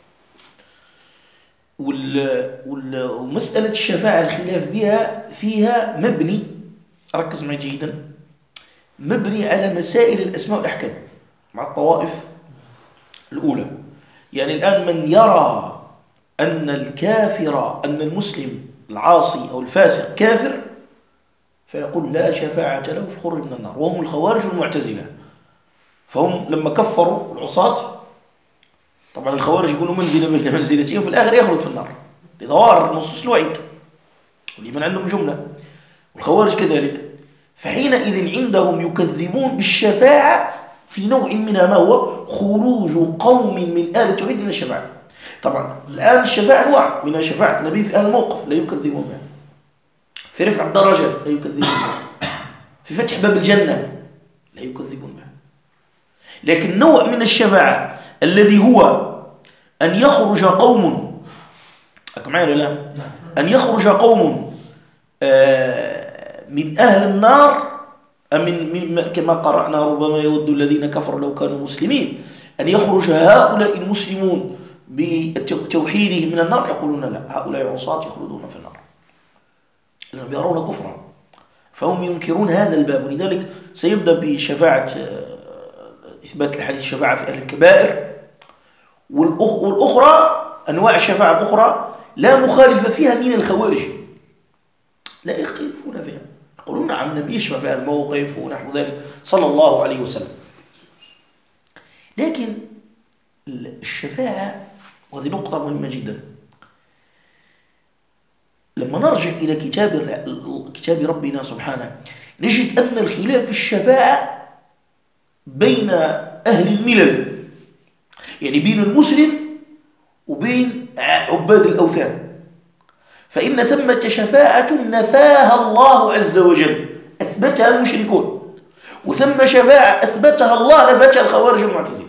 ومسألة الشفاعة الخلاف بها فيها مبني، ركز معي جيدا، مبني على مسائل الأسماء والأحكام مع الطوائف الأولى. يعني الآن من يرى أن الكافر أن المسلم العاصي أو الفاسق كافر فيقول لا شفاعة له في الخروج من النار، وهم الخوارج والمعتزلة. فهم لما كفروا العصاة، طبعا الخوارج يقولوا منزلة بين منزلتين وفي الآخر يخلد في النار لظواهر نصوص الوعيد والإيمان عندهم جملة، والخوارج كذلك. فحينئذ عندهم يكذبون بالشفاعة في نوع منها ما هو خروج قوم من أهل التوحيد من الشفاعة. طبعا الآن الشفاعة أنواع، منها شفاعة النبي في أهل الموقف لا يكذبون بها، في رفع الدرجات لا يكذبون بها، في فتح باب الجنة لا يكذبون بها. لكن نوع من الشفاعة الذي هو أن يخرج قوم أن يخرج قوم من أهل النار من كما قرأنا ربما يود الذين كفروا لو كانوا مسلمين، أن يخرج هؤلاء المسلمون بتوحيدهم من النار، يقولون لا هؤلاء عصاة يخلدون في النار لأنهم يرون كفرا، فهم ينكرون هذا الباب. ولذلك سيبدأ بشفاعة إثبات الحديث الشفاعة في أهل الكبائر، والأخرى أنواع الشفاعة الأخرى لا مخالف فيها من الخوارج، لا يختلفون فيها، يقولون نعم النبي يشفع في الموقف ونحو ذلك صلى الله عليه وسلم. لكن الشفاعة، وهذه نقطة مهمة جدا، لما نرجع إلى كتاب ربنا سبحانه نجد أن الخلاف في الشفاعة بين أهل الملل، يعني بين المسلم وبين عباد الأوثان. فإن ثمة شفاعة نفاها الله عز وجل أثبتها المشركون، وثم شفاعة أثبتها الله نفتها الخوارج والمعتزلة.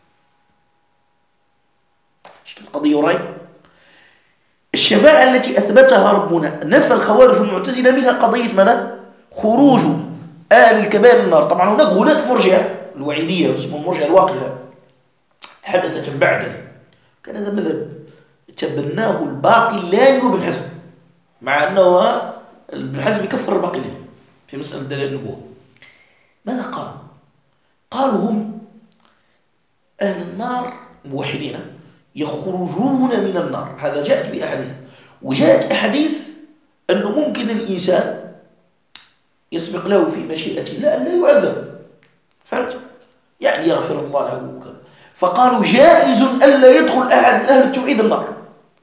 القضية وراي الشفاعة التي أثبتها ربنا نفى الخوارج والمعتزلة منها قضية ماذا؟ خروج آل الكبائر من النار. طبعا هناك غلاة المرجئة الوعيدية اسمهم المرجئة الواقفة حدثت بعدنا، كان هذا مذهب تبناه الباقلاني وابن حزم، مع أنه ابن حزم يكفر الباقلاني في مسألة دليل النبوة. ماذا قالوا؟ قالوا هم أهل النار موحدين يخرجون من النار، هذا جاءت بأحاديث، وجاءت أحاديث أنه ممكن الإنسان يسبق له في مشيئة الله أن لا يعذب، فهمت؟ يعني يغفر الله له وكذا. فقالوا جائز ألا يدخل أحد من أهل التوحيد النار.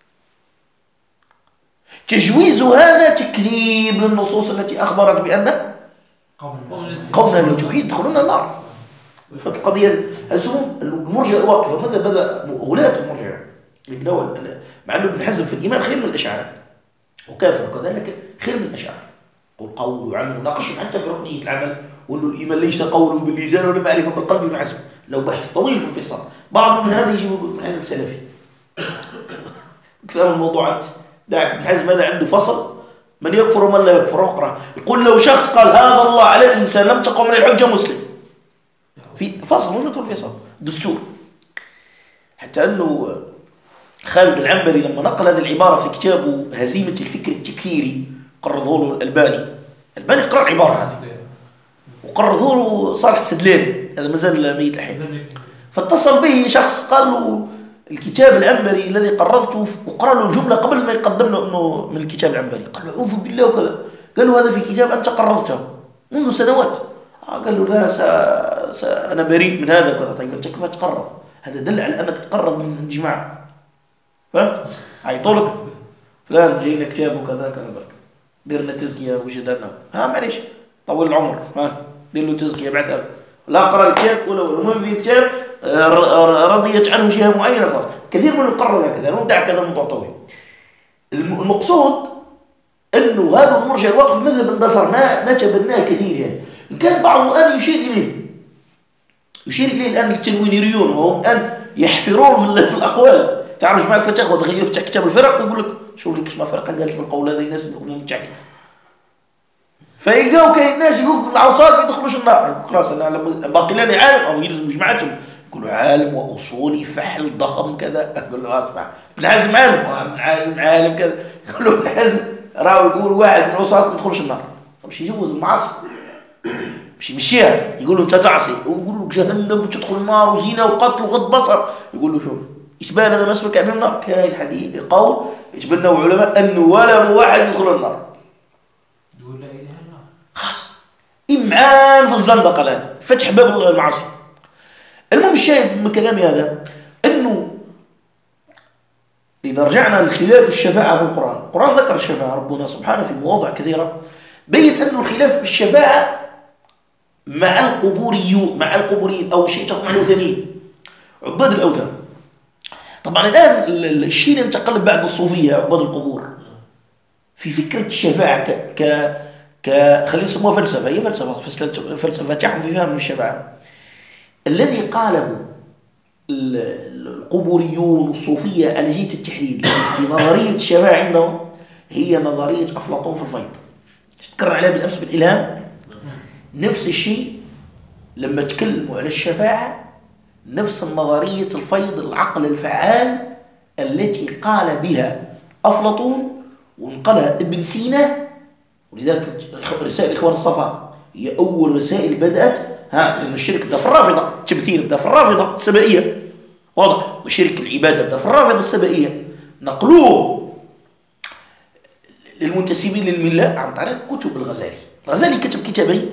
تجويز هذا تكذيب للنصوص التي أخبرت بأن قوم أهل التوحيد يدخلون النار. فالقضية اسمهم المرجئة الواقفة، ماذا بدأ غلاة المرجئة مع أنه ابن حزم في الإيمان خير من الأشاعرة وكافر وكذلك خير من الأشاعرة، يقول قول عنه ناقش حتى بركنية العمل، وأنه الإيمان ليس قول باللسان ولا معرفة بالقلب فحسب، لو بحث طويل في الفصل. بعض من هذا يجيب من حزم سلفي. كفاية الموضوعات داعك ابن حزم هذا عنده فصل من يكفر ومن لا يكفر، اقرأ. يقول لو شخص قال هذا الله على الإنسان لم تقم من الحجة مسلم، في فصل موجود في الفصل دستور. حتى أنه خالد العنبري لما نقل هذه العبارة في كتابه هزيمة الفكر التكفيري قرضه له الألباني قرأ العبارة هذه، وقرضه له صالح السدلاني، هذا مازال ميت الحين. فاتصل به شخص قال له الكتاب العنبري الذي قرضته، وقرأ له الجملة قبل ما يقدم له أنه من الكتاب العنبري، قال له أعوذ بالله وكذا. قال له هذا في كتاب أنت قرضته منذ سنوات. قال له لا أنا بريء من هذا وكذا. طيب أنت كيف تقرض؟ هذا دل على أنك تقرض من جماعة، فهمت؟ عيطولك فلان جاينا كتاب وكذا كذا، ديرنا تزكية وجدنا معليش طول العمر، دير له تزكية بعثها، لا قرأ الكتاب ولا المهم في كتاب رضيت عنه جهة معينة خلاص. كثير من القرض هكذا ودع كذا موضوع طويل. المقصود أنه هذا المرجع الوقف مذهب اندثر ما تبناه كثير، يعني إن كان بعض الآن يشير إليه الآن التنوينيريون، وهم الآن يحفرون في الأقوال. تعرف معك فتاخذ دخل يفتح كتاب الفرق ويقول لك شوف لك ما فرقه قالت بالقول هذا الناس بيكونوا متحدين، فيلقاو كاين الناس يقول العصار ما يدخلوش النار. خلاص انا لما باقي لنا عالم او يلزم جماعتهم يقولوا عالم واصولي فحل ضخم كذا، اقول له اسمع ابن حزم عالم كذا، يقول له ابن حزم راهو يقول واحد من العصاة ما يدخلوش النار. طب شي يجوز المعاصي مش يمشيها، يقول له انت تعصي، ويقول له جهنم بتدخل النار وزينه وقتل وغض بصر، يقول له شوف إثبات هذا ما اسمه كعب النار. كاين حديث قول يتبنوا علماء أنه ولا واحد يدخل النار، يقول لا إله إلا الله، خلاص إمعان في الزندقة الآن فتح باب المعاصي. المهم الشاهد من كلامي هذا أنه إذا رجعنا للخلاف الشفاعة في القرآن ذكر الشفاعة ربنا سبحانه في مواضع كثيرة، بين أنه الخلاف في الشفاعة مع القبوريين أو شيء تقوم على الوثنيين عباد الأوثان. طبعا الآن الشيء اللي انتقل بعد الصوفية عباد القبور في فكرة الشفاعة خلينا نسموها فلسفة، هي فلسفة تحكم في فهم الشفاعة. الذي قاله القبوريون والصوفية على جهة التحليل في نظرية الشفاعة عندهم هي نظرية أفلاطون في الفيض، تكرر عليها بالأمس بالإلهام. نفس الشيء لما تكلموا على الشفاعة، نفس النظرية الفيض العقل الفعال التي قال بها أفلاطون ونقلها ابن سينا. ولذلك رسائل إخوان الصفا هي أول رسائل بدأت لأن الشرك بدأ في الرافضة، التمثيل بدأ في الرافضة السبائية واضح، وشرك العبادة بدأ في الرافضة السبائية، نقلوه للمنتسبين للملة عن طريق كتب الغزالي كتب كتابين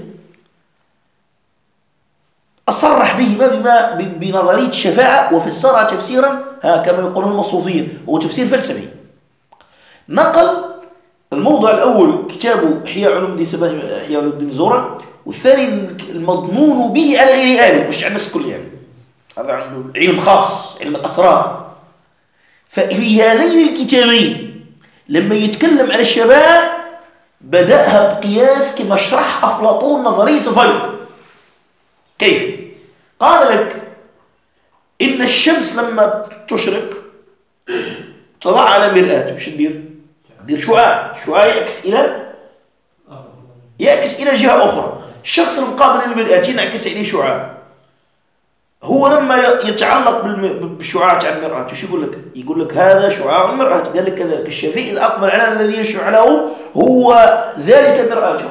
أصرح بهما بنظرية الشفاعة وفسرها تفسيرا كما يقولون المصوفيين، هو تفسير فلسفي. نقل الموضع الأول كتابه إحياء علوم الدين زورا، والثاني المضمون به على غير آله مش على الناس كل، يعني هذا عنده علم خاص علم الأسرار. ففي هذين الكتابين لما يتكلم على الشفاعة بدأها بقياس كما شرح أفلاطون نظرية الفيض. كيف؟ قال لك إن الشمس لما تشرق تضع على مرآة، مش ندير شعاع يعكس إلى جهة أخرى. الشخص المقابل للمرآة ينعكس إليه شعاع. هو لما يتعلق بالشعاع تاع المرآة وش يقول لك هذا شعاع المرآة. قال لك كذلك الشفيع إذا أقبل على الذي يشع له هو ذلك مرآته،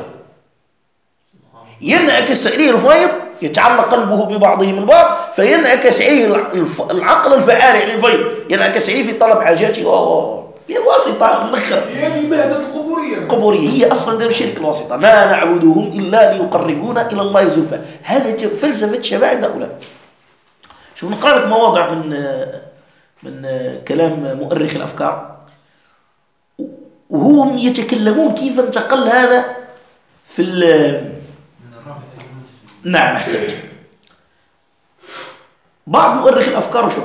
ينعكس عليه الفيض، يتعلق قلبه ببعضهم البعض فينعكس عليه العقل الفعال، يعني الفيض ينعكس عليه في طلب حاجاته. هي الواسطة الأخر، يعني مهدة القبورية هي أصلا ده شرك الواسطة، ما نعبدهم إلا ليقربونا إلى الله زلفى. هذا فلسفة شفاعة هؤلاء. شوف نقرأ لك مواضع من كلام مؤرخ الأفكار وهم يتكلمون كيف انتقل هذا في نعم أحسنت. بعض مؤرخ الأفكار وش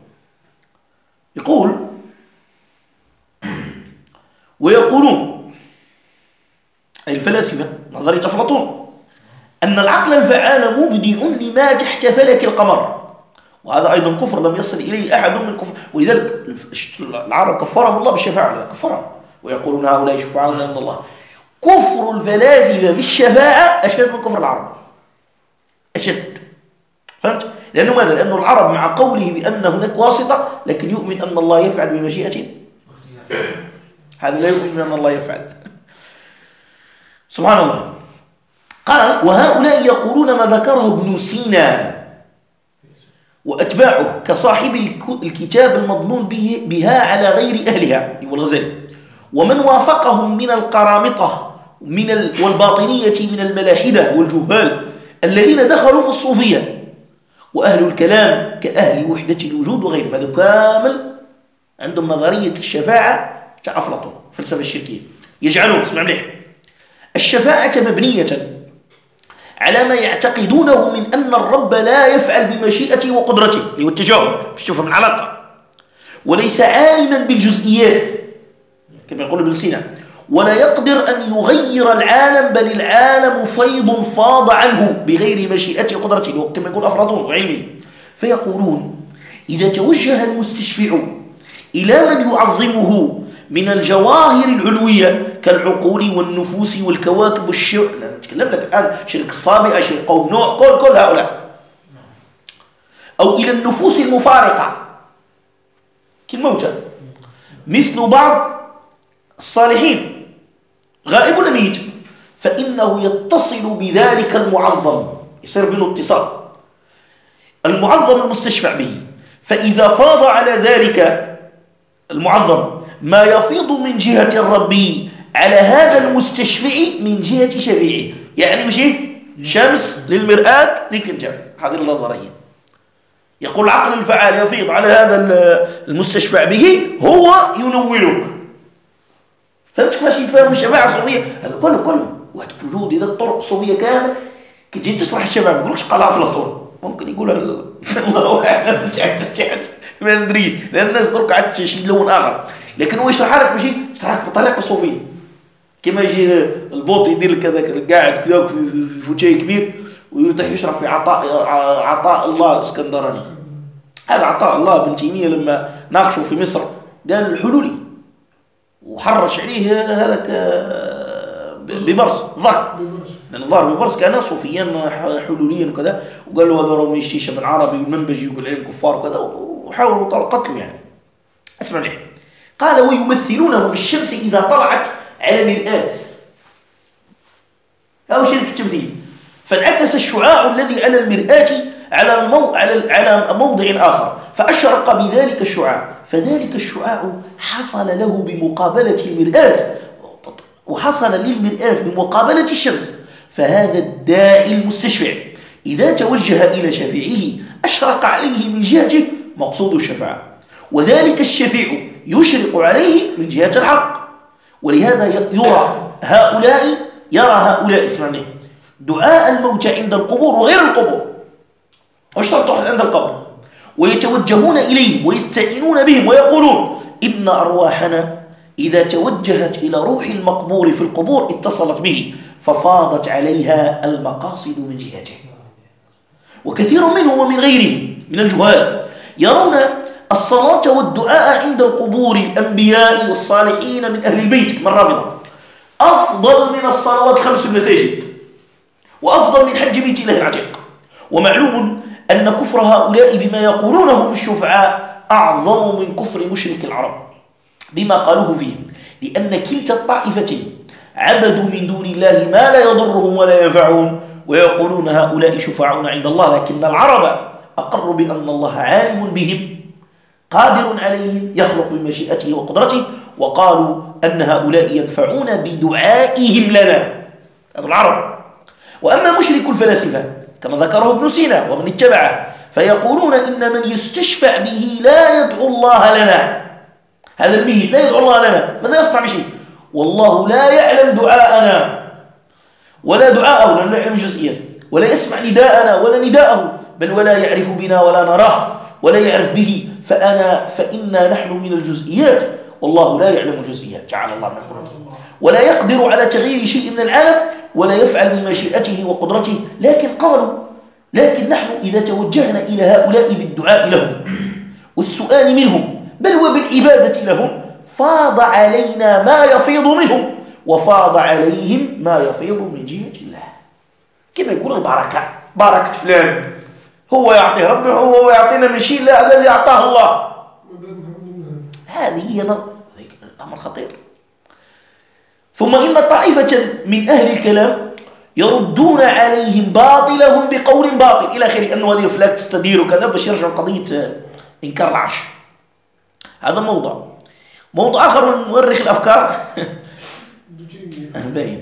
يقول ويقولون أي الفلاسفة نظرية أفلاطون أن العقل الفعال مبدع لما تحت فلك القمر، وهذا أيضا كفر لم يصل إليه أحد من كفر. ولذلك العرب كفرهم الله بالشفاعة، لا كفرهم ويقولون هؤلاء شفعاؤنا عند الله. كفر الفلاسفة بالشفاعة أشد من كفر العرب، أشد. فهمت؟ لأنه ماذا؟ لأنه العرب مع قوله بأن هناك واسطة لكن يؤمن أن الله يفعل بمشيئته، هذا لا يؤمن بأن الله يفعل. سبحان الله. قال وهؤلاء يقولون ما ذكره ابن سينا وأتباعه كصاحب الكتاب المضمون بها على غير أهلها والغزالي، ومن وافقهم من القرامطة والباطنية من الملاحدة والجهال الذين دخلوا في الصوفية، وأهل الكلام كأهل وحدة الوجود وغيرهم. هذا كامل عندهم نظرية الشفاعة تاع أفلاطون، فلسفة الشركية. يجعلون، اسمع مليح، الشفاعة مبنية على ما يعتقدونه من أن الرب لا يفعل بمشيئته وقدرته، اللي هو التجاوب، باش تفهم العلاقة، وليس عالما بالجزئيات كما يقول ابن سينا، ولا يقدر أن يغير العالم، بل العالم فيض فاض عنه بغير مشيئته وقدرته كما يقول أفلاطون وعلمه. فيقولون إذا توجه المستشفع إلى من يعظمه من الجواهر العلوية كالعقول والنفوس والكواكب والشرك، لا نتكلم لك الآن شرك الصابئة، شرك قوم نوح، كل هؤلاء، أو إلى النفوس المفارقة كالموتى، مثل بعض الصالحين غائب ولا ميت، فإنه يتصل بذلك المعظم، يصير بينه اتصال، المعظم المستشفع به. فإذا فاض على ذلك المعظم ما يفيض من جهة الرب على هذا المستشفع من جهة شفيعه، يعني مشي شمس للمرآة لكنجر، هذه النظرية. يقول العقل الفعال يفيض على هذا المستشفع به، هو ينولك. فهمت كيفاش يتفهم الشفاعة الصوفية؟ هذا كله وحدة وجود. إذا الطرق الصوفية كامل كي تجي تشرح الشفاعة ما يقولكش قالها أفلاطون، ممكن يقولها الله أعلم، ما ندريش، لأن الناس درك عاد شي لون آخر، لكن هو يشرح لك ماشي يشرح لك بطريقة صوفية. كما يجي البوط يدير لك هذاك قاعد كذا في فوتشي كبير ويفتح يشرح في عطاء الله الاسكندراني. هذا عطاء الله ابن تيمية لما ناقشوا في مصر قال الحلولي وحرش عليه هذاك ببرص ظهر، لأن الظاهر ببرص كان صوفيا حلوليا وكذا، وقال له هذا راه ما يشتيش من عربي والمنبجي ويقول عليهم كفار وكذا، وحاولوا قتله يعني. اسمع ليه، قال ويمثلونه بالشمس إذا طلعت على مرآة، أو شرك التمثيل، فانعكس الشعاع الذي على المرآة على موضع آخر فأشرق بذلك الشعاع، فذلك الشعاع حصل له بمقابلة المرآة، وحصل للمرآة بمقابلة الشمس. فهذا الداعي المستشفع إذا توجه إلى شفيعه أشرق عليه من جهته مقصود الشفاعة، وذلك الشفيع يشرق عليه من جهة الحق. ولهذا يرى هؤلاء اسمعني دعاء الموت عند القبور وغير القبور، واشترطوا عند القبر، ويتوجهون إليه ويستعينون بهم ويقولون إن أرواحنا إذا توجهت إلى روح المقبور في القبور اتصلت به ففاضت عليها المقاصد من جهته. وكثير منهم ومن غيرهم من الجهال يرون الصلاة والدعاء عند القبور الأنبياء والصالحين من أهل البيت كما الرافضة أفضل من الصلوات 5 المساجد، وأفضل من حج بيت الله العتيق. ومعلوم أن كفر هؤلاء بما يقولونه في الشفعاء أعظم من كفر مشرك العرب بما قالوه فيهم، لأن كلتا الطائفتين عبدوا من دون الله ما لا يضرهم ولا ينفعهم، ويقولون هؤلاء شفعاؤنا عند الله، لكن العرب أقروا بأن الله عالم بهم قادر عليهم يخلق بمشيئته وقدرته، وقالوا أن هؤلاء ينفعون بدعائهم لنا، هذا العرب. وأما مشرك الفلاسفة كما ذكره ابن سينا ومن اتبعه فيقولون إن من يستشفع به لا يدعو الله لنا، هذا الميت لا يدعو الله لنا، ماذا يصنع بشيء؟ والله لا يعلم دعاءنا ولا دعاءه، لأنه يعلم جزئيات، ولا يسمع نداءنا ولا نداءه، بل ولا يعرف بنا ولا نراه ولا يعرف به، فإنا نحن من الجزئيات والله لا يعلم الجزئيات، جعل الله من القرآن. ولا يقدر على تغيير شيء من العالم ولا يفعل بمشيئته وقدرته. لكن قالوا لكن نحن إذا توجهنا إلى هؤلاء بالدعاء لهم والسؤال منهم بل وبالإبادة لهم فاض علينا ما يفيض منهم وفاض عليهم ما يفيض من جهة الله. كما يقول البركة، بركة فلان هو يعطي ربه، هو يعطينا من شيء لا الذي أعطاه الله. هذه هي أمر خطير. ثم إن طائفة من أهل الكلام يردون عليهم باطلهم بقول باطل إلى آخره، أنه هذه الفلاك تستدير وكذا باش يرجع قضية إنكار العرش. هذا موضوع آخر من مؤرخ الأفكار باين.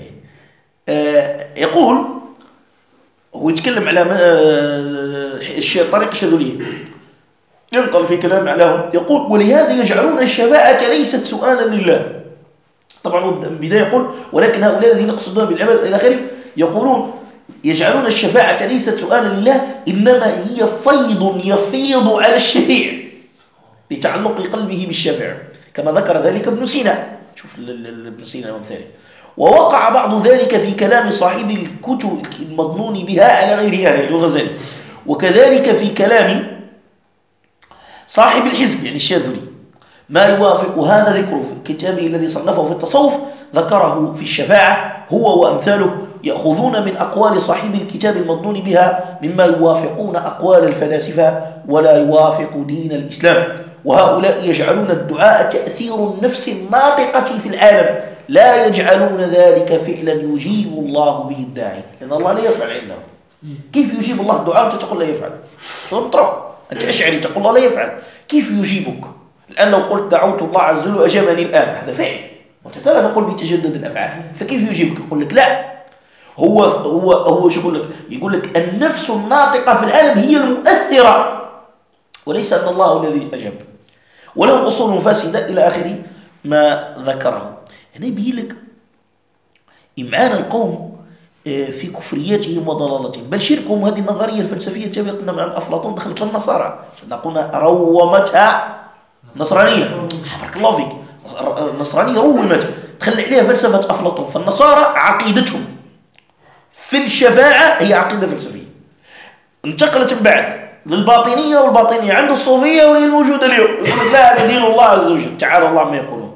يقول هو يتكلم على طريق الشاذلية، ينقل في كلام عليهم يقول ولهذا يجعلون الشفاعة ليست سؤالا لله. طبعا بداية يقول ولكن هؤلاء الذين يقصدون بالعباد إلى آخره يقولون يجعلون الشفاعة ليست سؤالا لله إنما هي فيض يفيض على الشفيع لتعلق قلبه بالشفيع، كما ذكر ذلك ابن سينا. شوف ابن سينا وامثاله. ووقع بعض ذلك في كلام صاحب الكتب المظنون بها على غير أهله الغزالي، وكذلك في كلام صاحب الحزب يعني الشاذلي ما يوافق هذا ذكره في كتابه الذي صنفه في التصوف، ذكره في الشفاعة هو وأمثاله يأخذون من أقوال صاحب الكتاب المظنون بها مما يوافقون أقوال الفلاسفة ولا يوافق دين الإسلام. وهؤلاء يجعلون الدعاء تأثير النفس الناطقة في العالم، لا يجعلون ذلك فعلا يجيب الله به الداعي، لأن الله لا يفعل عنده. كيف يجيب الله الدعاء وأنت تقول لا يفعل؟ سنطرة أنت أشعري تقول الله لا يفعل، كيف يجيبك؟ الآن لو قلت دعوت الله عز وجل أجابني الآن هذا فعل، وأنت لا تقول بتجدد الأفعال، فكيف يجيبك؟ يقول لك لا، هو شو يقول لك؟ يقول لك النفس الناطقة في العالم هي المؤثرة وليس أن الله الذي أجاب. ولهم أصول فاسدة إلى آخر ما ذكره. هنا يبين لك إمعان القوم في كفرياتهم وضلالتهم، بل شركهم. هذه النظرية الفلسفية التي قلنا مع أفلاطون دخلت النصارى، قلنا رومتها نصرانية. بارك الله فيك، النصرانية رومت دخل عليها فلسفة أفلاطون. فالنصارى عقيدتهم في الشفاعة هي عقيدة فلسفية انتقلت من بعد للباطنية، والباطنية عند الصوفية وهي الموجودة اليوم. يقول لك لا هذا دين الله عز وجل، تعالى الله ما يقولون.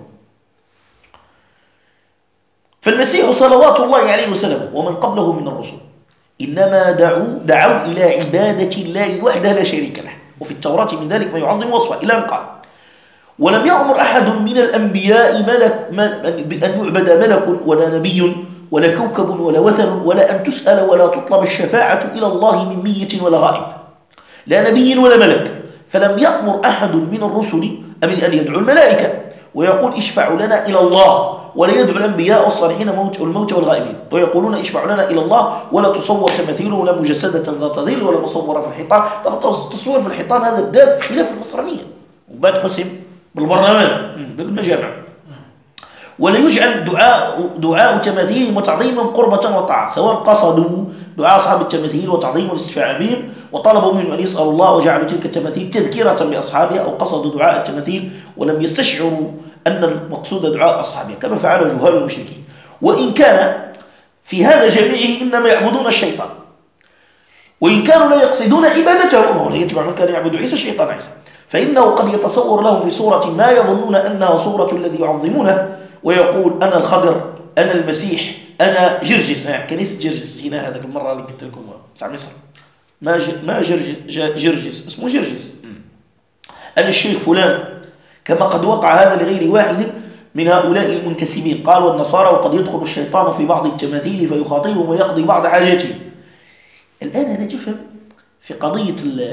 فالمسيح صلوات الله عليه وسلم ومن قبله من الرسل إنما دعوا إلى عبادة الله وحده لا شريك له، وفي التوراة من ذلك ما يعظم وصفه إلى أن قال ولم يأمر أحد من الأنبياء بأن يعبد ملك ولا نبي ولا كوكب ولا وثن ولا أن تسأل ولا تطلب الشفاعة إلى الله من ميت ولا غائب، لا نبي ولا ملك. فلم يأمر أحد من الرسل أن يدعو الملائكة ويقول اشفعوا لنا إلى الله، ولا يدعو الأنبياء الصالحين الموت والغائبين ويقولون اشفعوا لنا إلى الله، ولا تصور تماثيل ولا مجسدة ذات ظل ولا مصورة في الحيطان. طبعا التصوير في الحيطان هذا بدأ في خلاف النصرانية وبعد حسم بالبرلمان بالمجامع. ولا يجعل دعاء تماثيلهم وتعظيمهم قربة وطاعة، سواء قصدوا دعاء أصحاب التماثيل وتعظيم والاستشفاع بهم وطلبوا منهم أن يسألوا الله وجعلوا تلك التماثيل تذكرة بأصحابها، أو قصدوا دعاء التماثيل ولم يستشعروا أن المقصود دعاء أصحابها كما فعل جهال المشركين. وإن كان في هذا جميعه إنما يعبدون الشيطان، وإن كانوا لا يقصدون عبادته، وهو يتبع من كان يعبد عيسى الشيطان عيسى، فإنه قد يتصور لهم في صورة ما يظنون أنها صورة الذي يعظمونه، ويقول أنا الخضر، أنا المسيح، أنا جرجس. كنيسة جرجس هنا هذاك المرة اللي قلت لكم بتاع مصر، ما جرجس اسمه جرجس. أنا الشيخ فلان، كما قد وقع هذا لغير واحد من هؤلاء المنتسبين. قالوا النصارى وقد يدخل الشيطان في بعض التماثيل فيخاطبهم ويقضي بعض حاجاتهم. الآن أنا تفهم في قضية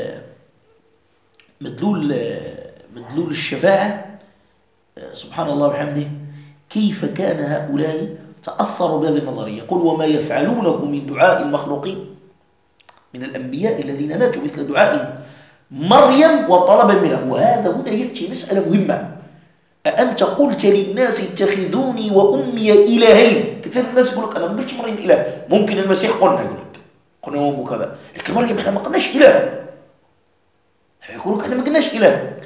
مدلول الشفاعة، سبحان الله وبحمده، كيف كان هؤلاء تأثروا بهذه النظرية. يقول وما يفعلونه من دعاء المخلوقين من الأنبياء الذين ماتوا مثل دعاء مريم وطلبا منها. وهذا هنا يأتي مسألة مهمة، أأنت قلت للناس اتخذوني وأمي إلهين؟ كثير الناس يقول لك أنا ما قلتش مريم إله، ممكن المسيح قلنا، يقول لك قلنا أمه كذا، لكن مريم إحنا ما قلناش إله. يقول لك إحنا ما قلناش إله.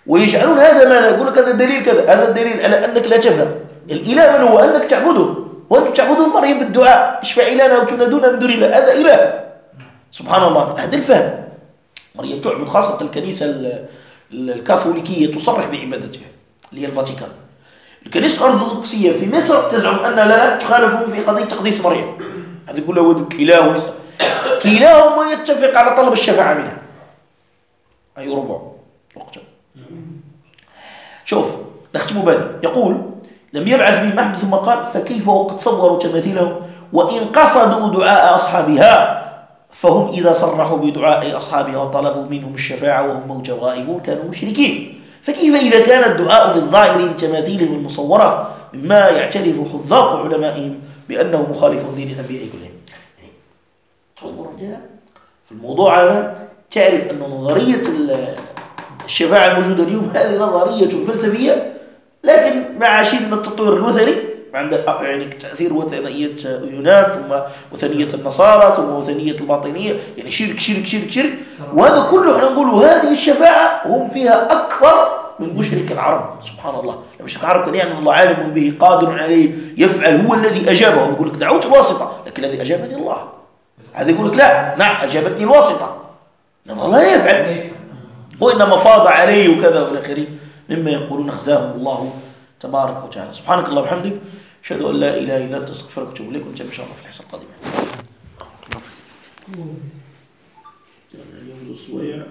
ويجعلون هذا ماذا؟ يقول لك هذا دليل كذا، هذا الدليل على أنك لا تفهم. الإله من هو؟ أنك تعبده، وأنتم تعبدون مريم بالدعاء اشفع لنا وتنادون من دون الله، هذا إله. سبحان الله، هذا الفهم. مريم تعبد، خاصة الكنيسة الكاثوليكية تصرح بعبادتها اللي هي الفاتيكان. الكنيسة الأرثوذكسية في مصر تزعم أن لا تخالفهم في قضية تقديس مريم. هذا يقول له ودك إله، كلاهما يتفق على طلب الشفاعة منها. أي ربع وقتا. شوف نختم بالي، يقول لم يبعث به محد ثم قال فكيف وقد صوروا تماثيلهم وإن قصدوا دعاء أصحابها فهم إذا صرحوا بدعاء أصحابها وطلبوا منهم الشفاعة وهم موتى غائبون كانوا مشركين. فكيف إذا كان الدعاء في الظاهر لتماثيلهم المصورة مما يعترف حذاق علمائهم بأنه مخالف دين الأنبياء كلهم. تنظر في الموضوع هذا تعرف أن نظرية الشفاعة الموجودة اليوم هذه نظرية فلسفية، لكن مع شيء من التطوير الوثني، عند يعني تأثير وثنية يونان، ثم وثنية النصارى، ثم وثنية الباطنية، يعني شرك شرك شرك شرك. وهذا كله احنا نقول هذه الشفاعة هم فيها أكثر من مشرك العرب. سبحان الله، مشرك العرب كان يعلم الله عالم به قادر عليه يفعل، هو الذي أجابه. يقول لك دعوت الواسطة، لكن الذي أجابني الله. هذا يقول لك لا، نعم أجابتني الواسطة، لأن الله لا يفعل، وإنما فاض عليه وكذا والى آخره مما يقولون خزاهم الله تبارك وتعالى. سبحانك اللهم وبحمدك، أشهد أن لا إله إلا أنت، أستغفرك وأتوب إليك، ونتابع إن شاء الله في الحصة القادمة.